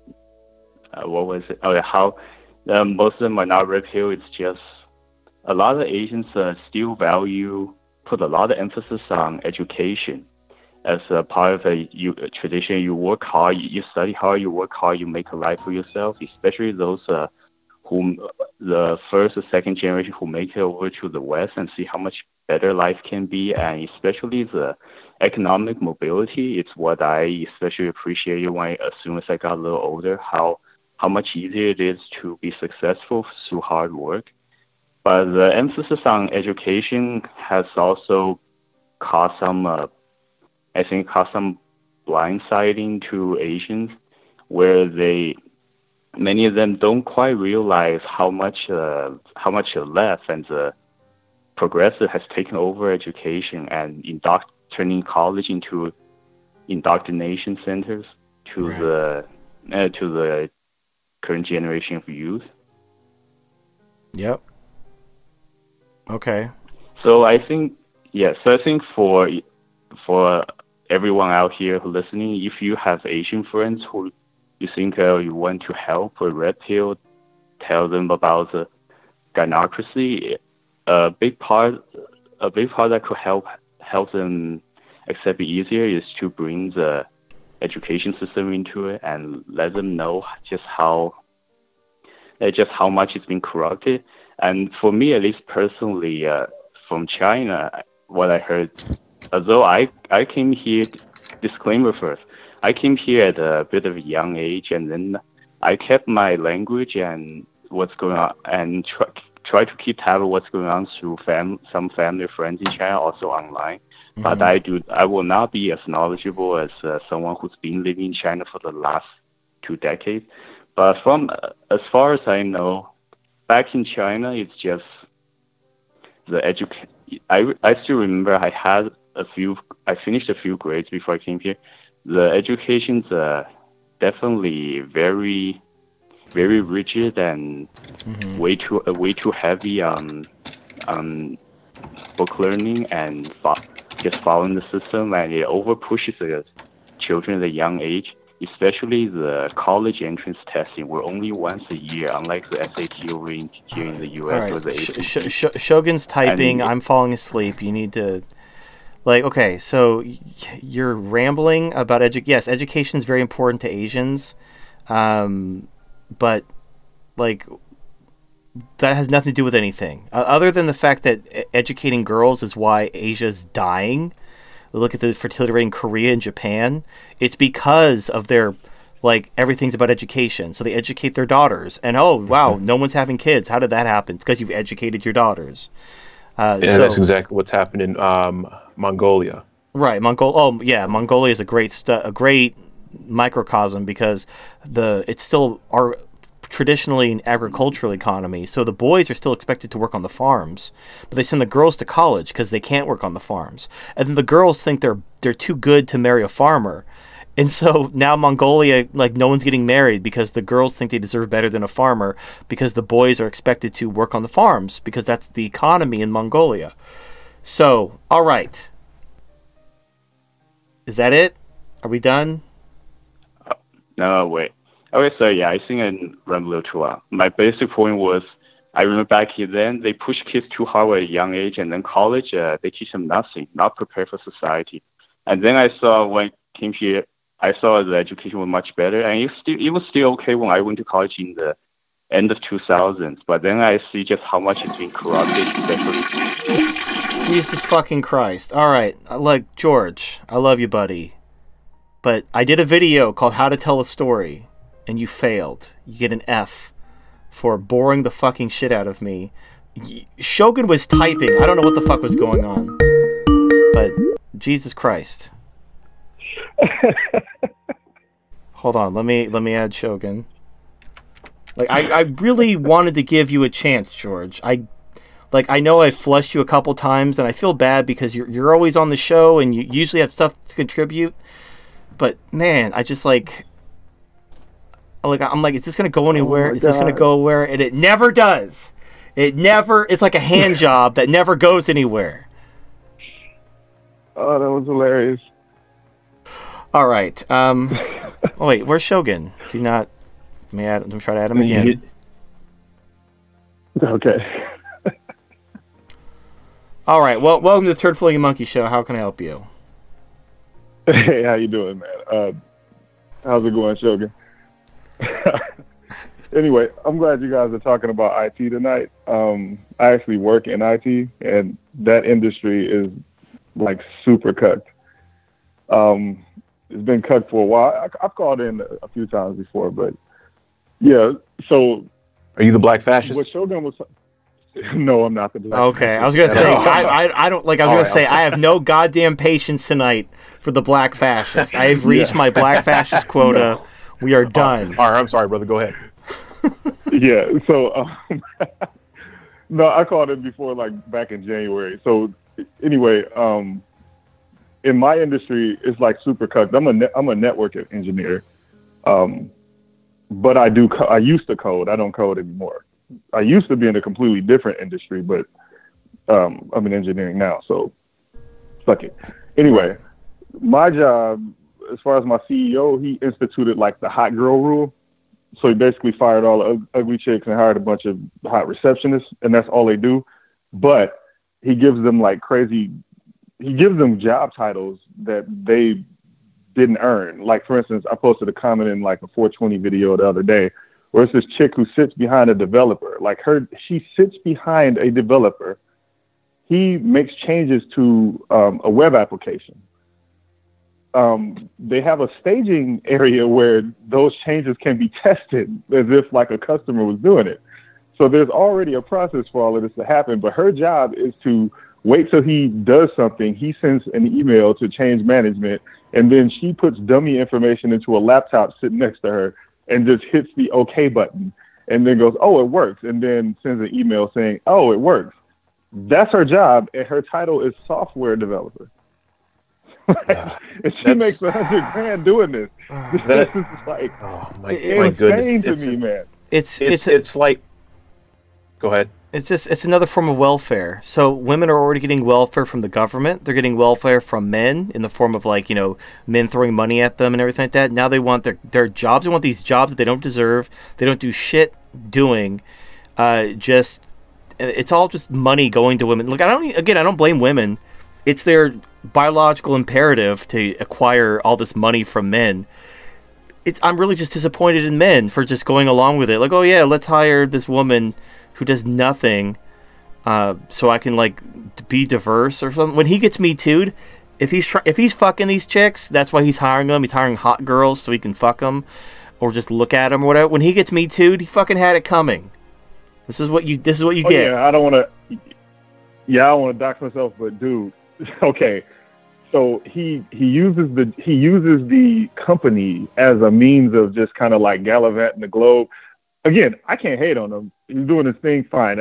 most of them are not red pill. It's just a lot of Asians still put a lot of emphasis on education as a part of a tradition. You work hard, you study hard, you work hard, you make a life for yourself. Especially those the first or second generation who make it over to the West and see how much better life can be, and especially the economic mobility. It's what I especially appreciated as soon as I got a little older, how much easier it is to be successful through hard work. But the emphasis on education has also caused some, blindsiding to Asians, where many of them don't quite realize how much the left and the progressive has taken over education and turning college into indoctrination centers to the current generation of youth. Yep. Okay. So I think for everyone out here who listening, if you have Asian friends who you think you want to help or red pill, tell them about the gynocracy. A big part that could help them accept it easier is to bring the education system into it and let them know just how much it's been corrupted. And for me, at least personally, from China, what I heard, although I came here, disclaimer first, I came here at a bit of a young age, and then I kept my language and what's going on, and try to keep tab of what's going on through some family or friends in China, also online. Mm-hmm. But I will not be as knowledgeable as someone who's been living in China for the last 2 decades. But from as far as I know, back in China, it's just the education. I still remember I finished a few grades before I came here. The education's definitely very, very rigid and way too heavy on book learning and just following the system, and it over pushes the children at a young age. Especially the college entrance testing were only once a year, unlike the SAT over here in the US. Right. Or the ACT. Shogun's typing. I'm falling asleep. You need to, okay, so you're rambling about yes, education is very important to Asians, but that has nothing to do with anything other than the fact that educating girls is why Asia's dying. Look at the fertility rate in Korea and Japan. It's because of their, everything's about education. So they educate their daughters. And, oh, wow, no one's having kids. How did that happen? It's because you've educated your daughters. That's exactly what's happened in Mongolia. Right. Mongolia is a great microcosm because it's still traditionally an agricultural economy, so the boys are still expected to work on the farms, but they send the girls to college because they can't work on the farms, and then the girls think they're too good to marry a farmer, and so now Mongolia, no one's getting married because the girls think they deserve better than a farmer because the boys are expected to work on the farms because that's the economy in Mongolia. So, all right, is that it? Are we done? No, wait. Okay, so yeah, I think I rambled a little too long. My basic point was, I remember back then, they push kids too hard at a young age, and then college, they teach them nothing, not prepare for society. And then I saw when I came here, I saw the education was much better, and it was still okay when I went to college in the end of 2000s. But then I see just how much it's been corrupted, especially. Jesus fucking Christ. All right, look, George, I love you, buddy. But I did a video called How to Tell a Story. And you failed. You get an F for boring the fucking shit out of me. Shogun was typing. I don't know what the fuck was going on. But Jesus Christ. Hold on. Let me add Shogun. I really wanted to give you a chance, George. I know I flushed you a couple times, and I feel bad because you're always on the show and you usually have stuff to contribute. But man, I just I'm is this gonna go anywhere? Is this gonna go where? And it never does. It's like a hand job that never goes anywhere. Oh, that was hilarious. All right. Wait, where's Shogun? Is he not? Let me try to add him again. Okay. All right. Well, welcome to the Third Floating Monkey Show. How can I help you? Hey, how you doing, man? How's it going, Shogun? Anyway, I'm glad you guys are talking about IT tonight. I actually work in IT, and that industry is like super cucked. It's been cucked for a while. I've called in a few times before, but yeah. So, are you the black fascist? What Shogun was? No, I'm not the black. Okay, fascist. I was gonna say I don't like. I was gonna say I have no goddamn patience tonight for the black fascist. I have reached my black fascist quota. No. We are done. All right, I'm sorry, brother. Go ahead. Yeah. So, no, I called it before, like back in January. So, anyway, in my industry, it's like super cucked. I'm a network engineer, but I used to code. I don't code anymore. I used to be in a completely different industry, but I'm in engineering now, so fuck it. Anyway, my job, as far as my CEO, he instituted like the hot girl rule. So he basically fired all the ugly chicks and hired a bunch of hot receptionists, and that's all they do. But he gives them like crazy. He gives them job titles that they didn't earn. Like, for instance, I posted a comment in like a 420 video the other day where it's this chick who sits behind a developer. Like she sits behind a developer. He makes changes to a web application. They have a staging area where those changes can be tested as if like a customer was doing it. So there's already a process for all of this to happen, but her job is to wait till he does something. He sends an email to change management, and then she puts dummy information into a laptop sitting next to her and just hits the OK button and then goes, oh, it works. And then sends an email saying, oh, it works. That's her job. And her title is software developer. And she makes $100,000 doing this. This is like, oh my goodness. To me, man. It's like, go ahead. It's another form of welfare. So women are already getting welfare from the government. They're getting welfare from men in the form of like, men throwing money at them and everything like that. Now they want their jobs. They want these jobs that they don't deserve. They don't do shit doing. It's all just money going to women. Look, I don't blame women. It's their biological imperative to acquire all this money from men. I'm really just disappointed in men for just going along with it. Like, oh yeah, let's hire this woman who does nothing, so I can like be diverse or something. When he gets Me Too'd, if he's fucking these chicks, that's why he's hiring them. He's hiring hot girls so he can fuck them, or just look at them or whatever. When he gets Me Too'd, he fucking had it coming. This is what you get. Yeah, I don't want to dox myself, but dude, okay. So he uses the company as a means of just kind of like gallivanting the globe. Again, I can't hate on him. He's doing his thing fine.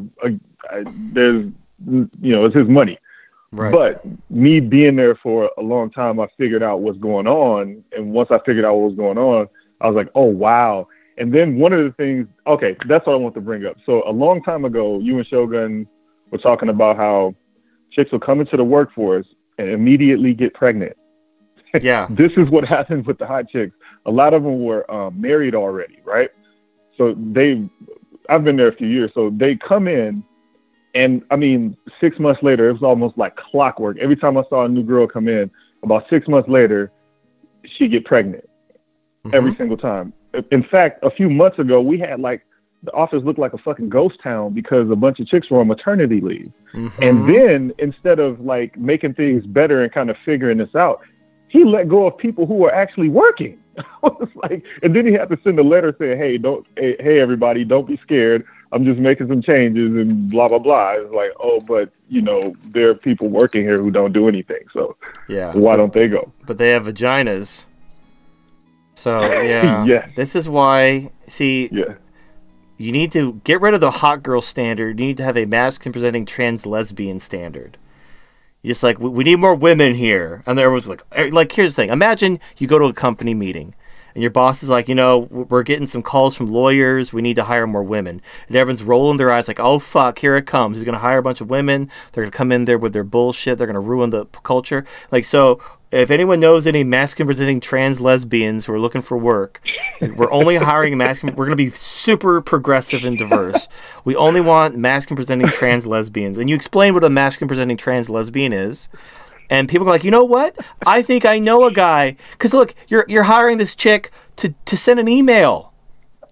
It's his money. Right. But me being there for a long time, I figured out what's going on. And once I figured out what was going on, I was like, oh, wow. And then one of the things, okay, that's what I want to bring up. So a long time ago, you and Shogun were talking about how chicks will come into the workforce and immediately get pregnant. Yeah. This is what happens with the hot chicks. A lot of them were married already, right? So I've been there a few years. So they come in, and I mean, 6 months later, it was almost like clockwork. Every time I saw a new girl come in, about 6 months later, she'd get pregnant every single time. In fact, a few months ago, we had like the office looked like a fucking ghost town because a bunch of chicks were on maternity leave. And then instead of like making things better and kind of figuring this out, he let go of people who were actually working. It's like, and then he had to send a letter saying, hey, everybody, don't be scared. I'm just making some changes and blah, blah, blah. It's like, oh, but, there are people working here who don't do anything. So yeah, why don't they go? But they have vaginas. So, yeah. Yeah. This is why, you need to get rid of the hot girl standard. You need to have a masculine presenting trans lesbian standard. Just like, we need more women here. And there was like, here's the thing. Imagine you go to a company meeting and your boss is like, we're getting some calls from lawyers. We need to hire more women. And everyone's rolling their eyes like, oh, fuck, here it comes. He's going to hire a bunch of women. They're going to come in there with their bullshit. They're going to ruin the culture. Like, so if anyone knows any masculine presenting trans lesbians who are looking for work, we're only hiring masculine. We're going to be super progressive and diverse. We only want masculine presenting trans lesbians. And you explain what a masculine presenting trans lesbian is. And people are like, you know what? I think I know a guy. Because look, you're hiring this chick to send an email.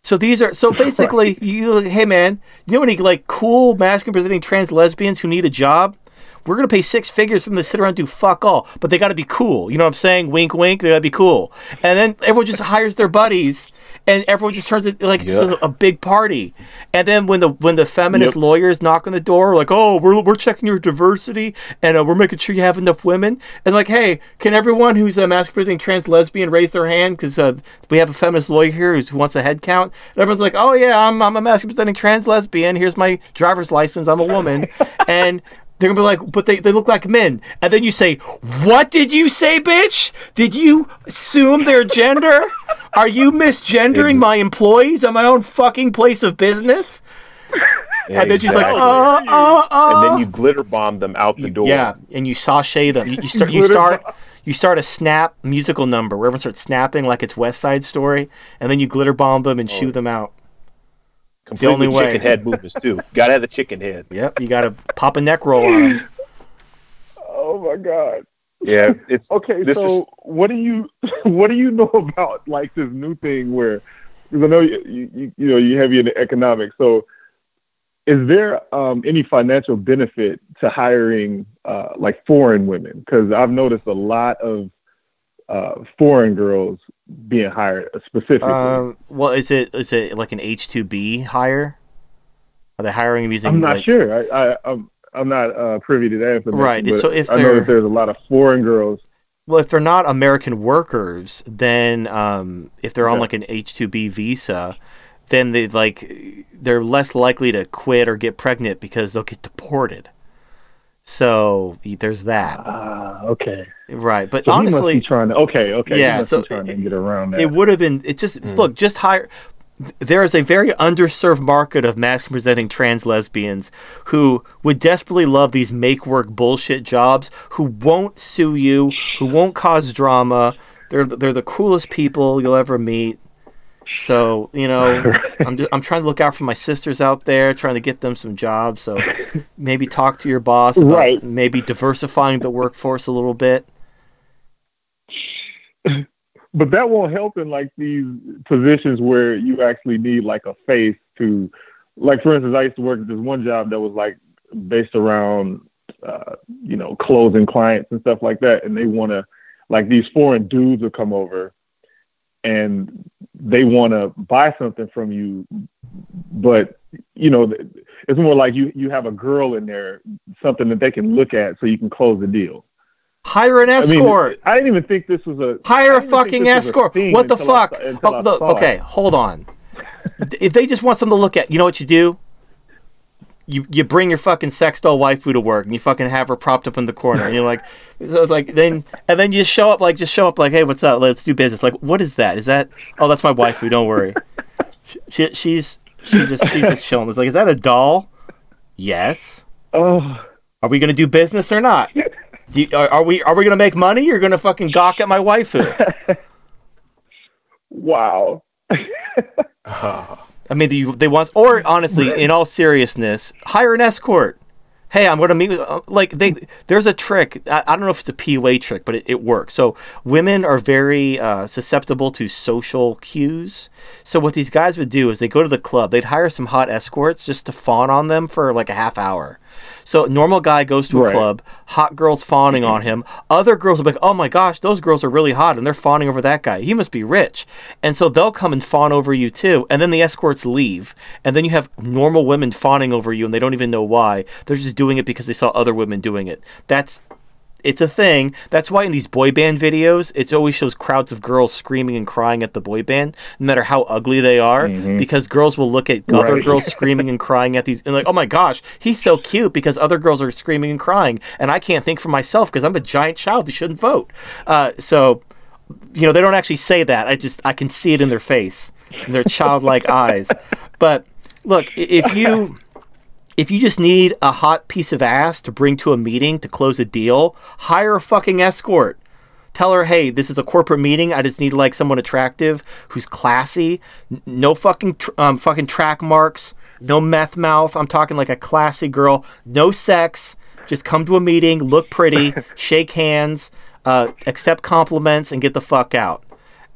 So these are basically you. Hey man, you know any like cool masculine presenting trans lesbians who need a job? We're gonna pay 6 figures for them to sit around and do fuck all, but they got to be cool. You know what I'm saying? Wink, wink. They got to be cool. And then everyone just hires their buddies, and everyone just turns it like it's a big party. And then when the feminist lawyers knock on the door, like, oh, we're checking your diversity, and we're making sure you have enough women. And like, hey, can everyone who's a masculine trans lesbian raise their hand because we have a feminist lawyer here who wants a head count? And everyone's like, oh yeah, I'm a masculine trans lesbian. Here's my driver's license. I'm a woman, and they're gonna be like, but they look like men. And then you say, what did you say, bitch? Did you assume their gender? Are you misgendering my employees at my own fucking place of business? Yeah, and then she's like, And then you glitter bomb them out the door. Yeah, and you sashay them. You start a snap musical number where everyone starts snapping like it's West Side Story, and then you glitter bomb them and shoo them out. It's the only way. Chicken head movements too. Gotta have the chicken head. Yep, you gotta pop a neck roll on them. Oh my god. Yeah, it's okay. So what do you know about like this new thing where, because I know you have your economics. So is there any financial benefit to hiring like foreign women? Because I've noticed a lot of foreign girls being hired specifically. Well, is it like an H-2B hire? Are they hiring them using? I'm not sure. I'm not privy to that information. Right. So if I know that there's a lot of foreign girls. Well, if they're not American workers, then if they're on like an H-2B visa, then they're less likely to quit or get pregnant because they'll get deported. So there's that. Okay. Right, but so honestly, he must be trying to. Okay. Yeah, so trying to get around that. It would have been. It just look, just hire. There is a very underserved market of masculine presenting trans lesbians who would desperately love these make work bullshit jobs, who won't sue you, who won't cause drama. They're the coolest people you'll ever meet. So, I'm trying to look out for my sisters out there, trying to get them some jobs. So maybe talk to your boss about maybe diversifying the workforce a little bit. But that won't help in like these positions where you actually need like a face to, like, for instance, I used to work at this one job that was like based around, closing clients and stuff like that. And they want to, like, these foreign dudes will come over and they want to buy something from you. But, it's more like you have a girl in there, something that they can look at so you can close the deal. Hire an escort. I didn't even think this was a... Hire a fucking escort. What the fuck? Okay, hold on. If they just want something to look at, you know what you do? You bring your fucking sex doll waifu to work and you fucking have her propped up in the corner and you're like, so it's like, then you show up like, hey, what's up? Let's do business. Like, what is that? Is that, oh, that's my waifu. Don't worry. She's just chilling. It's like, is that a doll? Yes. Oh. Are we going to do business or not? Are we going to make money? You're going to fucking gawk at my waifu. Wow. I mean, they want, or honestly, in all seriousness, hire an escort. Hey, I'm going to meet with, there's a trick. I don't know if it's a PUA trick, but it works. So women are very susceptible to social cues. So what these guys would do is they go to the club. They'd hire some hot escorts just to fawn on them for like a half hour. So a normal guy goes to a club, hot girls fawning on him. Other girls will be like, oh my gosh, those girls are really hot, and they're fawning over that guy. He must be rich. And so they'll come and fawn over you too. And then the escorts leave. And then you have normal women fawning over you, and they don't even know why. They're just doing it because they saw other women doing it. It's a thing. That's why in these boy band videos, it always shows crowds of girls screaming and crying at the boy band, no matter how ugly they are, because girls will look at other girls screaming and crying at these, and like, oh my gosh, he's so cute because other girls are screaming and crying, and I can't think for myself because I'm a giant child who shouldn't vote. So, they don't actually say that. I can see it in their face, in their childlike eyes. But look, if you just need a hot piece of ass to bring to a meeting to close a deal, hire a fucking escort. Tell her, hey, this is a corporate meeting. I just need like someone attractive who's classy. No fucking track marks. No meth mouth. I'm talking like a classy girl. No sex. Just come to a meeting, look pretty, shake hands, accept compliments, and get the fuck out.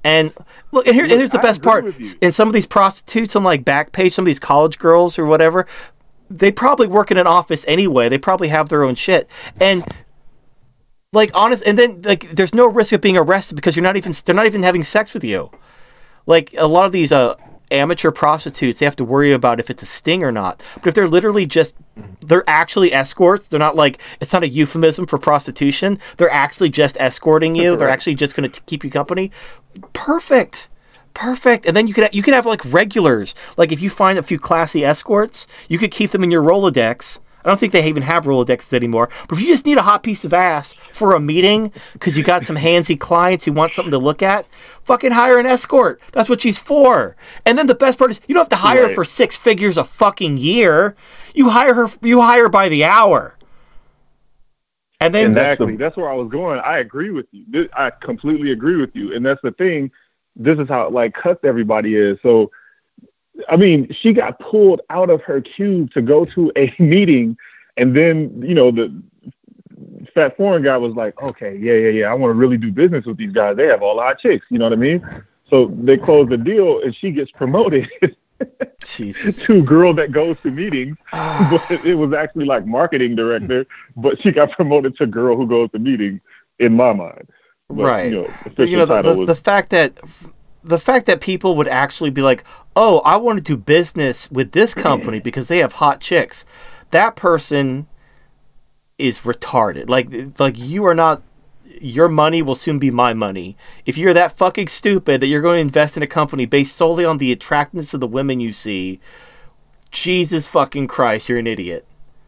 And look, and here's the best part. In some of these prostitutes on like Backpage, some of these college girls or whatever, they probably work in an office anyway. They probably have their own shit. And like honest, and then like there's no risk of being arrested because they're not even having sex with you. Like a lot of these amateur prostitutes, they have to worry about if it's a sting or not. But if they're literally they're actually escorts. They're not like, it's not a euphemism for prostitution. They're actually just escorting you. They're actually just going to keep you company. Perfect. And then you could have like regulars. Like if you find a few classy escorts, you could keep them in your Rolodex. I don't think they even have Rolodexes anymore. But if you just need a hot piece of ass for a meeting because you got some handsy clients who want something to look at, fucking hire an escort. That's what she's for. And then the best part is you don't have to hire her for 6 figures a fucking year. You hire her by the hour. And then exactly. That's where I was going. I agree with you. I completely agree with you. And that's the thing. This is how like cussed everybody is. So I mean, she got pulled out of her cube to go to a meeting, and then, you know, the fat foreign guy was like, okay, yeah, I want to really do business with these guys. They have all our chicks, you know what I mean? So they close the deal, and she gets promoted to girl that goes to meetings, but it was actually like marketing director, but she got promoted to girl who goes to meetings, in my mind. But, right. You know, the fact that people would actually be like, oh, I want to do business with this company because they have hot chicks. That person is retarded. Like you are not, your money will soon be my money. If you're that fucking stupid that you're going to invest in a company based solely on the attractiveness of the women you see, Jesus fucking Christ, you're an idiot.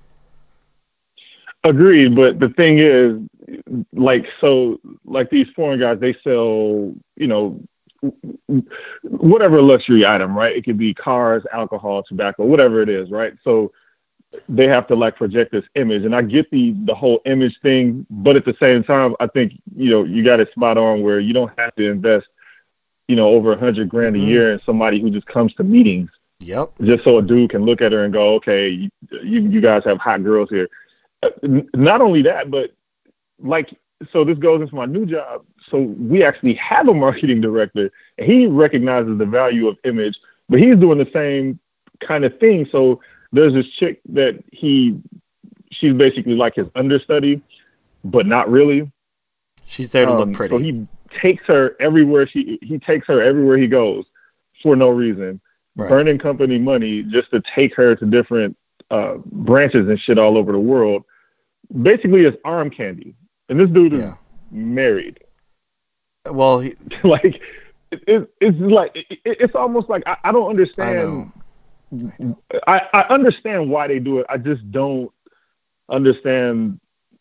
Agreed, but the thing is, like these foreign guys, they sell, you know, whatever luxury item, right? It could be cars, alcohol, tobacco, whatever it is, right? So they have to like project this image, and I get the whole image thing, but at the same time, I think, you know, you got it spot on where you don't have to invest, you know, over $100,000 a year in somebody who just comes to meetings. Yep. Just so a dude can look at her and go, okay, you guys have hot girls here. Not only that, but like, so this goes into my new job. So we actually have a marketing director, and he recognizes the value of image, but he's doing the same kind of thing. So there's this chick that she's basically like his understudy, but not really. She's there to look pretty. So he takes her everywhere. He takes her everywhere he goes for no reason, burning company money just to take her to different branches and shit all over the world. Basically, it's arm candy. And this dude is married. Well, like it's almost like I don't understand. I understand why they do it. I just don't understand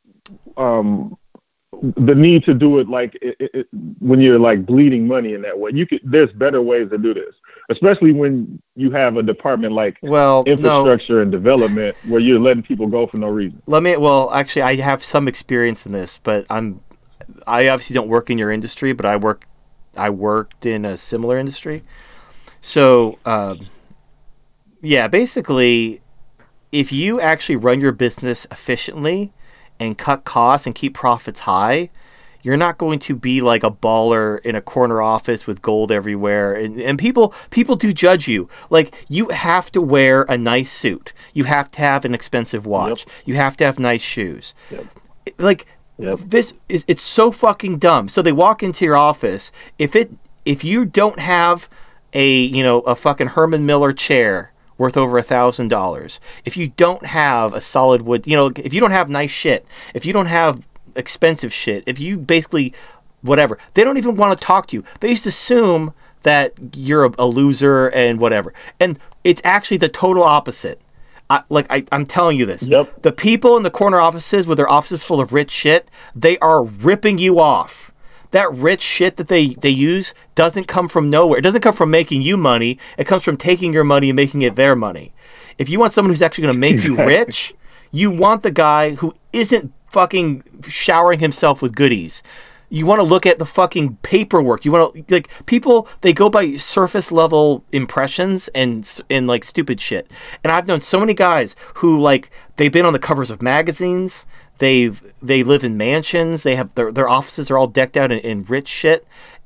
the need to do it like when you're like bleeding money in that way. There's better ways to do this, especially when you have a department like infrastructure and development where you're letting people go for no reason. Actually, I have some experience in this, but I obviously don't work in your industry, but I worked in a similar industry. So, basically, if you actually run your business efficiently and cut costs and keep profits high, you're not going to be like a baller in a corner office with gold everywhere. And people do judge you. Like, you have to wear a nice suit. You have to have an expensive watch. Yep. You have to have nice shoes. Yep. It's so fucking dumb. So they walk into your office. If you don't have a fucking Herman Miller chair worth over $1,000, if you don't have a solid wood, if you don't have nice shit, if you don't have expensive shit, if you basically whatever, they don't even want to talk to you. They just assume that you're a loser and whatever. And it's actually the total opposite. I'm telling you this. Yep. The people in the corner offices with their offices full of rich shit, they are ripping you off. That rich shit that they use doesn't come from nowhere. It doesn't come from making you money. It comes from taking your money and making it their money. If you want someone who's actually going to make you rich, you want the guy who isn't fucking showering himself with goodies. You want to look at the fucking paperwork. You want to, like, people, they go by surface level impressions and like stupid shit. And I've known so many guys who, like, they've been on the covers of magazines. They live in mansions. They have their offices are all decked out in rich shit.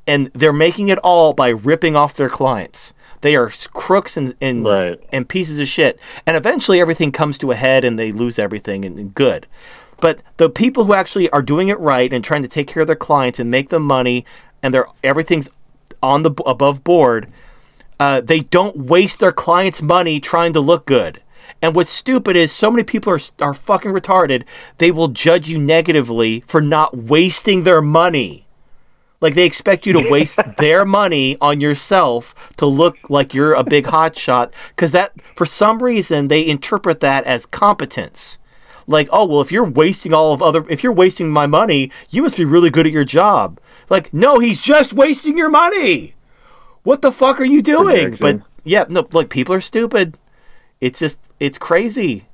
And they're making it all by ripping off their clients. They are crooks and pieces of shit. And eventually everything comes to a head and they lose everything and good. But the people who actually are doing it right and trying to take care of their clients and make them money and everything's on the above board, they don't waste their clients' money trying to look good. And what's stupid is so many people are fucking retarded. They will judge you negatively for not wasting their money. Like, they expect you to waste their money on yourself to look like you're a big hotshot, because that, for some reason, they interpret that as competence. Like, oh, well, if you're wasting my money, you must be really good at your job. Like, no, he's just wasting your money. What the fuck are you doing? But yeah, no, like, people are stupid. It's crazy.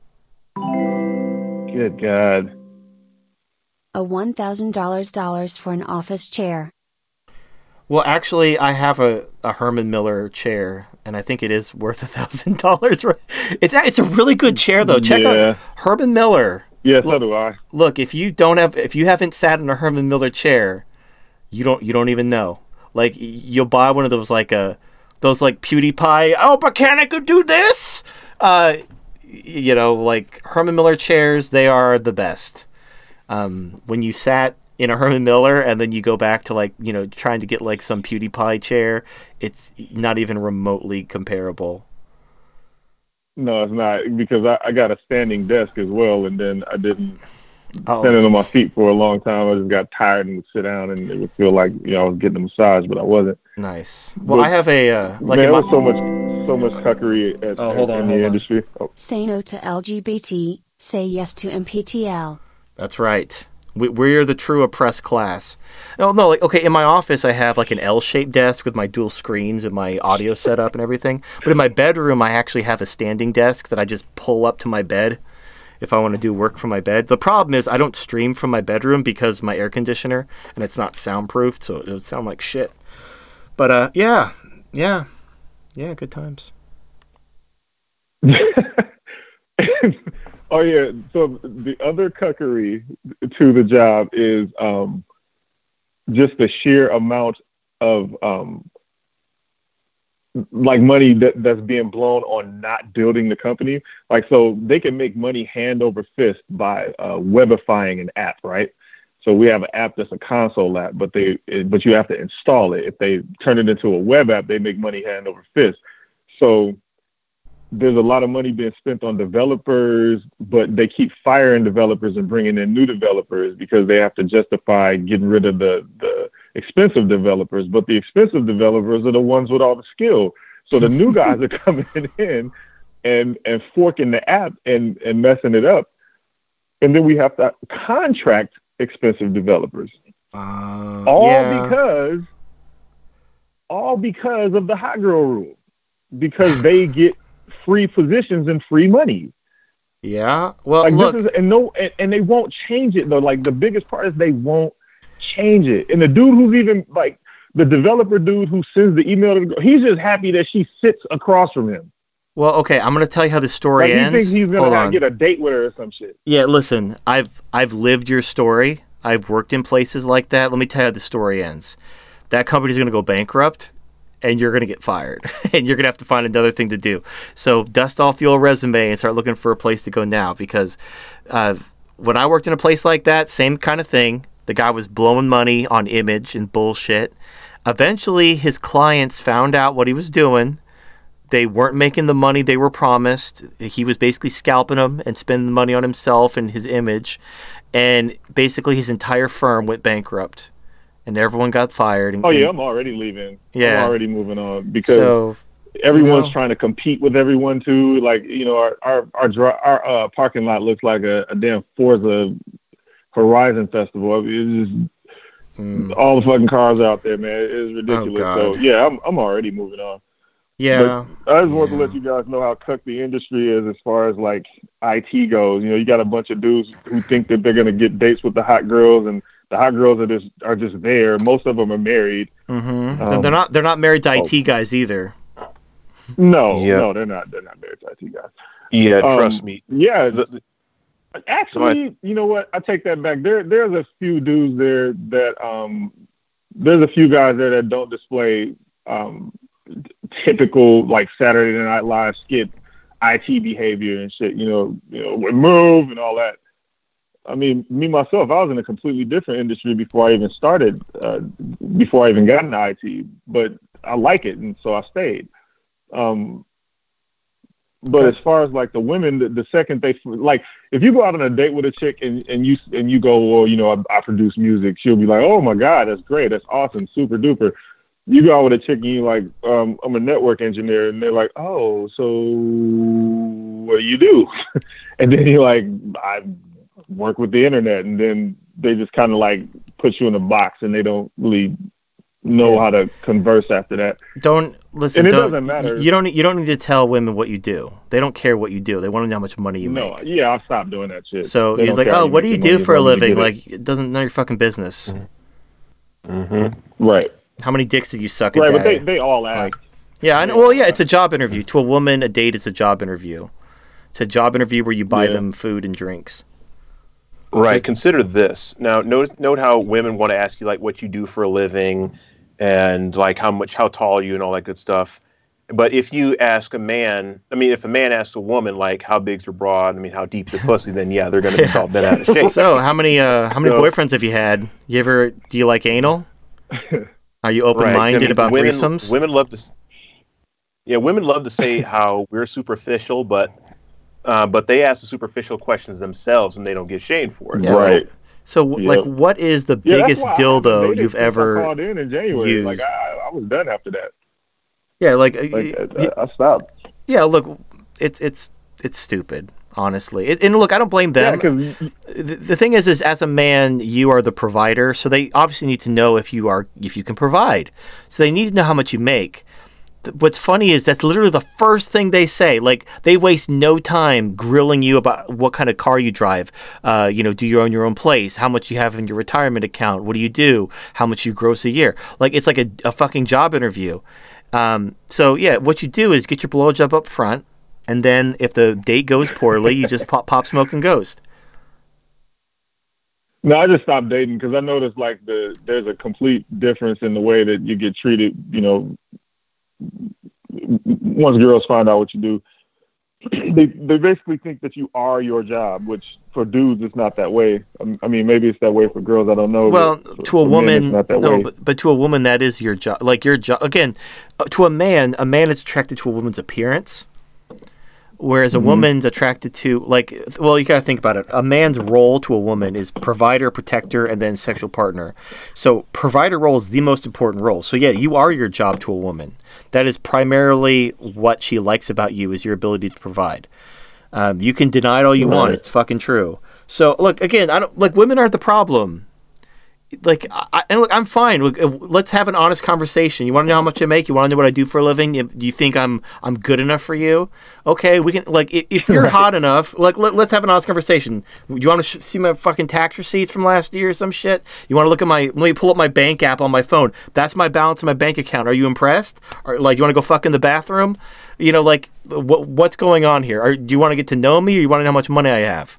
Good God. A $1,000 for an office chair. Well, actually, I have a Herman Miller chair, and I think it is worth $1,000. It's a really good chair, though. Check out Herman Miller. Yeah, so do I. Look, if you haven't sat in a Herman Miller chair, you don't even know. Like, you'll buy one of those those PewDiePie. Oh, but can I go do this? Like Herman Miller chairs, they are the best. When you sat in a Herman Miller and then you go back to trying to get some PewDiePie chair, it's not even remotely comparable. No, it's not, because I got a standing desk as well, and then I didn't standing on my feet for a long time. I just got tired and would sit down, and it would feel like I was getting a massage, but I wasn't. Nice. Well, I have a there was so much cuckery in the industry. Oh. Say no to LGBT. Say yes to MPTL. That's right. We're the true oppressed class. No, in my office I have an L-shaped desk with my dual screens and my audio setup and everything. But in my bedroom I actually have a standing desk that I just pull up to my bed if I want to do work from my bed. The problem is I don't stream from my bedroom because of my air conditioner, and it's not soundproofed, so it would sound like shit. But yeah, good times. Oh yeah. So the other cuckery to the job is just the sheer amount of money that's being blown on not building the company. So they can make money hand over fist by webifying an app, right? So we have an app that's a console app, but you have to install it. If they turn it into a web app, they make money hand over fist. So there's a lot of money being spent on developers, but they keep firing developers and bringing in new developers because they have to justify getting rid of the expensive developers. But the expensive developers are the ones with all the skill. So the new guys are coming in and forking the app and messing it up. And then we have to contract expensive developers. All because of the hot girl rule. Because they get free positions and free money. Yeah. Well, look, and they won't change it though. The biggest part is they won't change it. And the dude who's even the developer dude who sends the email to the girl, he's just happy that she sits across from him. Well, okay, I'm going to tell you how the story ends. He thinks he's going to get a date with her or some shit. Yeah, listen, I've lived your story. I've worked in places like that. Let me tell you how the story ends. That company's going to go bankrupt, and you're going to get fired, and you're going to have to find another thing to do. So dust off the old resume and start looking for a place to go now, because when I worked in a place like that, same kind of thing. The guy was blowing money on image and bullshit. Eventually, his clients found out what he was doing. They weren't making the money they were promised. He was basically scalping them and spending the money on himself and his image. And basically his entire firm went bankrupt. And everyone got fired. I'm already leaving. Yeah. I'm already moving on because everyone's trying to compete with everyone too. Our parking lot looks like a damn Forza Horizon festival. It's just all the fucking cars out there, man. It's ridiculous. So yeah, I'm already moving on. Yeah. But I just want to let you guys know how cucked the industry is as far as IT goes. You got a bunch of dudes who think that they're gonna get dates with the hot girls, and the hot girls are just there. Most of them are married. Mm-hmm. They're not married to IT guys either. No, they're not. They're not married to IT guys. Yeah, trust me. Yeah. Actually, you know what? I take that back. There's a few dudes there that there's a few guys there that don't display typical like Saturday Night Live skit IT behavior and shit. We move and all that. I mean, me myself, I was in a completely different industry before I even started, before I even got into IT. But I like it, and so I stayed. But as far as like the women, the second they like, if you go out on a date with a chick and you go, well, I produce music, she'll be like, oh my God, that's great, that's awesome, super duper. You go out with a chick and you're like, I'm a network engineer, and they're like, oh, so what do you do? And then you're like, I work with the internet, and then they just kind of like put you in a box, and they don't really know how to converse after that. Don't listen. And it doesn't matter. You don't need to tell women what you do. They don't care what you do. They want to know how much money you make. Yeah, I'll stop doing that shit. So he's like, oh, what do you do for a living? Like, it doesn't know your fucking business. Mm-hmm. Right. How many dicks did you suck a day? Right, but they all ask. Like, yeah, I know. Well, yeah, it's a job interview. To a woman, a date is a job interview. It's a job interview where you buy them food and drinks. Right. Consider this. Now, note how women want to ask you like what you do for a living, and like how tall are you and all that good stuff. But if you ask a man, if a man asks a woman like how big's your broad, how deep's your pussy, then yeah, they're gonna be all bent out of shape. So how many boyfriends have you had? Do you like anal? Are you open-minded about threesomes? Women love to say how we're superficial, but they ask the superficial questions themselves, and they don't get shamed for it. Yeah. Right. So, like, what is the biggest dildo you've ever called in January? used? Like, I was done after that. Yeah, I stopped. Yeah, look, it's stupid, honestly. And look, I don't blame them. Yeah, the thing is, as a man, you are the provider, so they obviously need to know if you can provide. So they need to know how much you make. What's funny is that's literally the first thing they say. Like, they waste no time grilling you about what kind of car you drive. Do you own your own place? How much you have in your retirement account? What do you do? How much you gross a year? Like, it's like a fucking job interview. So, yeah, what you do is get your blowjob up front, and then if the date goes poorly, you just pop smoke and ghost. No, I just stopped dating because I noticed, like, there's a complete difference in the way that you get treated, once girls find out what you do, they basically think that you are your job, which for dudes it's not that way. Maybe it's that way for girls. I don't know. Well, to a woman, but to a woman that is your job. Like your job again. To a man is attracted to a woman's appearance, whereas a woman's attracted to you gotta think about it. A man's role to a woman is provider, protector, and then sexual partner. So provider role is the most important role. So yeah, you are your job to a woman. That is primarily what she likes about you is your ability to provide. You can deny it all you want. It's fucking true. So look, again, women aren't the problem. I'm fine. Let's have an honest conversation. You want to know how much I make? You want to know what I do for a living? Do you think I'm good enough for you? Okay, we can if you're hot enough, let's have an honest conversation. You want to see my fucking tax receipts from last year or some shit? You want to look at let me pull up my bank app on my phone. That's my balance in my bank account. Are you impressed? Or you want to go fuck in the bathroom? What's going on here? Do you want to get to know me, or you want to know how much money I have?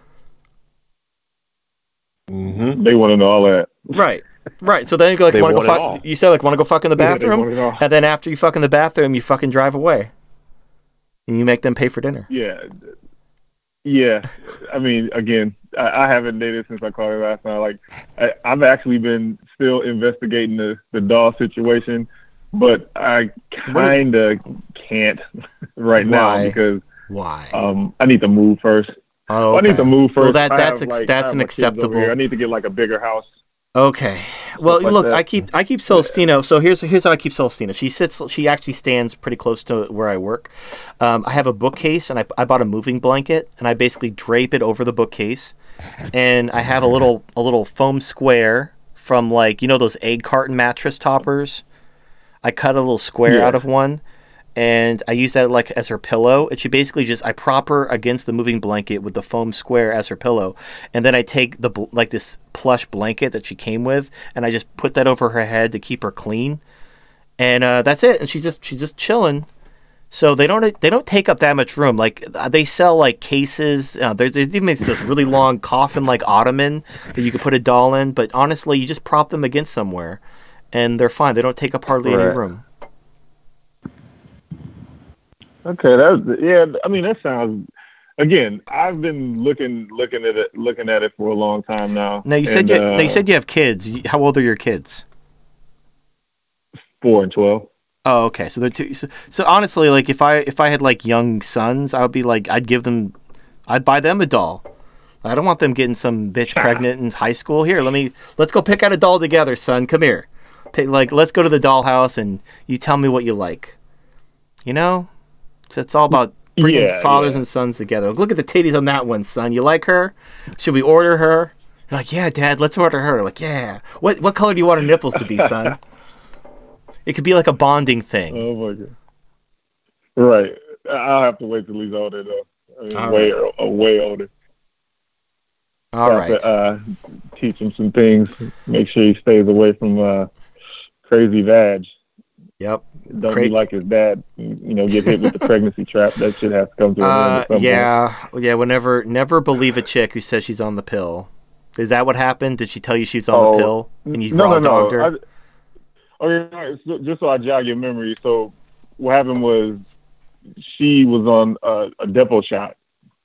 Mm-hmm. They want to know all that. Right. So then you go want to go fuck. You say want to go fuck in the bathroom, and then after you fuck in the bathroom, you fucking drive away, and you make them pay for dinner. Yeah. Again, I haven't dated since I called her last night. I've actually been still investigating the doll situation, but I kind of can't right now because I need to move first. Oh, okay. I need to move first. Well, that's an acceptable. I need to get a bigger house. Okay. Well, look, I keep Celestina. So here's how I keep Celestina. She actually stands pretty close to where I work. I have a bookcase, and I bought a moving blanket, and I basically drape it over the bookcase, and I have a little foam square from those egg carton mattress toppers. I cut a little square out of one. And I use that as her pillow. And she basically I prop her against the moving blanket with the foam square as her pillow. And then I take this plush blanket that she came with, and I just put that over her head to keep her clean. And that's it. And she's just chilling. So they don't take up that much room. They sell cases. There's even this really long coffin ottoman that you could put a doll in. But honestly, you just prop them against somewhere. and they're fine. They don't take up hardly any Right. room. Okay, I mean, that sounds. Again, I've been looking at it for a long time now. Now you said you said you have kids. How old are your kids? 4 and 12. Oh, okay. So they're two. So honestly, like if I had like young sons, I would be like, I'd buy them a doll. I don't want them getting some bitch pregnant in high school. Here, let's go pick out a doll together, son. Come here. Let's go to the dollhouse and you tell me what you like. You know, so it's all about bringing fathers and sons together. Look at the titties on that one, son. You like her? Should we order her? You're like, yeah, Dad, let's order her. Like, yeah. What color do you want her nipples to be, son? It could be like a bonding thing. Oh my god! Right. I'll have to wait till he's older though. I mean, way older. All right. To, teach him some things. Make sure he stays away from crazy vag. Yep. Don't be like his dad. Get hit with the pregnancy trap. That shit has to come to an end. Yeah. Never believe a chick who says she's on the pill. Is that what happened? Did she tell you she's on the pill and you raw dogged her? Okay, just so I jog your memory. So what happened was she was on a depot shot.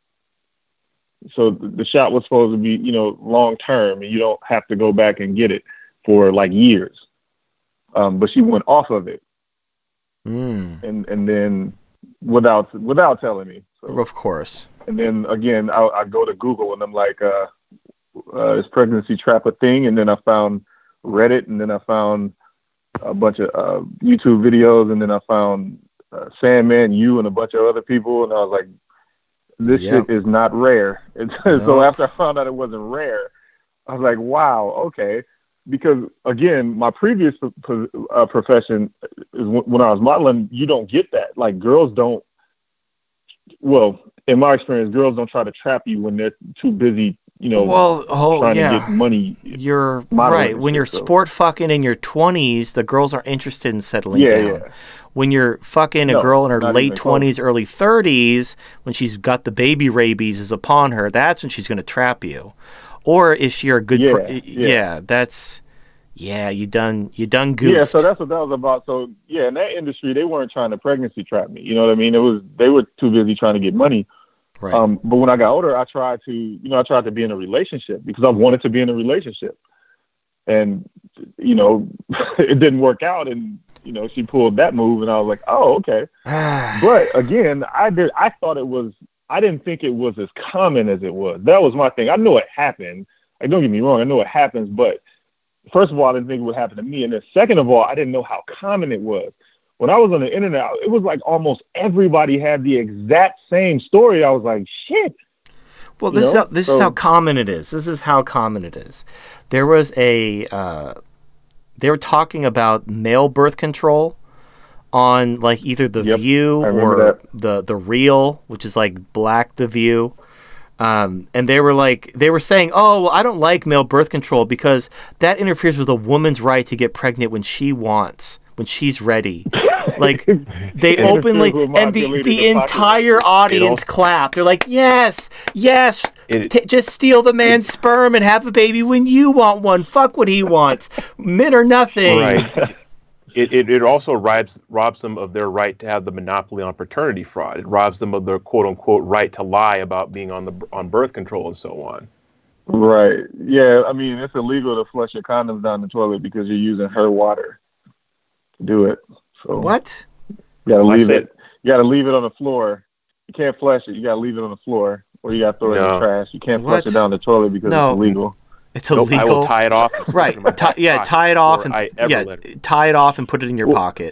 So the shot was supposed to be, long term, and you don't have to go back and get it for like years. But she went off of it, and then without telling me. So, of course. And then again, I go to Google and I'm like, is pregnancy trap a thing? And then I found Reddit, and then I found a bunch of YouTube videos, and then I found Sandman, you, and a bunch of other people, and I was like, this shit is not rare. And so after I found out it wasn't rare, I was like, wow, okay. Because again, my previous profession is when I was modeling, you don't get that. Like girls don't. Well, in my experience, girls don't try to trap you when they're too busy. Trying to get money. You're right. When you're sport fucking in your 20s, the girls are interested in settling down. Yeah. When you're fucking a girl in her late 20s, early 30s, when she's got the baby rabies is upon her, that's when she's going to trap you. Or if you're a good, you done goofed. Yeah, so that's what that was about. So yeah, in that industry, they weren't trying to pregnancy trap me. You know what I mean? They were too busy trying to get money. Right. But when I got older, I tried to be in a relationship because I wanted to be in a relationship, and it didn't work out, and she pulled that move, and I was like, oh, okay. But again, I didn't think it was as common as it was. That was my thing. I know it happened. Like, don't get me wrong, I know it happens, but first of all, I didn't think it would happen to me, and then second of all, I didn't know how common it was. When I was on the internet, it was like almost everybody had the exact same story. I was like, shit. Well, this is how common it is. This is how common it is. There was they were talking about male birth control on like either The View or the Real, which is like Black The View. And they were saying, oh, well, I don't like male birth control because that interferes with a woman's right to get pregnant when she wants, when she's ready. Like they openly, and the entire audience clapped. They're like, yes, just steal the man's sperm and have a baby when you want one. Fuck what he wants. Men are nothing. Right. It also robs them of their right to have the monopoly on paternity fraud. It robs them of their quote unquote right to lie about being on birth control and so on. Right. Yeah. I mean, it's illegal to flush your condoms down the toilet because you're using her water to do it. So what? You gotta leave it. You gotta leave it on the floor. You can't flush it. You gotta leave it on the floor, or you gotta throw it in the trash. You can't flush it down the toilet because it's illegal. It's illegal. I will tie it off. Right. Tie it off and tie it off and put it in your pocket.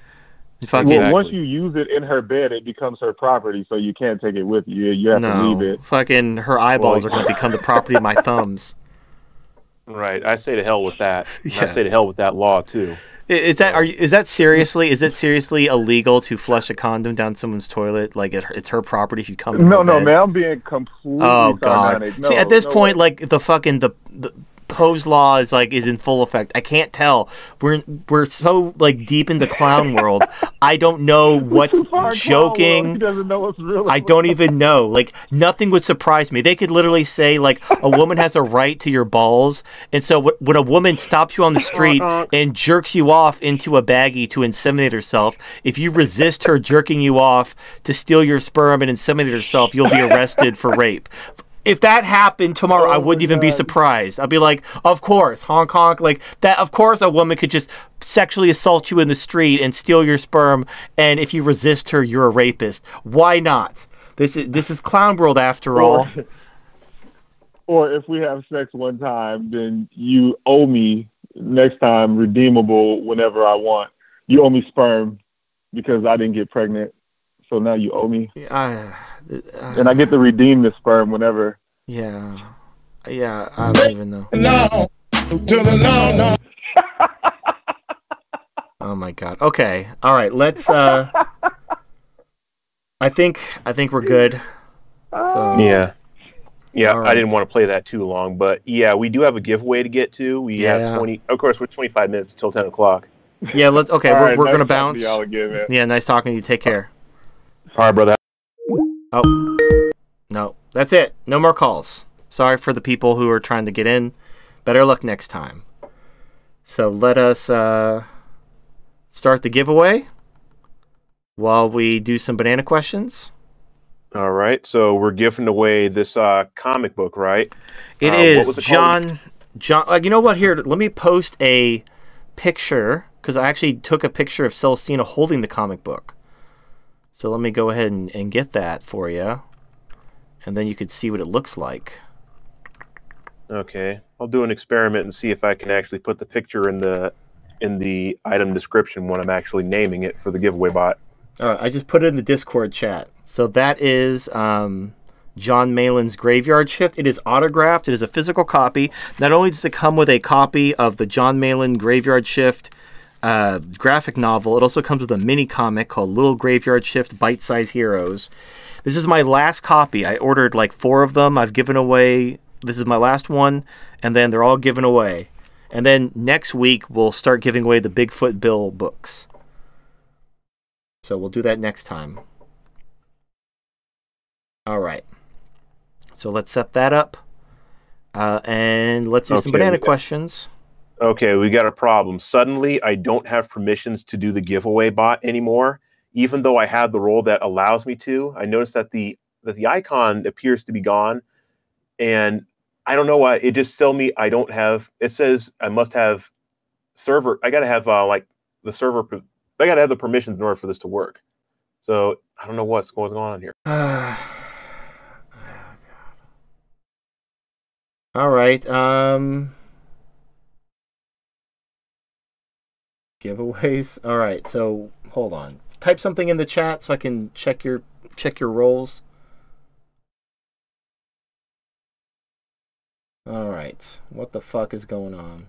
Once you use it in her bed, it becomes her property, so you can't take it with you. You have to leave it. Fucking her eyeballs are going to become the property of my thumbs. Right. I say to hell with that. Yeah. I say to hell with that law too. Is it seriously illegal to flush a condom down someone's toilet? Like it's her property if you come. No, man, I'm being completely. Oh God! No, see, at this point, like the fucking the Poe's law is in full effect. I can't tell. We're so deep into clown world. I don't know what's joking. He doesn't know what's real. I don't even know. Nothing would surprise me. They could literally say a woman has a right to your balls, and so when a woman stops you on the street and jerks you off into a baggie to inseminate herself, if you resist her jerking you off to steal your sperm and inseminate herself, you'll be arrested for rape. If that happened tomorrow, I wouldn't even be surprised. I'd be like, of course, honk honk, that. Of course, a woman could just sexually assault you in the street and steal your sperm, and if you resist her, you're a rapist. Why not? This is clown world after all. Or if we have sex one time, then you owe me next time, redeemable whenever I want. You owe me sperm because I didn't get pregnant, so now you owe me. And I get to redeem the sperm whenever. Yeah, I don't even know. No, to the no. Oh my God. Okay. All right. Let's. I think we're good. So. Yeah. Right. I didn't want to play that too long, but yeah, we do have a giveaway to get to. We have 20. Of course, we're 25 minutes until 10 o'clock. Yeah. Let's. Okay. We're gonna bounce. Y'all again, man. Yeah. Nice talking to you. Take care. All right, brother. Oh, no, that's it. No more calls. Sorry for the people who are trying to get in. Better luck next time. So let us start the giveaway while we do some banana questions. All right. So we're giving away this comic book, right? It is John. You know what? Here, let me post a picture because I actually took a picture of Celestina holding the comic book. So let me go ahead and get that for you, and then you could see what it looks like. Okay, I'll do an experiment and see if I can actually put the picture in the item description when I'm actually naming it for the giveaway bot. All right, I just put it in the Discord chat. So that is John Malin's Graveyard Shift. It is autographed. It is a physical copy. Not only does it come with a copy of the John Malin Graveyard Shift graphic novel, it also comes with a mini comic called Little Graveyard Shift Bite-Size Heroes. This is my last copy. I ordered 4 of them. I've given away. This is my last one, and then they're all given away. And then next week we'll start giving away the Bigfoot Bill books. So we'll do that next time. All right. So let's set that up, and let's do some banana questions. Okay, we got a problem. Suddenly, I don't have permissions to do the giveaway bot anymore, even though I have the role that allows me to. I noticed that the icon appears to be gone, and I don't know why. It just tells me I don't have. It says I must have server. I gotta have the server. I gotta have the permissions in order for this to work. So I don't know what's going on here. All right. Giveaways. All right. So hold on. Type something in the chat so I can check your roles. All right. What the fuck is going on?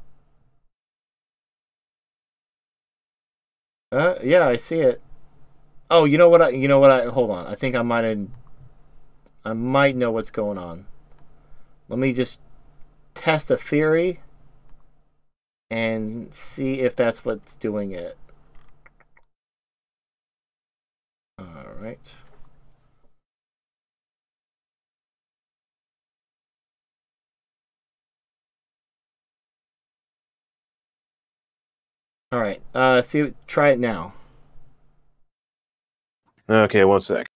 Yeah, I see it. Oh, you know what? Hold on. I think I might know what's going on. Let me just test a theory and see if that's what's doing it. All right. All right. Try it now. Okay, one sec.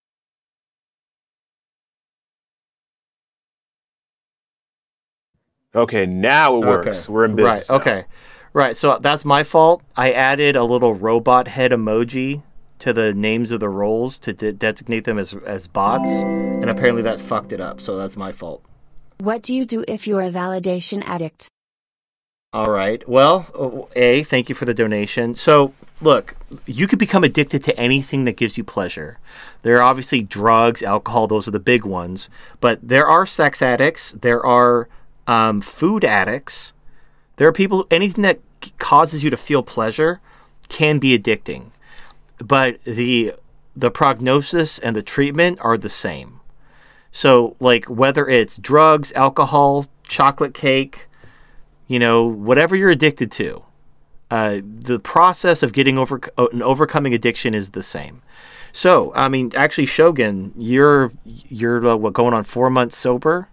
Okay, now it works. Okay. We're in business. Right. Now. Okay. Right. So that's my fault. I added a little robot head emoji to the names of the roles to designate them as bots, and apparently that fucked it up. So that's my fault. What do you do if you're a validation addict? All right. Well, thank you for the donation. So, look, you could become addicted to anything that gives you pleasure. There are obviously drugs, alcohol, those are the big ones. But there are sex addicts. There are food addicts. There are people, anything that causes you to feel pleasure can be addicting. But the prognosis and the treatment are the same. So, whether it's drugs, alcohol, chocolate cake, you know, whatever you're addicted to, the process of getting over and overcoming addiction is the same. So, I mean, actually, Shogun, you're what, going on 4 months sober?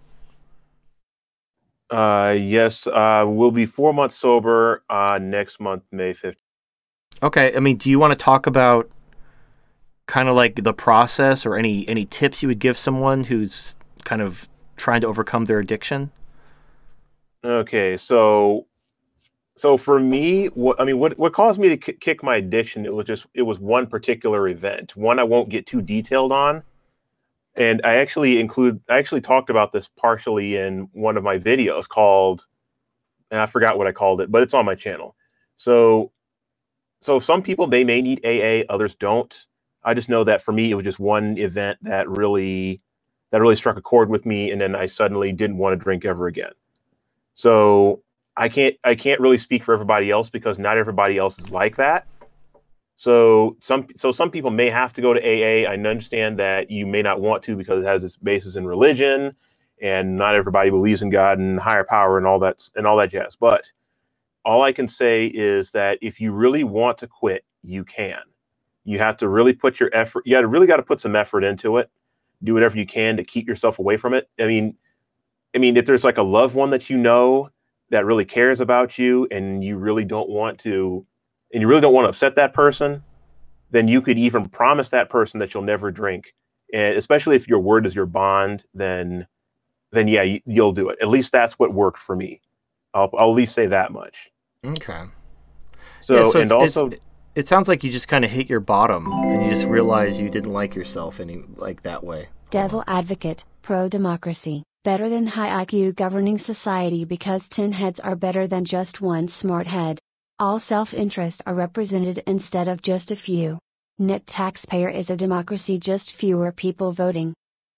Yes, we'll be 4 months sober next month, May 5th. Okay, I mean, do you want to talk about kind of like the process or any tips you would give someone who's kind of trying to overcome their addiction? Okay, so for me, what caused me to kick my addiction? It was one particular event, one I won't get too detailed on, and I actually talked about this partially in one of my videos called, and I forgot what I called it, but it's on my channel. So some people, they may need AA, others don't. I just know that for me, it was just one event that really struck a chord with me, and then I suddenly didn't want to drink ever again. So I can't really speak for everybody else because not everybody else is like that. So some people may have to go to AA. I understand that you may not want to because it has its basis in religion, and not everybody believes in God and higher power and all that jazz. But all I can say is that if you really want to quit, you can. You have to really put your effort. You got to put some effort into it. Do whatever you can to keep yourself away from it. I mean, if there's like a loved one that you know that really cares about you, and you really don't want to upset that person, then you could even promise that person that you'll never drink. And especially if your word is your bond, then yeah, you'll do it. At least that's what worked for me. I'll at least say that much. Okay. So, yeah, and also, it sounds like you just kind of hit your bottom and you just realized you didn't like yourself any like that way. Devil advocate, pro-democracy, better than high IQ governing society because 10 heads are better than just one smart head. All self-interest are represented instead of just a few. Net taxpayer is a democracy, just fewer people voting.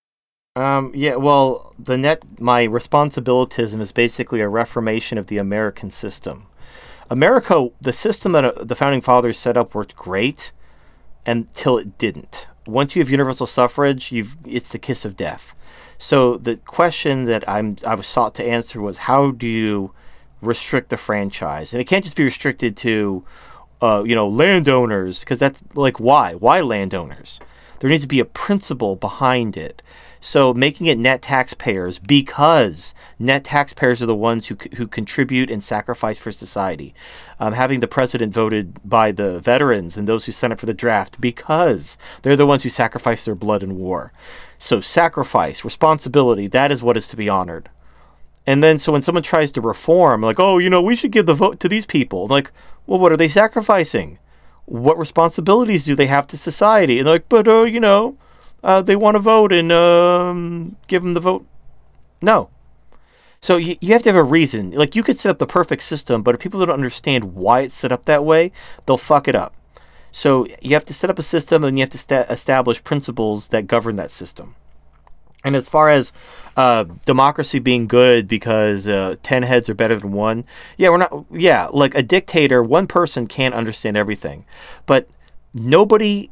Yeah, well, my responsibilitism is basically a reformation of the American system. America, the system that the Founding Fathers set up worked great until it didn't. Once you have universal suffrage, it's the kiss of death. So the question that I was sought to answer was, how do you restrict the franchise? And it can't just be restricted to, landowners, because that's like, why? Why landowners? There needs to be a principle behind it. So making it net taxpayers, because net taxpayers are the ones who contribute and sacrifice for society. Having the president voted by the veterans and those who signed up for the draft, because they're the ones who sacrifice their blood in war. So sacrifice, responsibility, that is what is to be honored. And then so when someone tries to reform, like, we should give the vote to these people. Like, well, what are they sacrificing? What responsibilities do they have to society? And like, but, they want to vote and give them the vote. No. So you have to have a reason. Like, you could set up the perfect system, but if people don't understand why it's set up that way, they'll fuck it up. So you have to set up a system, and you have to establish principles that govern that system. And as far as democracy being good because 10 heads are better than one, like a dictator, one person can't understand everything. But nobody's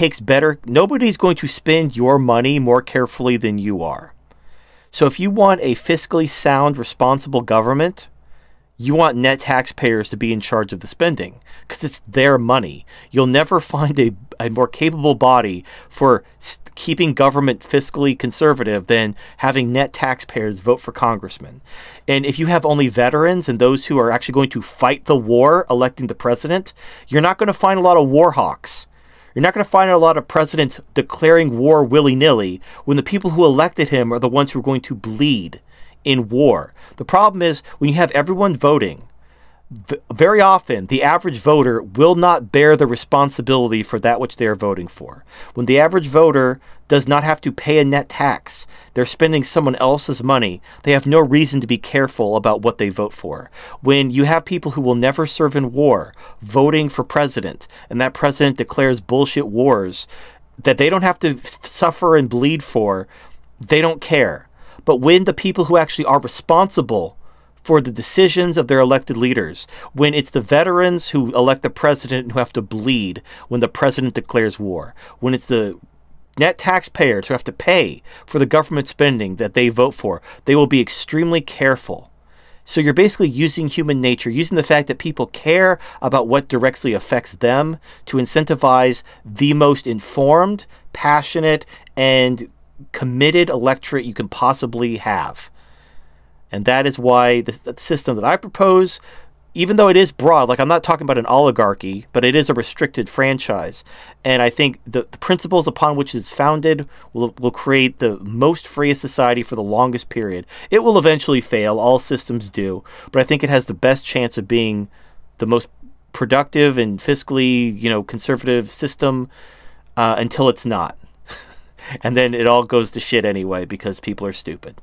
going to spend your money more carefully than you are. So if you want a fiscally sound, responsible government, you want net taxpayers to be in charge of the spending because it's their money. You'll never find a more capable body for keeping government fiscally conservative than having net taxpayers vote for congressmen. And if you have only veterans and those who are actually going to fight the war electing the president, you're not going to find a lot of war hawks. You're not going to find a lot of presidents declaring war willy-nilly when the people who elected him are the ones who are going to bleed in war. The problem is when you have everyone voting, very often the average voter will not bear the responsibility for that which they are voting for. When the average voter does not have to pay a net tax, they're spending someone else's money, they have no reason to be careful about what they vote for. When you have people who will never serve in war voting for president, and that president declares bullshit wars that they don't have to suffer and bleed for, they don't care. But when the people who actually are responsible for the decisions of their elected leaders, when it's the veterans who elect the president who have to bleed when the president declares war, when it's the net taxpayers who have to pay for the government spending that they vote for, they will be extremely careful. So you're basically using human nature, using the fact that people care about what directly affects them to incentivize the most informed, passionate, and committed electorate you can possibly have. And that is why the system that I propose, even though it is broad, like I'm not talking about an oligarchy, but it is a restricted franchise. And I think the principles upon which it's founded will create the most freest society for the longest period. It will eventually fail. All systems do. But I think it has the best chance of being the most productive and fiscally, conservative system until it's not. And then it all goes to shit anyway because people are stupid.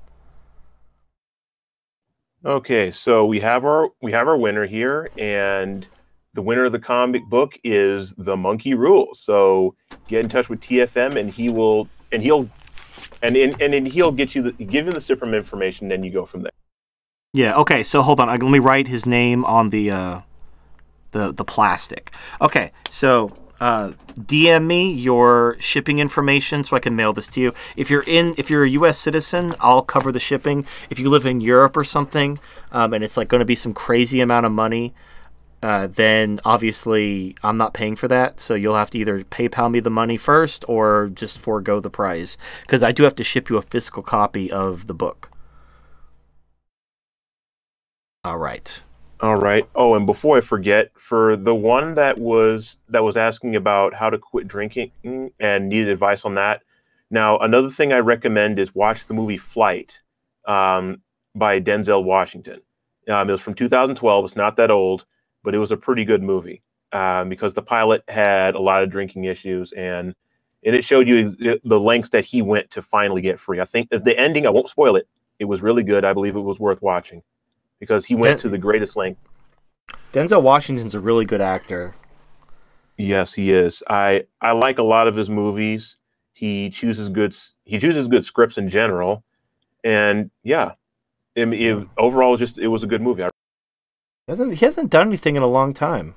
Okay, so we have our winner here, and the winner of the comic book is The Monkey Rules. So get in touch with TFM, and he'll get you give you the different information, then you go from there. Yeah. Okay. So hold on. Let me write his name on the plastic. Okay. So DM me your shipping information so I can mail this to you. If you're a U.S. citizen, I'll cover the shipping. If you live in Europe or something, and it's like going to be some crazy amount of money, then obviously I'm not paying for that. So you'll have to either PayPal me the money first or just forego the price, because I do have to ship you a physical copy of the book. All right. All right. Oh, and before I forget, for the one that was asking about how to quit drinking and needed advice on that. Now, another thing I recommend is watch the movie Flight by Denzel Washington. It was from 2012. It's not that old, but it was a pretty good movie because the pilot had a lot of drinking issues, and it showed you the lengths that he went to finally get free. I think the ending, I won't spoil it. It was really good. I believe it was worth watching, because he went to the greatest length. Denzel Washington's a really good actor. Yes, he is. I like a lot of his movies. He chooses good scripts in general, and yeah, overall, it was a good movie. He hasn't done anything in a long time.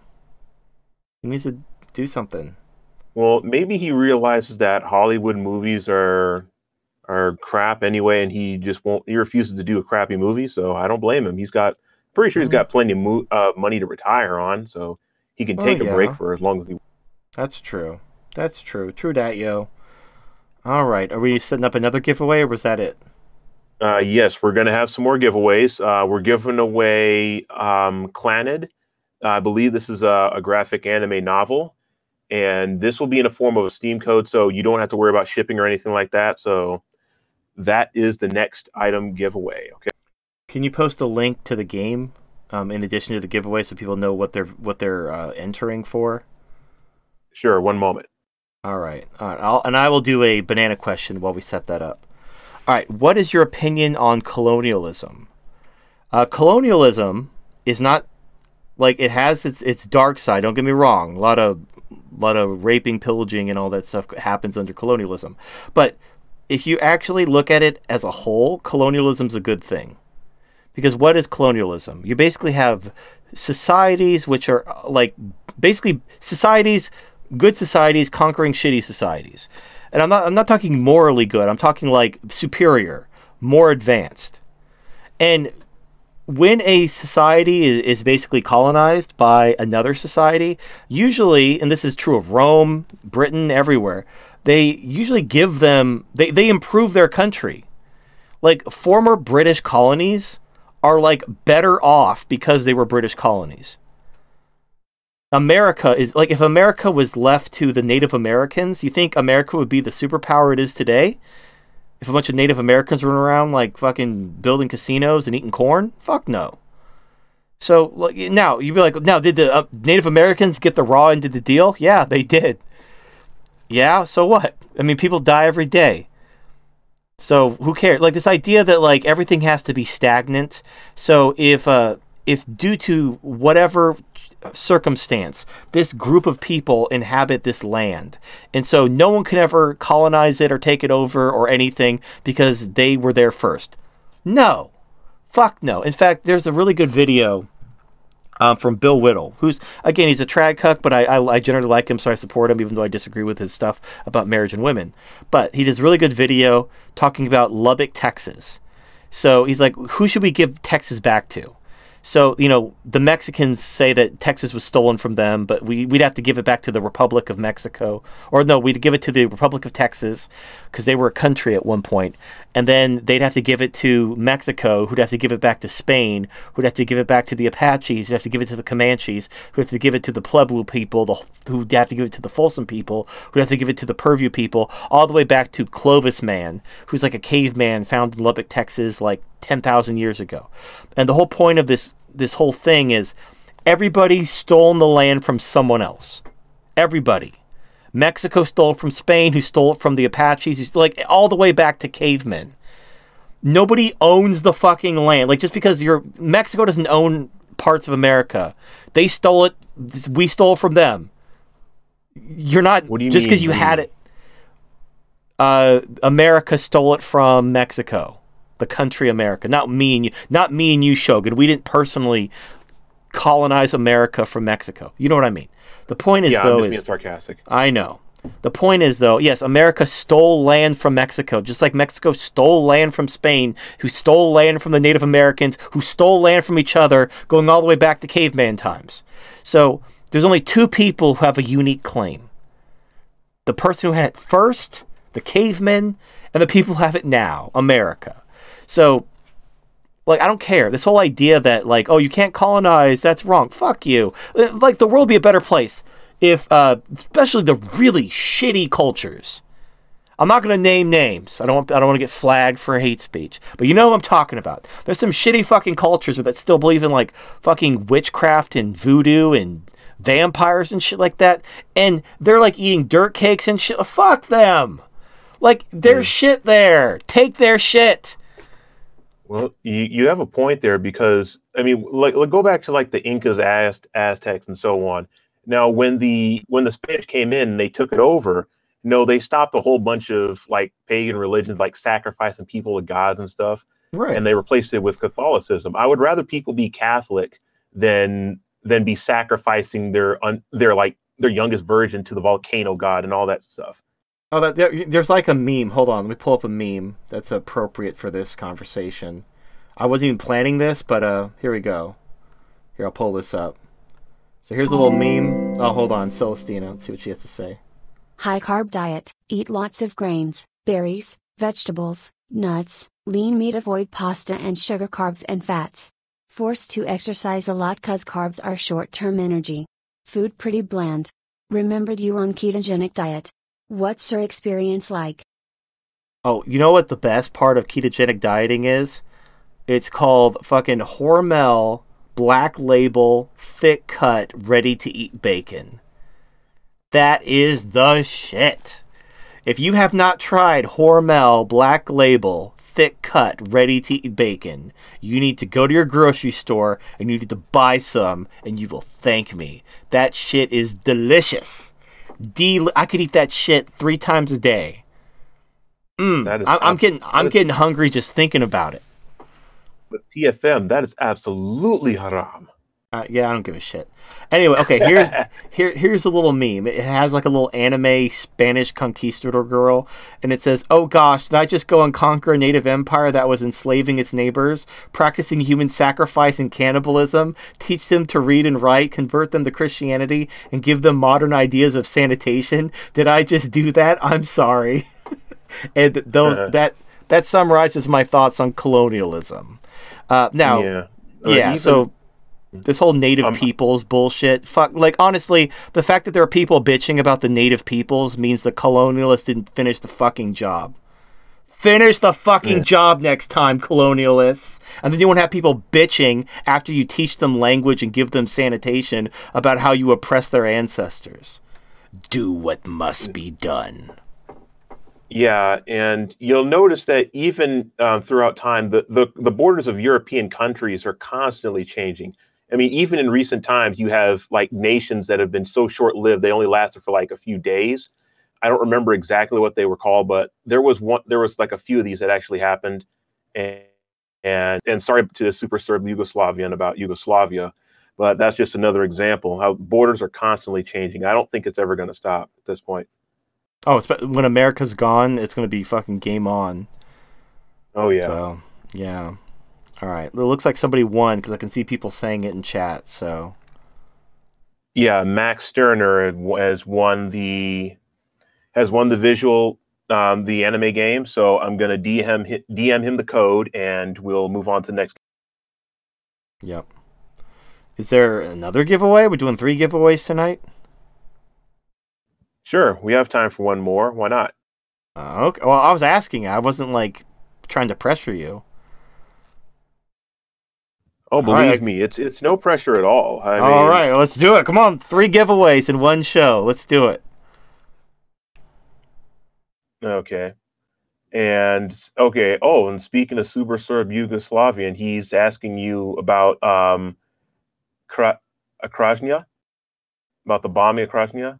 He needs to do something. Well, maybe he realizes that Hollywood movies are crap anyway, and he refuses to do a crappy movie. So I don't blame him. Pretty sure he's got plenty of money to retire on, so he can take a break for as long as he. That's true. That's true. True dat, yo. All right. Are we setting up another giveaway, or was that it? Yes, we're going to have some more giveaways. We're giving away Clannad. I believe this is a graphic anime novel, and this will be in the form of a Steam code, so you don't have to worry about shipping or anything like that. So that is the next item giveaway. Okay. Can you post a link to the game in addition to the giveaway so people know what they're entering for? Sure. One moment. All right. I will do a banana question while we set that up. All right. What is your opinion on colonialism? Colonialism is not like, it has its dark side. Don't get me wrong. A lot of raping, pillaging, and all that stuff happens under colonialism. But if you actually look at it as a whole, colonialism's a good thing. Because what is colonialism? You basically have societies which are basically societies, good societies conquering shitty societies. And I'm not talking morally good. I'm talking like superior, more advanced. And when a society is basically colonized by another society, usually, and this is true of Rome, Britain, everywhere, they usually give them, they improve their country. Like former British colonies are like better off because they were British colonies. America is like, if America was left to the Native Americans, you think America would be the superpower it is today? If a bunch of Native Americans run around like fucking building casinos and eating corn? Fuck no. So now you'd be like, now did the Native Americans get the raw end of the deal? Yeah, they did. Yeah, so what? I mean, people die every day. So who cares? Like this idea that like everything has to be stagnant. So if due to whatever circumstance, this group of people inhabit this land, and so no one can ever colonize it or take it over or anything because they were there first. No. Fuck no. In fact, there's a really good video from Bill Whittle, who's, again, he's a trad cuck, but I generally like him, so I support him, even though I disagree with his stuff about marriage and women. But he does a really good video talking about Lubbock, Texas. So he's like, who should we give Texas back to? So, you know, the Mexicans say that Texas was stolen from them, but we'd have to give it back to the Republic of Mexico. Or no, we'd give it to the Republic of Texas because they were a country at one point. And then they'd have to give it to Mexico, who'd have to give it back to Spain, who'd have to give it back to the Apaches, who'd have to give it to the Comanches, who'd have to give it to the Pueblo people, who'd have to give it to the Folsom people, who'd have to give it to the Purview people, all the way back to Clovis Man, who's like a caveman found in Lubbock, Texas, like 10,000 years ago. And the whole point of this whole thing is everybody's stolen the land from someone else. Everybody. Mexico stole it from Spain, who stole it from the Apaches, like all the way back to cavemen. Nobody owns the fucking land. Like, just because Mexico doesn't own parts of America, they stole it. We stole from them. You're not, what do you just because you had it. America stole it from Mexico. The country America, not me and you, Shogun. We didn't personally colonize America from Mexico. You know what I mean? The point is, though, I'm just being sarcastic. I know. The point is, though, yes, America stole land from Mexico, just like Mexico stole land from Spain, who stole land from the Native Americans, who stole land from each other, going all the way back to caveman times. So there's only two people who have a unique claim: the person who had it first, the cavemen, and the people who have it now, America. So, like, I don't care. This whole idea that, like, oh, you can't colonize, that's wrong. Fuck you. Like, the world would be a better place if, especially the really shitty cultures. I'm not going to name names. I don't want to get flagged for hate speech. But you know what I'm talking about. There's some shitty fucking cultures that still believe in, like, fucking witchcraft and voodoo and vampires and shit like that. And they're, like, eating dirt cakes and shit. Fuck them. Like, there's shit there. Take their shit. Well, you have a point there, because I mean, like go back to like the Incas, Aztecs, and so on. Now, when the Spanish came in and they took it over, they stopped a whole bunch of like pagan religions, like sacrificing people to gods and stuff, right? And they replaced it with Catholicism. I would rather people be Catholic than be sacrificing their youngest virgin to the volcano god and all that stuff. Oh, there's like a meme. Hold on, let me pull up a meme that's appropriate for this conversation. I wasn't even planning this, but here we go. Here, I'll pull this up. So here's a little meme. Oh, hold on, Celestina. Let's see what she has to say. High carb diet. Eat lots of grains, berries, vegetables, nuts, lean meat. Avoid pasta and sugar, carbs and fats. Forced to exercise a lot cause carbs are short-term energy. Food pretty bland. Remembered you on ketogenic diet. What's your experience like? Oh, you know what the best part of ketogenic dieting is? It's called fucking Hormel Black Label Thick Cut Ready to Eat Bacon. That is the shit. If you have not tried Hormel Black Label Thick Cut Ready to Eat Bacon, you need to go to your grocery store and you need to buy some, and you will thank me. That shit is delicious. I could eat that shit 3 times a day. I'm getting hungry just thinking about it. But TFM, that is absolutely haram. Yeah, I don't give a shit. Anyway, okay, here's a little meme. It has like a little anime Spanish conquistador girl, and it says, "Oh gosh, did I just go and conquer a native empire that was enslaving its neighbors, practicing human sacrifice and cannibalism, teach them to read and write, convert them to Christianity, and give them modern ideas of sanitation? Did I just do that? I'm sorry." And that summarizes my thoughts on colonialism. So this whole native peoples bullshit. Fuck, like, honestly, the fact that there are people bitching about the native peoples means the colonialists didn't finish the fucking job. Finish the fucking job next time, colonialists. And then you won't have people bitching after you teach them language and give them sanitation about how you oppress their ancestors. Do what must be done. Yeah, and you'll notice that even throughout time, the borders of European countries are constantly changing. I mean, even in recent times, you have like nations that have been so short-lived they only lasted for like a few days. I don't remember exactly what they were called, but there was like a few of these that actually happened. And sorry to the super Serb Yugoslavian about Yugoslavia, but that's just another example how borders are constantly changing. I don't think it's ever going to stop at this point. Oh, when America's gone, it's going to be fucking game on. Oh, yeah. So, Yeah. All right. It looks like somebody won because I can see people saying it in chat. So. Yeah, Max Sterner has won the visual the anime game. So I'm gonna DM him the code, and we'll move on to the next. Yep. Is there another giveaway? We're doing 3 giveaways tonight. Sure, we have time for one more. Why not? Okay. Well, I was asking. I wasn't like trying to pressure you. Oh, believe me, it's no pressure at all. All right, let's do it. Come on, 3 giveaways in one show. Let's do it. Okay. And okay. Oh, and speaking of Super Serb Yugoslavian, he's asking you about Krajnia, about the bombing of Krajnia.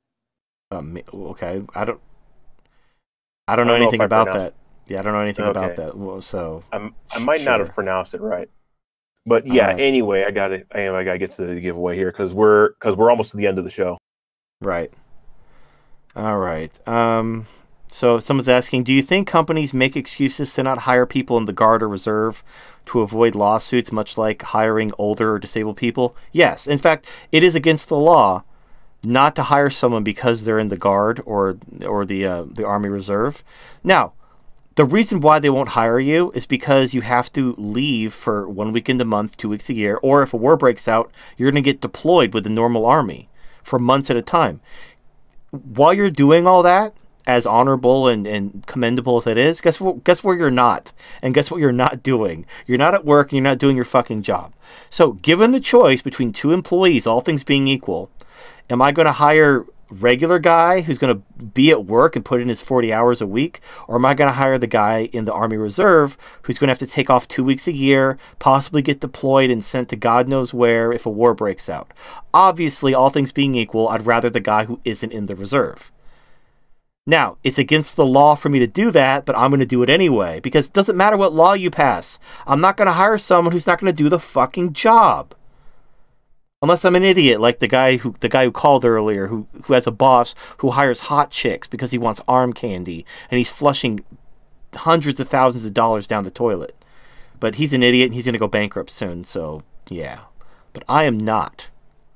Okay, I don't know anything about that. Yeah, I don't know anything about that. Well, so I might not have pronounced it right, but yeah. Right. Anyway, I gotta get to the giveaway here because we're almost to the end of the show. Right. All right. So someone's asking, do you think companies make excuses to not hire people in the Guard or Reserve to avoid lawsuits, much like hiring older or disabled people? Yes. In fact, it is against the law not to hire someone because they're in the Guard or the Army Reserve. Now, the reason why they won't hire you is because you have to leave for 1 weekend a month, 2 weeks a year, or if a war breaks out, you're going to get deployed with the normal army for months at a time. While you're doing all that, as honorable and commendable as it is, guess where you're not? And guess what you're not doing? You're not at work and you're not doing your fucking job. So given the choice between 2 employees, all things being equal, am I going to hire regular guy who's going to be at work and put in his 40 hours a week? Or am I going to hire the guy in the Army Reserve who's going to have to take off 2 weeks a year, possibly get deployed and sent to God knows where if a war breaks out? Obviously, all things being equal, I'd rather the guy who isn't in the reserve. Now, it's against the law for me to do that, but I'm going to do it anyway, because it doesn't matter what law you pass. I'm not going to hire someone who's not going to do the fucking job. Unless I'm an idiot, like the guy who called earlier, who has a boss who hires hot chicks because he wants arm candy, and he's flushing hundreds of thousands of dollars down the toilet. But he's an idiot, and he's going to go bankrupt soon, so yeah. But I am not.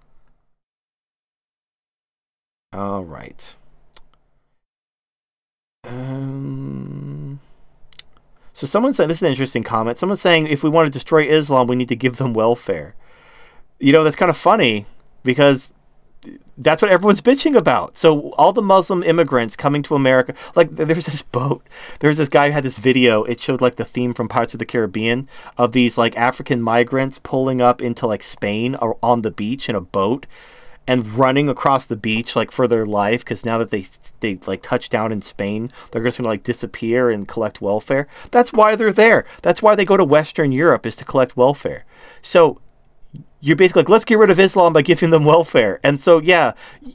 All right. So someone's saying, this is an interesting comment. Someone's saying if we want to destroy Islam, we need to give them welfare. You know, that's kind of funny because that's what everyone's bitching about. So all the Muslim immigrants coming to America, like there's this boat, there's this guy who had this video. It showed like the theme from Pirates of the Caribbean of these like African migrants pulling up into like Spain or on the beach in a boat and running across the beach like for their life because now that they like touch down in Spain, they're just gonna like disappear and collect welfare. That's why they're there. That's why they go to Western Europe, is to collect welfare. So you're basically like, let's get rid of Islam by giving them welfare. And so yeah,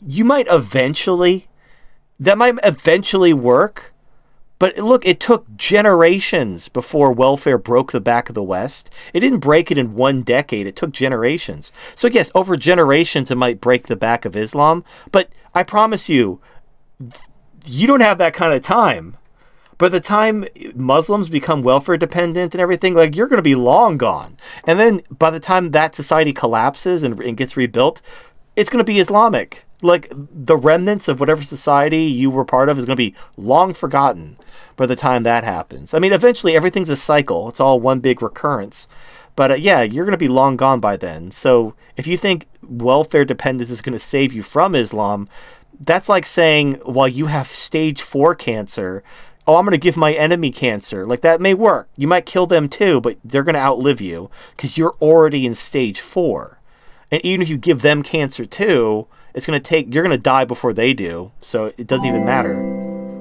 that might eventually work. But look, it took generations before welfare broke the back of the West. It didn't break it in 1 decade. It took generations. So yes, over generations, it might break the back of Islam. But I promise you, you don't have that kind of time. By the time Muslims become welfare dependent and everything, like you're going to be long gone. And then by the time that society collapses and gets rebuilt, it's going to be Islamic. Like the remnants of whatever society you were part of is going to be long forgotten by the time that happens. I mean, eventually everything's a cycle. It's all one big recurrence. But yeah, you're going to be long gone by then. So if you think welfare dependence is going to save you from Islam, that's like saying, well, you have stage 4 cancer. Oh, I'm going to give my enemy cancer. Like that may work. You might kill them too, but they're going to outlive you because you're already in stage 4. And even if you give them cancer too, it's going to take, you're going to die before they do. So it doesn't even matter.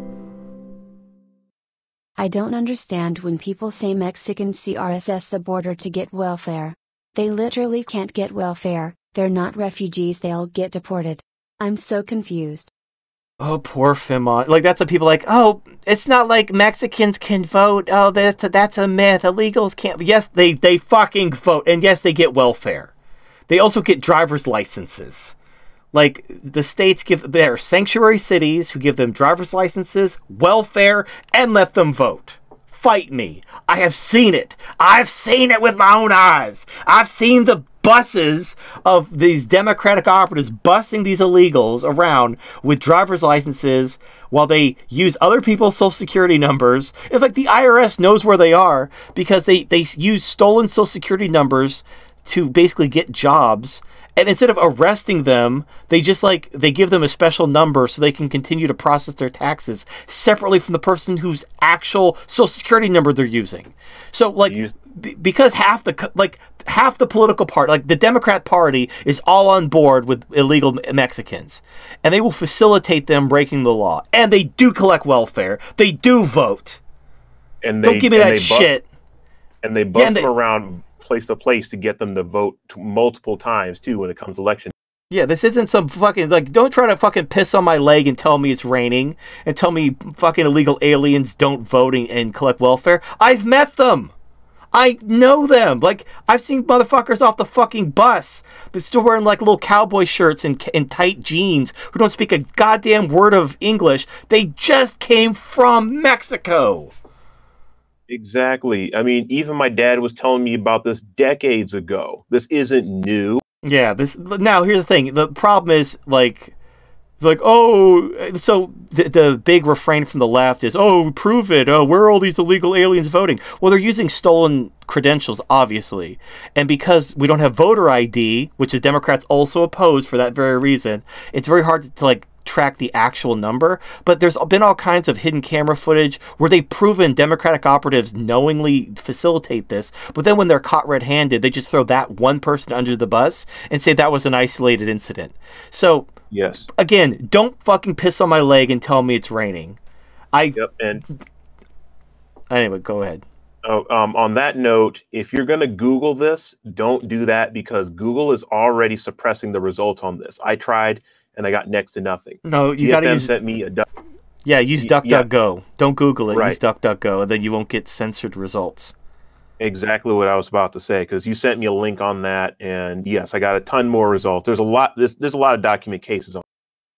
I don't understand when people say Mexicans CRSS the border to get welfare. They literally can't get welfare. They're not refugees. They'll get deported. I'm so confused. Oh, poor Fimon. Like, that's what people like, oh, it's not like Mexicans can vote. Oh, that's a myth. Illegals can't. Yes, they fucking vote. And yes, they get welfare. They also get driver's licenses. Like, the states there are sanctuary cities who give them driver's licenses, welfare, and let them vote. fight me. I have seen it. I've seen it with my own eyes. I've seen the buses of these Democratic operatives busing these illegals around with driver's licenses while they use other people's social security numbers. It's like the IRS knows where they are because they use stolen social security numbers to basically get jobs. And instead of arresting them, they just they give them a special number so they can continue to process their taxes separately from the person whose actual social security number they're using. So because half the political party, the Democrat Party, is all on board with illegal Mexicans, and they will facilitate them breaking the law. And they do collect welfare. They do vote. And don't give me that shit. And they bust them around place to place to get them to vote multiple times too when it comes to election. Yeah, this isn't some fucking don't try to fucking piss on my leg and tell me it's raining and tell me fucking illegal aliens don't vote and collect welfare. I've met them. I know them. I've seen motherfuckers off the fucking bus. They're still wearing little cowboy shirts and tight jeans who don't speak a goddamn word of English. They just came from Mexico. Exactly. I mean, even my dad was telling me about this decades ago. This isn't new. Yeah, now here's the thing. The problem is so the big refrain from the left is, prove it. Where are all these illegal aliens voting? Well, they're using stolen credentials, obviously. And because we don't have voter ID, which the Democrats also oppose for that very reason, it's very hard to track the actual number. But there's been all kinds of hidden camera footage where they've proven Democratic operatives knowingly facilitate this, but then when they're caught red-handed, they just throw that one person under the bus and say that was an isolated incident. So yes, again, don't fucking piss on my leg and tell me it's raining. And anyway, go ahead. On that note, if you're going to Google this, don't do that because Google is already suppressing the results on this. I tried and I got next to nothing. No, you got to use. Sent me use DuckDuckGo. Yeah. Don't Google it. Right. Use DuckDuckGo, and then you won't get censored results. Exactly what I was about to say, because you sent me a link on that, and yes, I got a ton more results. There's a lot. There's a lot of document cases on.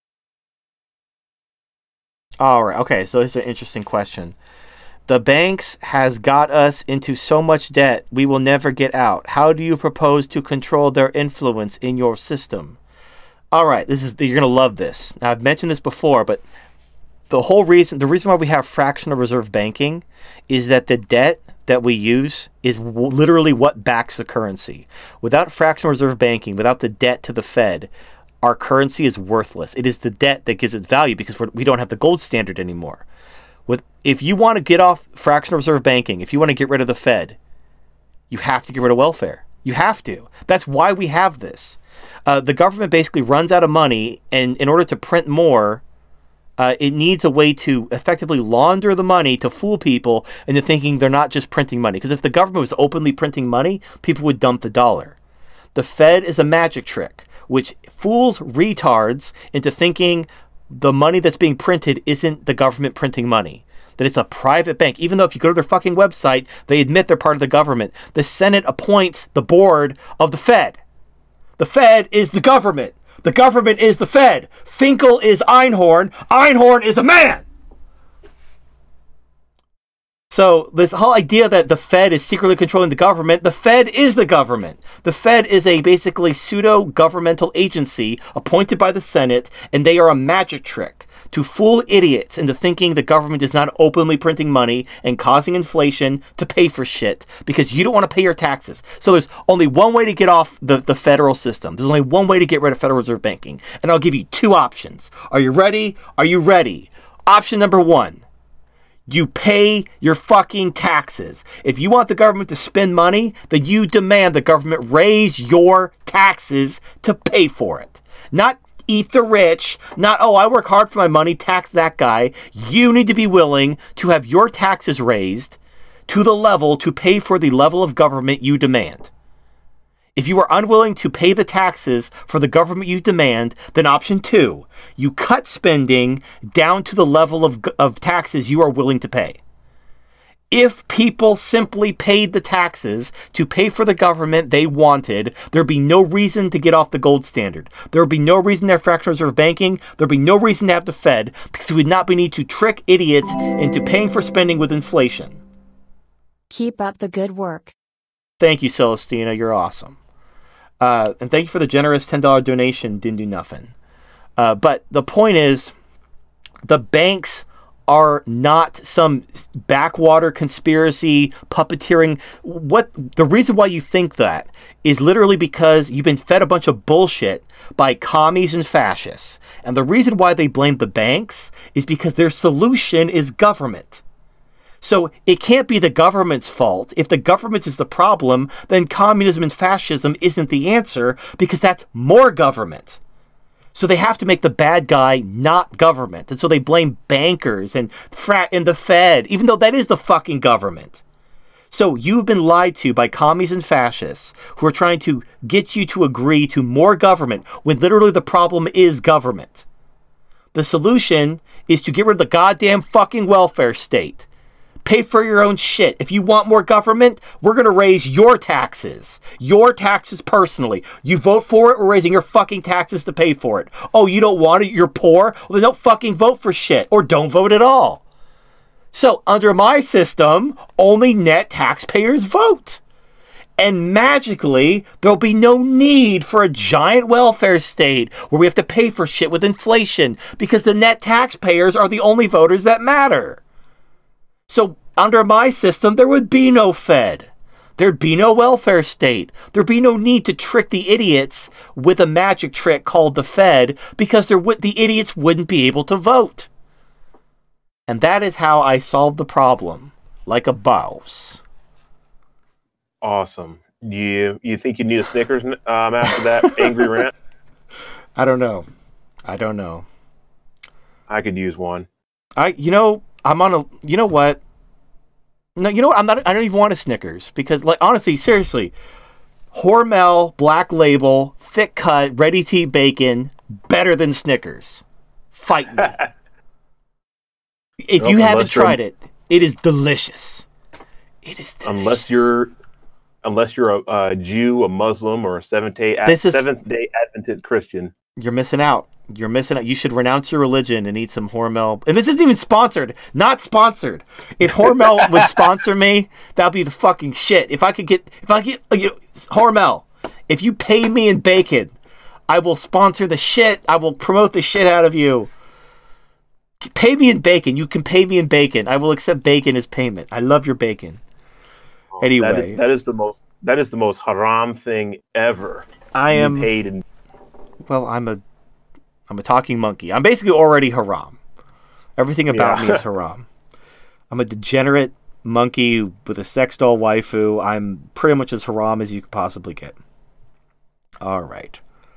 All right. Okay. So it's an interesting question. The banks has got us into so much debt we will never get out. How do you propose to control their influence in your system? All right, you're gonna love this. Now, I've mentioned this before, but the reason why we have fractional reserve banking is that the debt that we use is literally what backs the currency. Without fractional reserve banking, without the debt to the Fed, our currency is worthless. It is the debt that gives it value because we don't have the gold standard anymore. If you want to get off fractional reserve banking, if you want to get rid of the Fed, you have to get rid of welfare. You have to. That's why we have this. The government basically runs out of money, and in order to print more, it needs a way to effectively launder the money to fool people into thinking they're not just printing money. Because if the government was openly printing money, people would dump the dollar. The Fed is a magic trick, which fools retards into thinking the money that's being printed isn't the government printing money. That it's a private bank. Even though if you go to their fucking website, they admit they're part of the government. The Senate appoints the board of the Fed. The Fed is the government. The government is the Fed. Finkel is Einhorn. Einhorn is a man. So this whole idea that the Fed is secretly controlling the Fed is the government. The Fed is a basically pseudo-governmental agency appointed by the Senate, and they are a magic trick to fool idiots into thinking the government is not openly printing money and causing inflation to pay for shit because you don't want to pay your taxes. So there's only one way to get off the federal system. There's only one way to get rid of Federal Reserve Banking. And I'll give you two options. Are you ready? Are you ready? Option number one. You pay your fucking taxes. If you want the government to spend money, then you demand the government raise your taxes to pay for it. Not eat the rich, not, I work hard for my money, tax that guy. You need to be willing to have your taxes raised to the level to pay for the level of government you demand. If you are unwilling to pay the taxes for the government you demand, then option two, you cut spending down to the level of taxes you are willing to pay. If people simply paid the taxes to pay for the government they wanted, there'd be no reason to get off the gold standard. There would be no reason to have fractional reserve banking. There'd be no reason to have the Fed because we would not be need to trick idiots into paying for spending with inflation. Keep up the good work. Thank you, Celestina. You're awesome. And thank you for the generous $10 donation. Didn't do nothing. But the point is, the banks are not some backwater conspiracy puppeteering. The reason why you think that is literally because you've been fed a bunch of bullshit by commies and fascists. And the reason why they blame the banks is because their solution is government. So it can't be the government's fault. If the government is the problem, then communism and fascism isn't the answer, because that's more government. So they have to make the bad guy not government. And so they blame bankers and the Fed, even though that is the fucking government. So you've been lied to by commies and fascists who are trying to get you to agree to more government when literally the problem is government. The solution is to get rid of the goddamn fucking welfare state. Pay for your own shit. If you want more government, we're going to raise your taxes. Your taxes personally. You vote for it, we're raising your fucking taxes to pay for it. Oh, you don't want it? You're poor? Well, then don't fucking vote for shit. Or don't vote at all. So, under my system, only net taxpayers vote. And magically, there'll be no need for a giant welfare state where we have to pay for shit with inflation, because the net taxpayers are the only voters that matter. So, under my system, there would be no Fed. There'd be no welfare state. There'd be no need to trick the idiots with a magic trick called the Fed, because the idiots wouldn't be able to vote. And that is how I solved the problem, like a boss. Awesome. You think you need a Snickers after that angry rant? I don't know. I could use one. I'm on a. You know what? No, you know what? I don't even want a Snickers, because, like, honestly, seriously, Hormel, Black Label, thick cut, ready to eat bacon, better than Snickers. Fight me. If you haven't tried it, it is delicious. It is delicious. Unless you're a Jew, a Muslim, or a Seventh-day Adventist Christian. You're missing out. You should renounce your religion and eat some Hormel. And this isn't even sponsored. Not sponsored. If Hormel would sponsor me, that'd be the fucking shit. If I get Hormel, if you pay me in bacon, I will sponsor the shit. I will promote the shit out of you. Pay me in bacon. You can pay me in bacon. I will accept bacon as payment. I love your bacon. Anyway, that is the most haram thing ever. I am paid in. Well, I'm a talking monkey. I'm basically already haram. Everything about me is haram. I'm a degenerate monkey with a sex doll waifu. I'm pretty much as haram as you could possibly get. All right.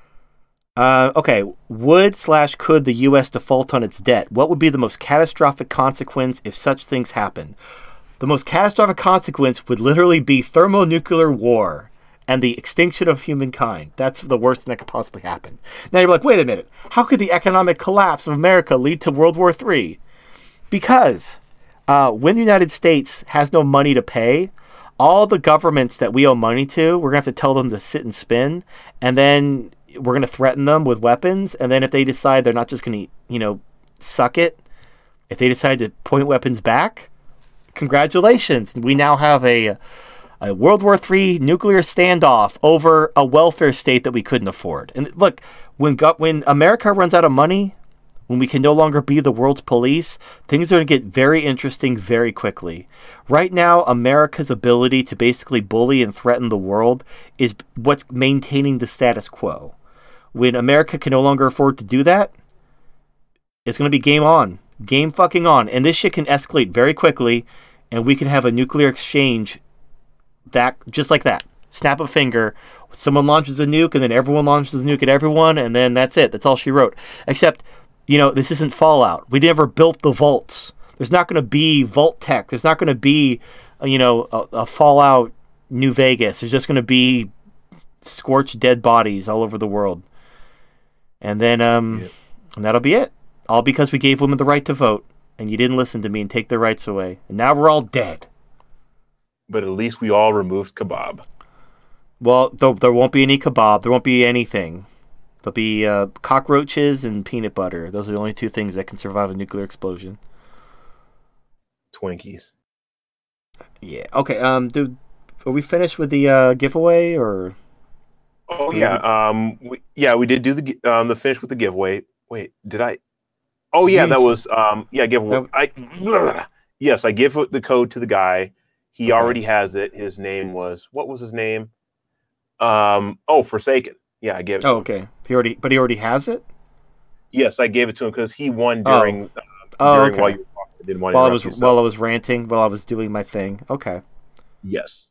Okay. Could the U.S. default on its debt? What would be the most catastrophic consequence if such things happen? The most catastrophic consequence would literally be thermonuclear war and the extinction of humankind. That's the worst thing that could possibly happen. Now you're like, wait a minute. How could the economic collapse of America lead to World War III? Because when the United States has no money to pay, all the governments that we owe money to, we're going to have to tell them to sit and spin, and then we're going to threaten them with weapons, and then if they decide they're not just going to, suck it, if they decide to point weapons back, congratulations. We now have a World War III nuclear standoff over a welfare state that we couldn't afford. And look, when America runs out of money, when we can no longer be the world's police, things are going to get very interesting very quickly. Right now, America's ability to basically bully and threaten the world is what's maintaining the status quo. When America can no longer afford to do that, it's going to be game on. Game fucking on. And this shit can escalate very quickly, and we can have a nuclear exchange that just like that. Snap a finger. Someone launches a nuke, and then everyone launches a nuke at everyone, and then that's it. That's all she wrote. Except, this isn't Fallout. We never built the vaults. There's not going to be Vault Tech. There's not going to be, a Fallout New Vegas. There's just going to be scorched dead bodies all over the world. And then, and that'll be it. All because we gave women the right to vote, and you didn't listen to me and take their rights away. And now we're all dead. But at least we all removed kebab. Well, there won't be any kebab. There won't be anything. There'll be cockroaches and peanut butter. Those are the only two things that can survive a nuclear explosion. Twinkies. Yeah. Okay. Dude, are we finished with the giveaway or? Oh yeah. We did do the finish with the giveaway. Wait, did I? Oh yeah, that was giveaway. Yes, I give the code to the guy. He already has it. His name was, what was his name? Forsaken. Yeah, I gave it. Oh, okay. He already has it. Yes, I gave it to him because he won during. Okay. While you talked. I didn't want while I was ranting, while I was doing my thing. Okay. Yes.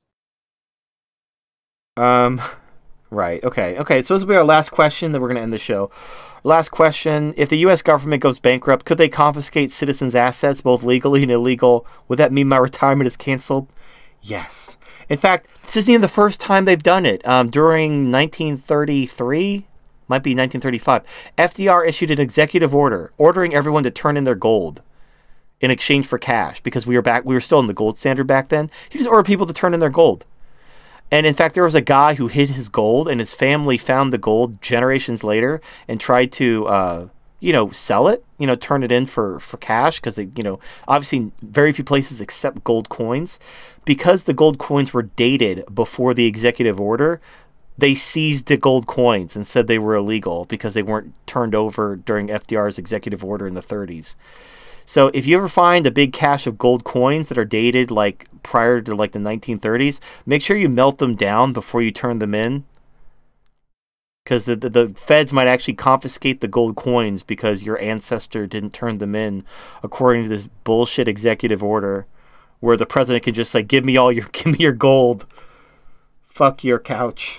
Right. Okay. So this will be our last question. Then we're going to end the show. Last question: if the U.S. government goes bankrupt, could they confiscate citizens' assets, both legally and illegal? Would that mean my retirement is canceled? Yes. In fact, this isn't even the first time they've done it. During 1933, might be 1935, FDR issued an executive order ordering everyone to turn in their gold in exchange for cash because we were still in the gold standard back then. He just ordered people to turn in their gold. And in fact, there was a guy who hid his gold, and his family found the gold generations later and tried to, sell it, turn it in for cash because they, obviously very few places accept gold coins. Because the gold coins were dated before the executive order, they seized the gold coins and said they were illegal because they weren't turned over during FDR's executive order in the 30s. So if you ever find a big cache of gold coins that are dated like prior to like the 1930s, make sure you melt them down before you turn them in. Because the feds might actually confiscate the gold coins because your ancestor didn't turn them in according to this bullshit executive order where the president can just like, give me your gold. Fuck your couch.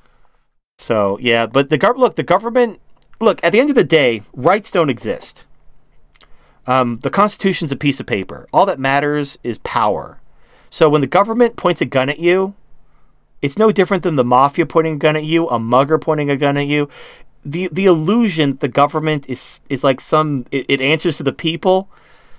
So yeah, but the government, at the end of the day, rights don't exist. The Constitution's a piece of paper. All that matters is power. So when the government points a gun at you, it's no different than the mafia pointing a gun at you, a mugger pointing a gun at you. The illusion that the government is like it answers to the people.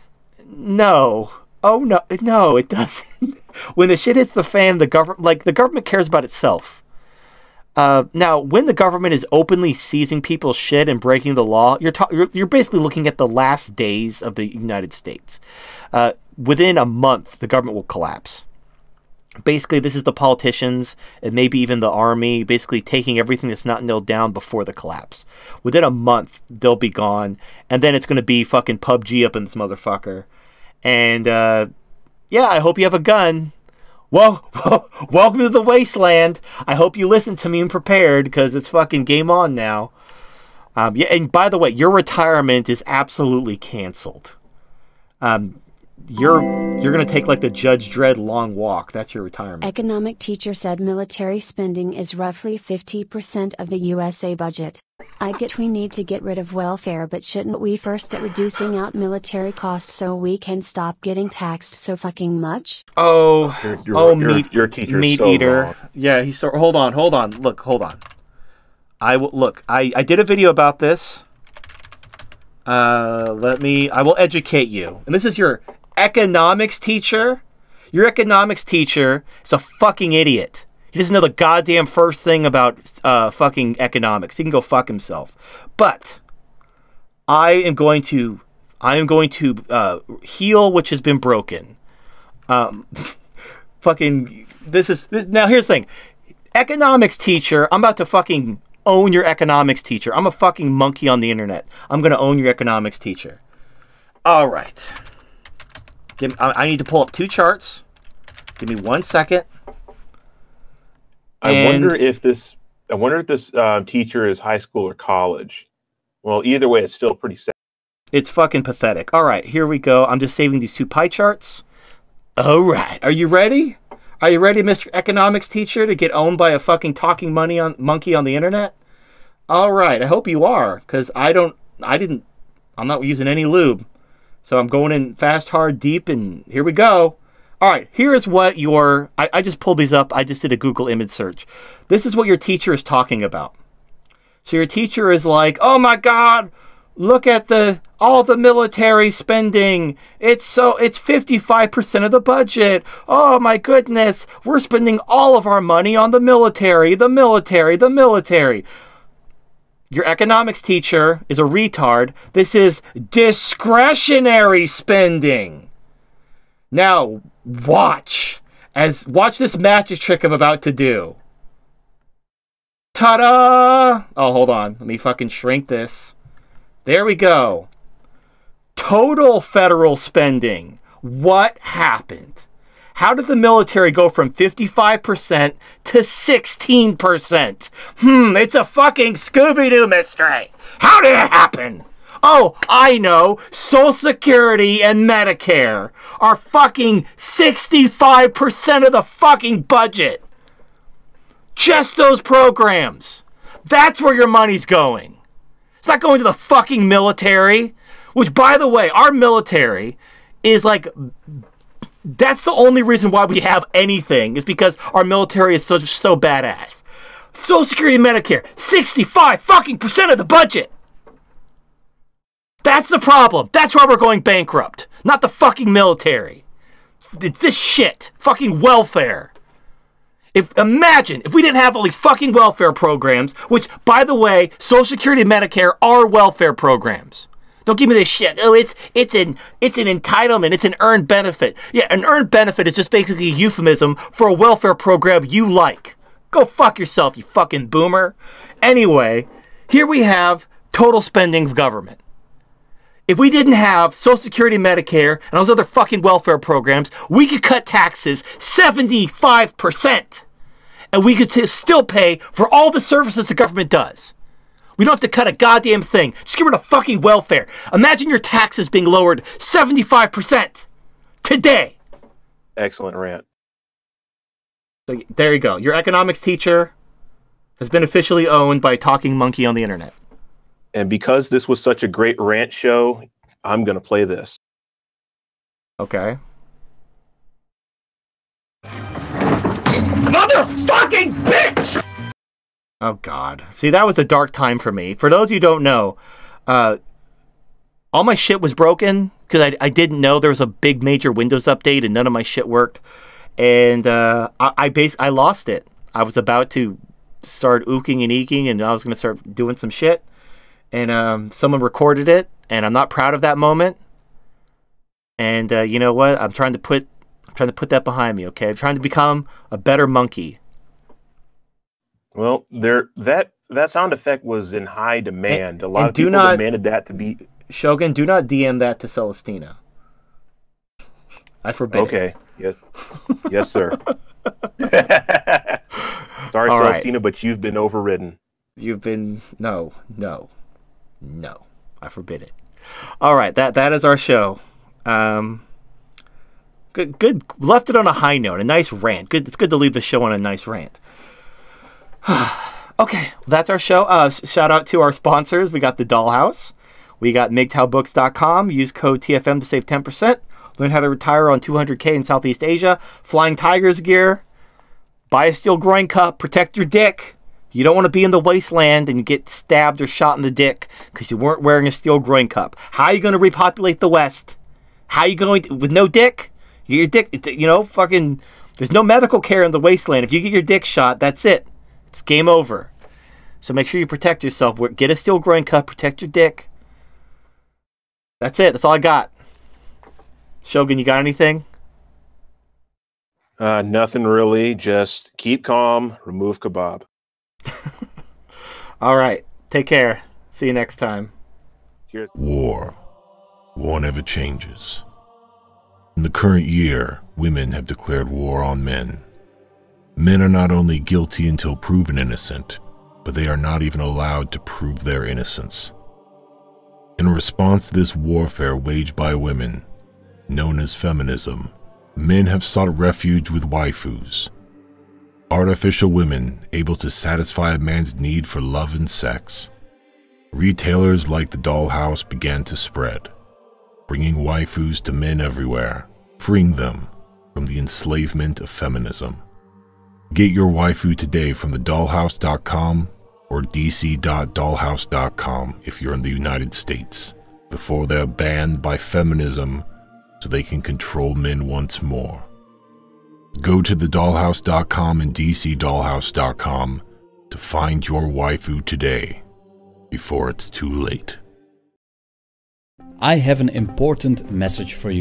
No. Oh no, it doesn't. When the shit hits the fan, the government cares about itself. Now, when the government is openly seizing people's shit and breaking the law, you're basically looking at the last days of the United States. Within a month, the government will collapse. Basically, this is the politicians and maybe even the army basically taking everything that's not nailed down before the collapse. Within a month, they'll be gone, and then it's going to be fucking PUBG up in this motherfucker. And, I hope you have a gun. Well, welcome to the wasteland. I hope you listened to me and prepared because it's fucking game on now. And by the way, your retirement is absolutely canceled. You're going to take like the Judge Dredd long walk. That's your retirement. Economic teacher said military spending is roughly 50% of the USA budget. I get we need to get rid of welfare, but shouldn't we first start reducing out military costs so we can stop getting taxed so fucking much? Your teacher, meat so eater. wrong. Yeah, he's so. Hold on. Look, hold on. I did a video about this. I will educate you. And this is your economics teacher. Your economics teacher is a fucking idiot. He doesn't know the goddamn first thing about fucking economics. He can go fuck himself. But I am going to heal which has been broken. Now here's the thing. Economics teacher, I'm about to fucking own your economics teacher. I'm a fucking monkey on the internet. I'm going to own your economics teacher. All right. I need to pull up two charts. Give me 1 second. I wonder if this teacher is high school or college. Well, either way, it's still pretty sad. It's fucking pathetic. All right, here we go. I'm just saving these two pie charts. All right, are you ready? Are you ready, Mr. Economics teacher, to get owned by a fucking talking monkey on the internet? All right, I hope you are, because I'm not using any lube. So I'm going in fast, hard, deep, and here we go. All right, here is what I just pulled these up. I just did a Google image search. This is what your teacher is talking about. So your teacher is like, oh my God, look at all the military spending. It's 55% of the budget. Oh my goodness, we're spending all of our money on the military. Your economics teacher is a retard. This is discretionary spending. Now, Watch this magic trick I'm about to do. Ta-da! Oh, hold on. Let me fucking shrink this. There we go. Total federal spending. What happened? How did the military go from 55% to 16%? It's a fucking Scooby-Doo mystery. How did it happen? Oh, I know. Social Security and Medicare are fucking 65% of the fucking budget. Just those programs. That's where your money's going. It's not going to the fucking military. Which, by the way, our military is like... That's the only reason why we have anything, is because our military is so badass. Social Security and Medicare, 65 fucking % of the budget. That's the problem. That's why we're going bankrupt. Not the fucking military. It's this shit. Fucking welfare. Imagine if we didn't have all these fucking welfare programs, which, by the way, Social Security and Medicare are welfare programs. Don't give me this shit. Oh, it's an entitlement. It's an earned benefit. Yeah, an earned benefit is just basically a euphemism for a welfare program you like. Go fuck yourself, you fucking boomer. Anyway, here we have total spending of government. If we didn't have Social Security, Medicare, and those other fucking welfare programs, we could cut taxes 75%. And we could still pay for all the services the government does. We don't have to cut a goddamn thing. Just get rid of fucking welfare. Imagine your taxes being lowered 75% today. Excellent rant. So there you go. Your economics teacher has been officially owned by a talking monkey on the internet. And because this was such a great rant show, I'm going to play this. Okay. Motherfucking bitch! Oh, God. See, that was a dark time for me. For those of you who don't know, all my shit was broken because I didn't know there was a big major Windows update and none of my shit worked. And I lost it. I was about to start ooking and eeking and I was going to start doing some shit. And someone recorded it, and I'm not proud of that moment. And you know what? I'm trying to put that behind me. Okay, I'm trying to become a better monkey. Well, that sound effect was in high demand. A lot of people demanded that to be. Shogun, do not DM that to Celestina. I forbid. Okay. Yes. Yes, sir. Sorry, All Celestina, right. but you've been overridden. You've been no. I forbid it. All right, that is our show. Good. Left it on a high note, a nice rant. Good. It's good to leave the show on a nice rant. Okay, that's our show. Shout out to our sponsors. We got the Dollhouse. We got MGTOWBooks.com. Use code TFM to save 10%. Learn how to retire on 200K in Southeast Asia. Flying Tigers gear. Buy a steel groin cup. Protect your dick. You don't want to be in the wasteland and get stabbed or shot in the dick because you weren't wearing a steel groin cup. How are you going to repopulate the West? How are you going to, with no dick? Your dick, fucking, there's no medical care in the wasteland. If you get your dick shot, that's it. It's game over. So make sure you protect yourself. Get a steel groin cup, protect your dick. That's it. That's all I got. Shogun, you got anything? Nothing really. Just keep calm, remove kebab. All right. Take care. See you next time. Cheers. War never changes. In the current year, women have declared war on men. Men are not only guilty until proven innocent, but they are not even allowed to prove their innocence. In response to this warfare waged by women, known as feminism, men have sought refuge with waifus, artificial women able to satisfy a man's need for love and sex. Retailers like the Dollhouse began to spread, bringing waifus to men everywhere, freeing them from the enslavement of feminism. Get your waifu today from thedollhouse.com or dc.dollhouse.com if you're in the United States, before they're banned by feminism so they can control men once more. Go to thedollhouse.com and dcdollhouse.com to find your waifu today, before it's too late. I have an important message for you.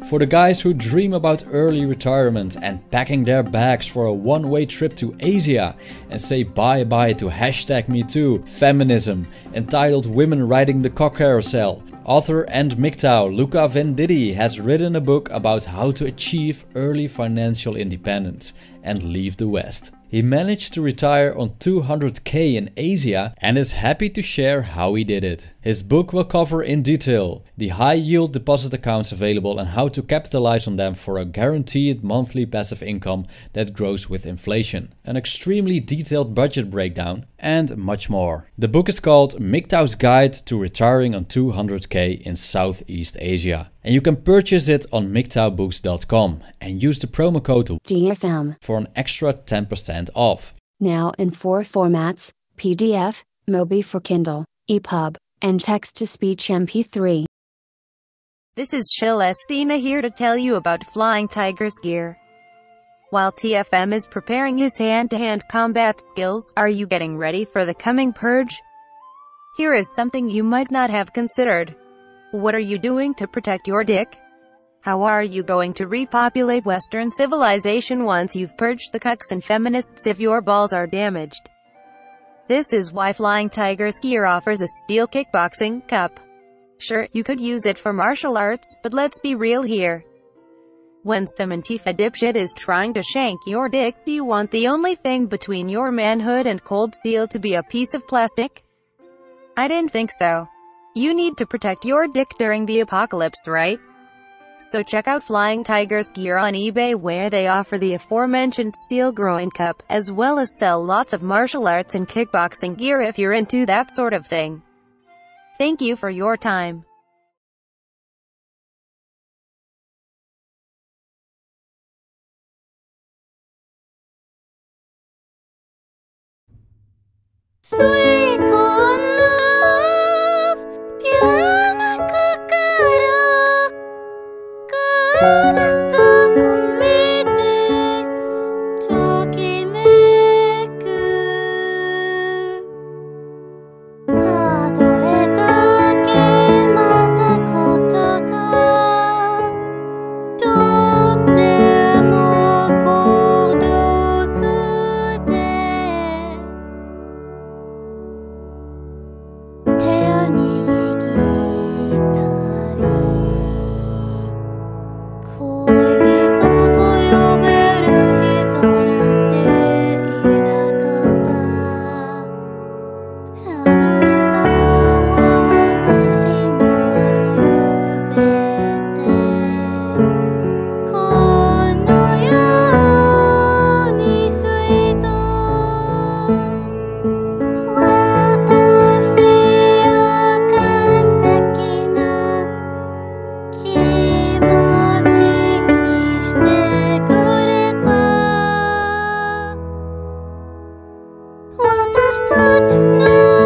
For the guys who dream about early retirement and packing their bags for a one-way trip to Asia and say bye-bye to #MeToo, feminism, entitled Women Riding the Cock Carousel, author and MGTOW Luca Venditti has written a book about how to achieve early financial independence and leave the West. He managed to retire on $200K in Asia and is happy to share how he did it. His book will cover in detail the high yield deposit accounts available and how to capitalize on them for a guaranteed monthly passive income that grows with inflation, an extremely detailed budget breakdown, and much more. The book is called MGTOW's Guide to Retiring on $200K in Southeast Asia. And you can purchase it on MGTOWbooks.com and use the promo code DFM for an extra 10% off. Now in 4 formats: PDF, Mobi for Kindle, EPUB, and text-to-speech MP3. This is Celestina here to tell you about Flying Tiger's gear. While TFM is preparing his hand-to-hand combat skills, are you getting ready for the coming purge? Here is something you might not have considered. What are you doing to protect your dick? How are you going to repopulate Western civilization once you've purged the cucks and feminists if your balls are damaged? This is why Flying Tiger's gear offers a steel kickboxing cup. Sure, you could use it for martial arts, but let's be real here. When some Antifa dipshit is trying to shank your dick, do you want the only thing between your manhood and cold steel to be a piece of plastic? I didn't think so. You need to protect your dick during the apocalypse, right? So check out Flying Tiger's gear on eBay, where they offer the aforementioned steel groin cup, as well as sell lots of martial arts and kickboxing gear if you're into that sort of thing. Thank you for your time. Sweet corn love, ピュアな心、彼方を見てときめく。あ、どれだけまたことがとっても孤独で手を握ったり恋人と呼べる人なんていなかった。あなたは私のすべて。このようにスイート。私を完璧な気持ちにしてくれた。私たちの